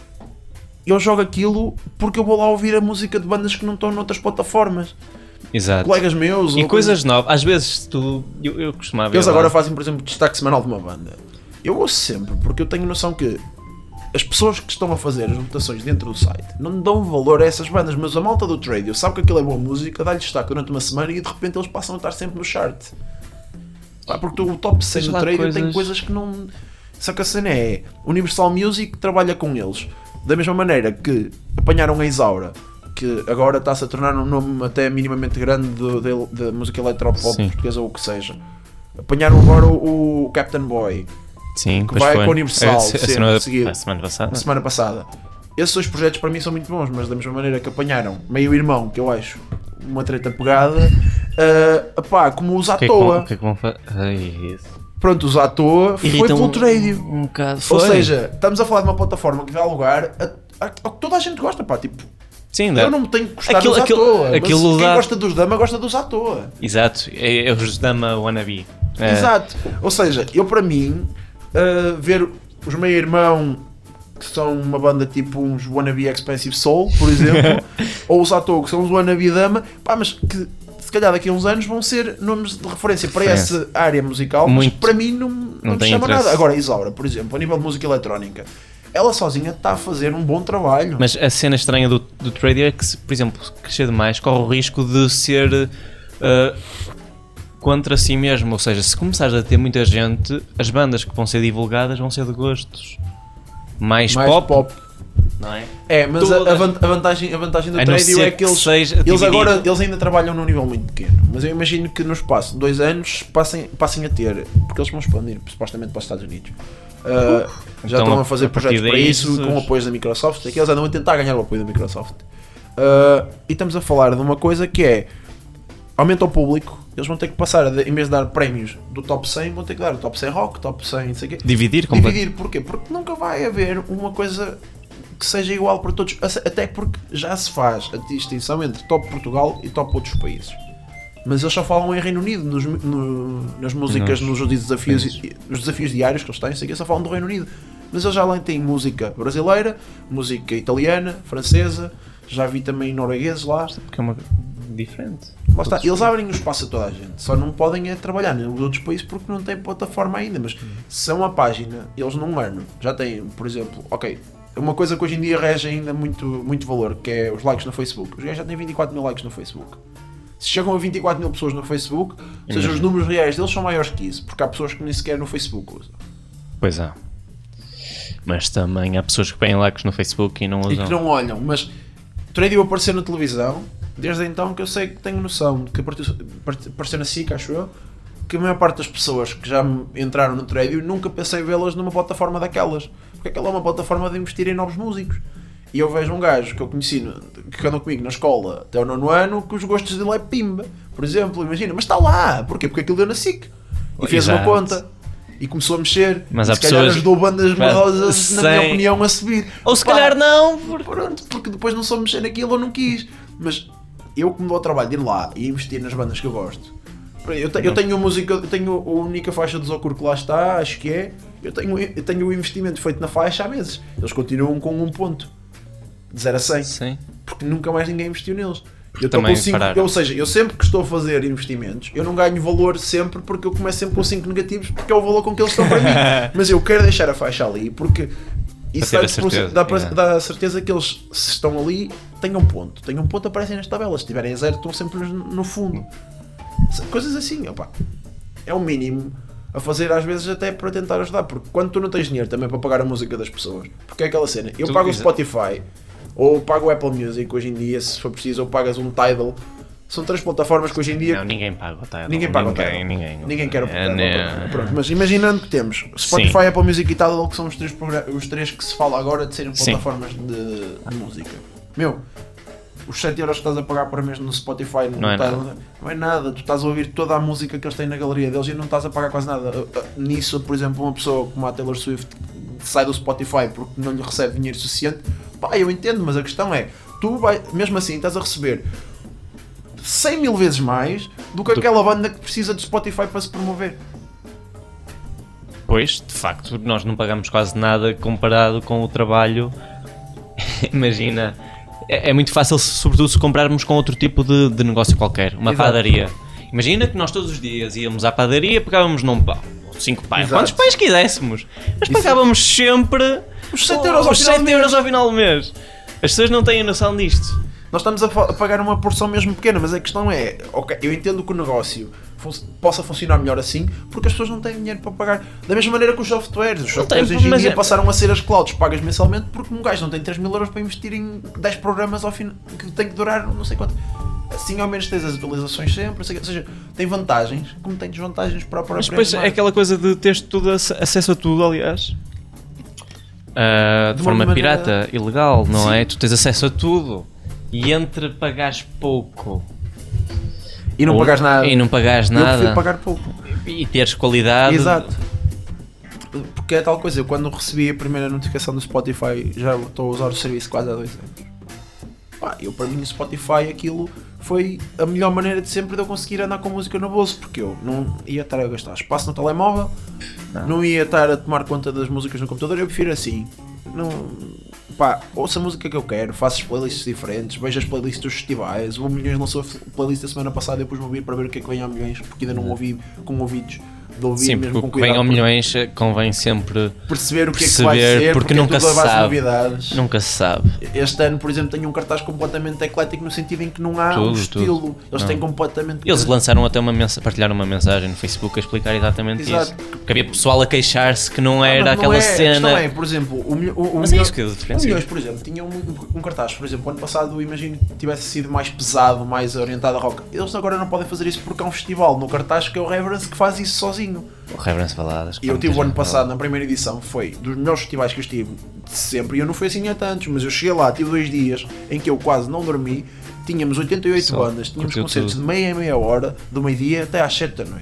Eu jogo aquilo porque eu vou lá ouvir a música de bandas que não estão noutras plataformas. Exato. Colegas meus. E coisas novas. Às vezes eu costumava. Eles agora fazem, por exemplo, destaque semanal de uma banda. Eu ouço sempre, porque eu tenho noção que as pessoas que estão a fazer as votações dentro do site não dão valor a essas bandas, mas a malta do Tradio sabe que aquilo é boa música, dá-lhe destaque durante uma semana e de repente eles passam a estar sempre no chart. Porque o top 100 do Tradio tem coisas que não. Só que a cena é Universal Music trabalha com eles. Da mesma maneira que apanharam a Isaura, que agora está-se a tornar um nome até minimamente grande da música eletropop portuguesa ou o que seja. Apanharam agora o Captain Boy, sim, que vai com a Universal semana passada. Esses dois projetos para mim são muito bons, mas da mesma maneira que apanharam Meio Irmão, que eu acho uma treta pegada, como os à toa. O que é que vão fazer? Pronto, os à toa foi pelo Tradio. Um bocado Ou seja, estamos a falar de uma plataforma que dá lugar ao que toda a gente gosta, tipo. Sim, eu não me tenho que gostar dos à toa, mas quem gosta dos Dama gosta dos à toa. Exato, é os Dama wannabe. Exato, ou seja, eu para mim, ver os Meio Irmão, que são uma banda tipo uns wannabe Expensive Soul, por exemplo, ou os à toa, que são os wannabe Dama, mas que se calhar daqui a uns anos vão ser nomes de referência para essa área musical, mas para mim não me chama nada. Agora, a Isaura, por exemplo, a nível de música eletrónica, ela sozinha está a fazer um bom trabalho. Mas a cena estranha do Tradio é que, por exemplo, se crescer demais, corre o risco de ser contra si mesmo. Ou seja, se começares a ter muita gente, as bandas que vão ser divulgadas vão ser de gostos mais pop. Não é? Mas a vantagem do Tradio é que eles ainda trabalham num nível muito pequeno. Mas eu imagino que no espaço de 2 anos passem a ter, porque eles vão expandir supostamente para os Estados Unidos, Já Então, estão a fazer a partir projetos para daí, isso, com apoios da Microsoft. Aqui eles andam a tentar ganhar o apoio da Microsoft. E estamos a falar de uma coisa que é, aumenta o público, eles vão ter que passar, em vez de dar prémios do top 100, vão ter que dar o top 100 rock, top 100 não sei o quê. Dividir, Porquê? Porque nunca vai haver uma coisa que seja igual para todos, até porque já se faz a distinção entre top Portugal e top outros países. Mas eles só falam em Reino Unido, nas músicas, nos desafios diários que eles têm, sei que só falam do Reino Unido. Mas eles já lá têm música brasileira, música italiana, francesa, já vi também noruegueses lá. Porque é uma diferente. Lá está. Eles abrem o espaço a toda a gente, só não podem trabalhar nos outros países porque não têm plataforma ainda. Mas se é uma página, eles num ano já têm, por exemplo, uma coisa que hoje em dia rege ainda muito valor, que é os likes no Facebook. Os gajos já têm 24 mil likes no Facebook. Se chegam a 24 mil pessoas no Facebook, ou seja, os números reais deles são maiores que isso, porque há pessoas que nem sequer no Facebook usam. Pois há. Mas também há pessoas que põem likes no Facebook e não usam. E que não olham, mas Tradio aparecer na televisão, desde então que eu sei que tenho noção de que apareceu na SIC, acho eu, que a maior parte das pessoas que já entraram no Tradio nunca pensei vê-las numa plataforma daquelas, porque aquela é uma plataforma de investir em novos músicos. E eu vejo um gajo que eu conheci, que andou comigo na escola até o 9º ano, que os gostos dele é pimba, por exemplo, imagina, mas está lá, porquê? Porque aquilo deu na SIC e fez uma conta e começou a mexer, mas e há se calhar pessoas ajudou bandas melhorosas, na minha opinião, a subir. Ou se calhar não, porque depois não soube mexer naquilo ou não quis. Mas eu que me dou ao trabalho de ir lá e investir nas bandas que eu gosto. Eu tenho música, eu tenho a única faixa do Zocur que lá está, acho que é. Eu tenho o investimento feito na faixa há meses. Eles continuam com 1 ponto. De 0 a 100. Sim. Porque nunca mais ninguém investiu neles. Eu estou Também com 5, ou seja, eu sempre que estou a fazer investimentos, eu não ganho valor sempre porque eu começo sempre com 5 negativos porque é o valor com que eles estão para mim. Mas eu quero deixar a faixa ali porque isso dá a certeza que eles, se estão ali, tenham ponto. Tenham ponto, aparecem nas tabelas. Se tiverem a 0, estão sempre no fundo. Coisas assim, opa. É o mínimo a fazer às vezes até para tentar ajudar. Porque quando tu não tens dinheiro também para pagar a música das pessoas, porque é aquela cena, eu pago o Spotify ou pago o Apple Music hoje em dia, se for preciso, ou pagas um Tidal. São 3 plataformas que hoje em dia... Não, ninguém paga o Tidal. Ninguém paga o Tidal. Ninguém quer o Tidal. Pronto, mas imaginando que temos Spotify, sim, Apple Music e Tidal, que são os 3 que se fala agora de serem plataformas de música. Meu, os 7€ que estás a pagar por mês no Spotify não é nada. Tu estás a ouvir toda a música que eles têm na galeria deles e não estás a pagar quase nada. Nisso, por exemplo, uma pessoa como a Taylor Swift sai do Spotify porque não lhe recebe dinheiro suficiente, pá, eu entendo, mas a questão é, mesmo assim estás a receber 100 mil vezes mais do que aquela banda que precisa de Spotify para se promover. Pois, de facto, nós não pagamos quase nada comparado com o trabalho. Imagina, é muito fácil, sobretudo se comprarmos com outro tipo de negócio qualquer, uma padaria. Imagina que nós todos os dias íamos à padaria, pegávamos num pão, 5 pães, quantos pães quiséssemos, mas pagávamos sempre os 7€ ao final do mês. As pessoas não têm a noção disto. Nós estamos a pagar uma porção mesmo pequena, mas a questão é, eu entendo que o negócio possa funcionar melhor assim, porque as pessoas não têm dinheiro para pagar. Da mesma maneira que os softwares hoje em dia passaram a ser as clouds pagas mensalmente, porque um gajo não tem 3.000€ para investir em 10 programas ao fim, que tem que durar não sei quanto. Assim ao menos tens as atualizações sempre, ou seja, tem vantagens, como tem desvantagens para a própria. Mas depois é aquela coisa de teres tudo, acesso a tudo, aliás. De forma pirata, ilegal, não sim, é? Tu tens acesso a tudo. E entre pagares pouco e não pagares nada, eu prefiro pagar pouco e teres qualidade. Exato. Porque é tal coisa, eu quando recebi a primeira notificação do Spotify, já estou a usar o serviço quase há 2 anos. Pá, para mim o Spotify aquilo foi a melhor maneira de sempre de eu conseguir andar com música no bolso, porque eu não ia estar a gastar espaço no telemóvel, não ia estar a tomar conta das músicas no computador. Eu prefiro assim, pá, ouço a música que eu quero, faço as playlists diferentes, vejo as playlists dos festivais. O Milhões lançou a playlist da semana passada e depois me ouvi para ver o que é que vem ao Milhões, porque ainda não ouvi com ouvidos de ouvir. Sim, mesmo com cuidado. Vem ao Milhões convém sempre perceber o que é que vai ser, porque nunca se sabe. Novidades. Nunca se sabe. Este ano, por exemplo, tem um cartaz completamente eclético no sentido em que não há um estilo. Eles têm completamente... Eles lançaram até partilharam uma mensagem no Facebook a explicar exatamente isso. Porque havia pessoal a queixar-se que não era aquela cena. A por exemplo, mas é isso que eu diferencio. O Milhões, por exemplo, tinha um cartaz, por exemplo, ano passado, imagino que tivesse sido mais pesado, mais orientado a rock. Eles agora não podem fazer isso porque há um festival no cartaz que é o Reverence que faz isso sozinho. bocadinho. O Reverence Baladas. E eu tive o ano passado, na primeira edição, foi dos melhores festivais que eu estive de sempre, e eu não fui assim há tantos, mas eu cheguei lá, tive 2 dias em que eu quase não dormi, tínhamos 88 Só bandas, tínhamos curtiu concertos tudo. de meia hora, do meio-dia até às 7 da noite.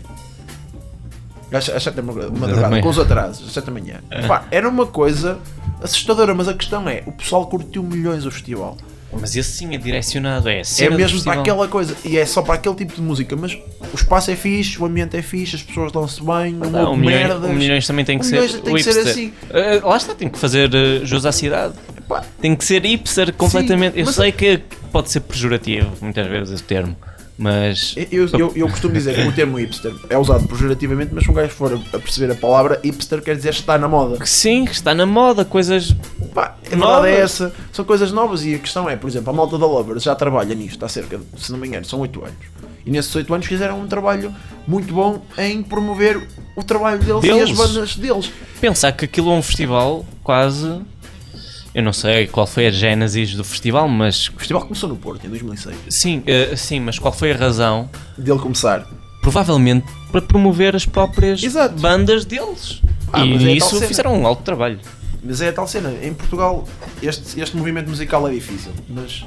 Às 7 da madrugada, com os atrasos, às 7 da manhã. Pá, era uma coisa assustadora, mas a questão é, o pessoal curtiu milhões o festival. Mas esse sim é direcionado, é É mesmo para aquela coisa, e é só para aquele tipo de música, mas o espaço é fixe, o ambiente é fixe, as pessoas dão-se bem, não houve merdas. O Milhões também tem que O ser Milhões tem que ser hipster. assim. Lá está, tem que fazer jus à cidade. Pá, Tem que ser hipster completamente. Sim, eu mas- sei que pode ser pejorativo, muitas vezes, esse termo. Mas eu costumo dizer que o termo hipster é usado pejorativamente, mas se um gajo for a perceber a palavra hipster, quer dizer estar na moda. sim, está na moda, coisas. Pá, a Novas. verdade é essa, são coisas novas, e a questão é, por exemplo, a malta da Lovers já trabalha nisto há cerca de, se não me engano, são 8 anos. E nesses 8 anos fizeram um trabalho muito bom em promover o trabalho deles e as bandas deles. Pensar que aquilo é um festival quase. Eu não sei qual foi a gênesis do festival, mas. O festival começou no Porto em 2006. Sim, mas qual foi a razão? Dele começar. Provavelmente para promover as próprias Exato. bandas deles. Mas é E tal isso cena. fizeram um alto trabalho. Mas é a tal cena, em Portugal este movimento musical é difícil, mas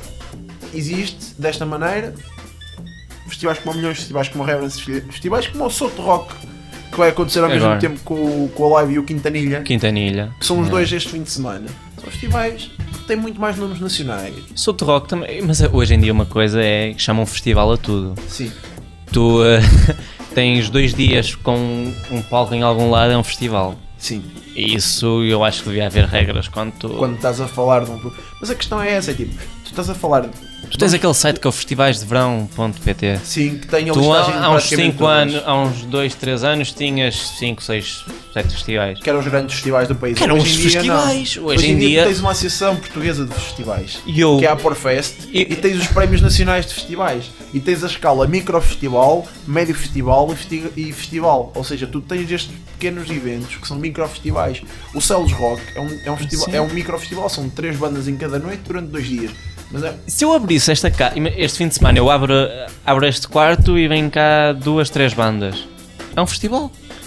existe desta maneira, festivais como o Milhões, festivais como o Reverence, festivais como o Soto Rock, que vai acontecer ao mesmo Agora. tempo com a Live e o Quintanilha, Quintanilha. que são os dois este fim de semana. São festivais que têm muito mais nomes nacionais. Soto Rock também. Mas hoje em dia uma coisa é que chamam festival a tudo. Sim. Tu tens 2 dias com um palco em algum lado, é um festival. Sim. E isso eu acho que devia haver regras quando Quando estás a falar de um... Mas a questão é essa, é tipo, tu estás a falar... Tu tens aquele site que é o festivaisdeverão.pt. Sim, que tem a Tu listagem de há uns praticamente 5 todas. anos, há uns 2, 3 anos tinhas 5, 6, 7 festivais. Que eram os grandes festivais do país. Que eram Hoje os em dia, não. festivais. Hoje em dia- tu tens uma associação portuguesa de festivais, E eu- que é a Porfest, E- e tens os prémios nacionais de festivais. E tens a escala microfestival, médio festival e festival. Ou seja, tu tens estes pequenos eventos que são microfestivais. O Celos Rock é um festival, Sim. é um microfestival, são 3 bandas em cada noite durante 2 dias. Mas é, Se eu abrisse esta casa, este fim de semana eu abro este quarto e vem cá 2, 3 bandas. É um festival.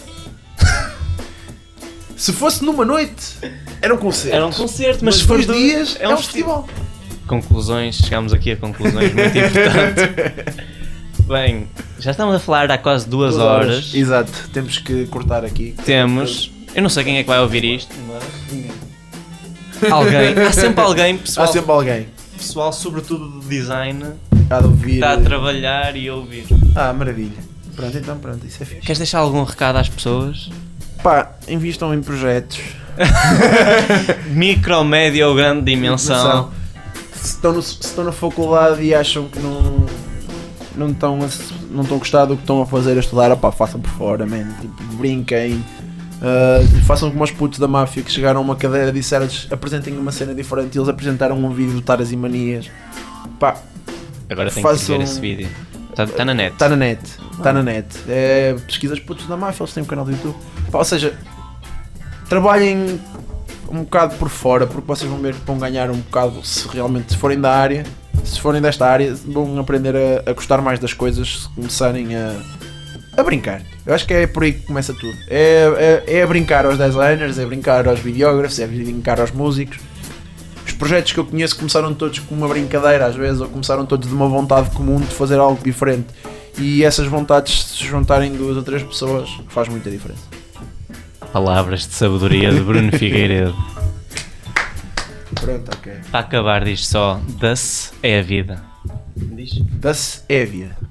se fosse numa noite, era um concerto. Era um concerto, Mas se for 2 dias é um festival. Conclusões, chegamos aqui a conclusões muito importantes. Bem, já estamos a falar há quase 2 horas. Exato, temos que cortar aqui. Temos. Eu não sei quem é que vai ouvir isto, mas. Alguém. Há sempre alguém, pessoal. Há sempre alguém. Pessoal, sobretudo de design, Há de ouvir. está a trabalhar e a ouvir. Maravilha. Pronto, então pronto, isso é fixe. Queres deixar algum recado às pessoas? Pá, invistam em projetos. Micro, média ou grande dimensão. Se estão na faculdade e acham que não estão a gostar do que estão a fazer a estudar, pá, façam por fora, man. Tipo, brinquem. Façam como os putos da máfia que chegaram a uma cadeira e disseram-lhes apresentem uma cena diferente, e eles apresentaram um vídeo de Taras e Manias. Pá, Agora tenho que Façam- ver esse vídeo. Está na net. está na net, está na net. É, pesquisas putos da máfia, eles têm um canal do YouTube. Pá, ou seja, trabalhem um bocado por fora, porque vocês vão ver que vão ganhar um bocado se realmente forem da área. Se forem desta área, vão aprender a gostar mais das coisas, se começarem a brincar. Eu acho que é por aí que começa tudo. É a brincar aos designers, é brincar aos videógrafos, é brincar aos músicos. Os projetos que eu conheço começaram todos com uma brincadeira às vezes, ou começaram todos de uma vontade comum de fazer algo diferente. E essas vontades, se juntarem 2 ou 3 pessoas, faz muita diferença. Palavras de sabedoria de Bruno Figueiredo. Pronto, ok. Para acabar disto só, das é a vida. Diz? Das é a vida.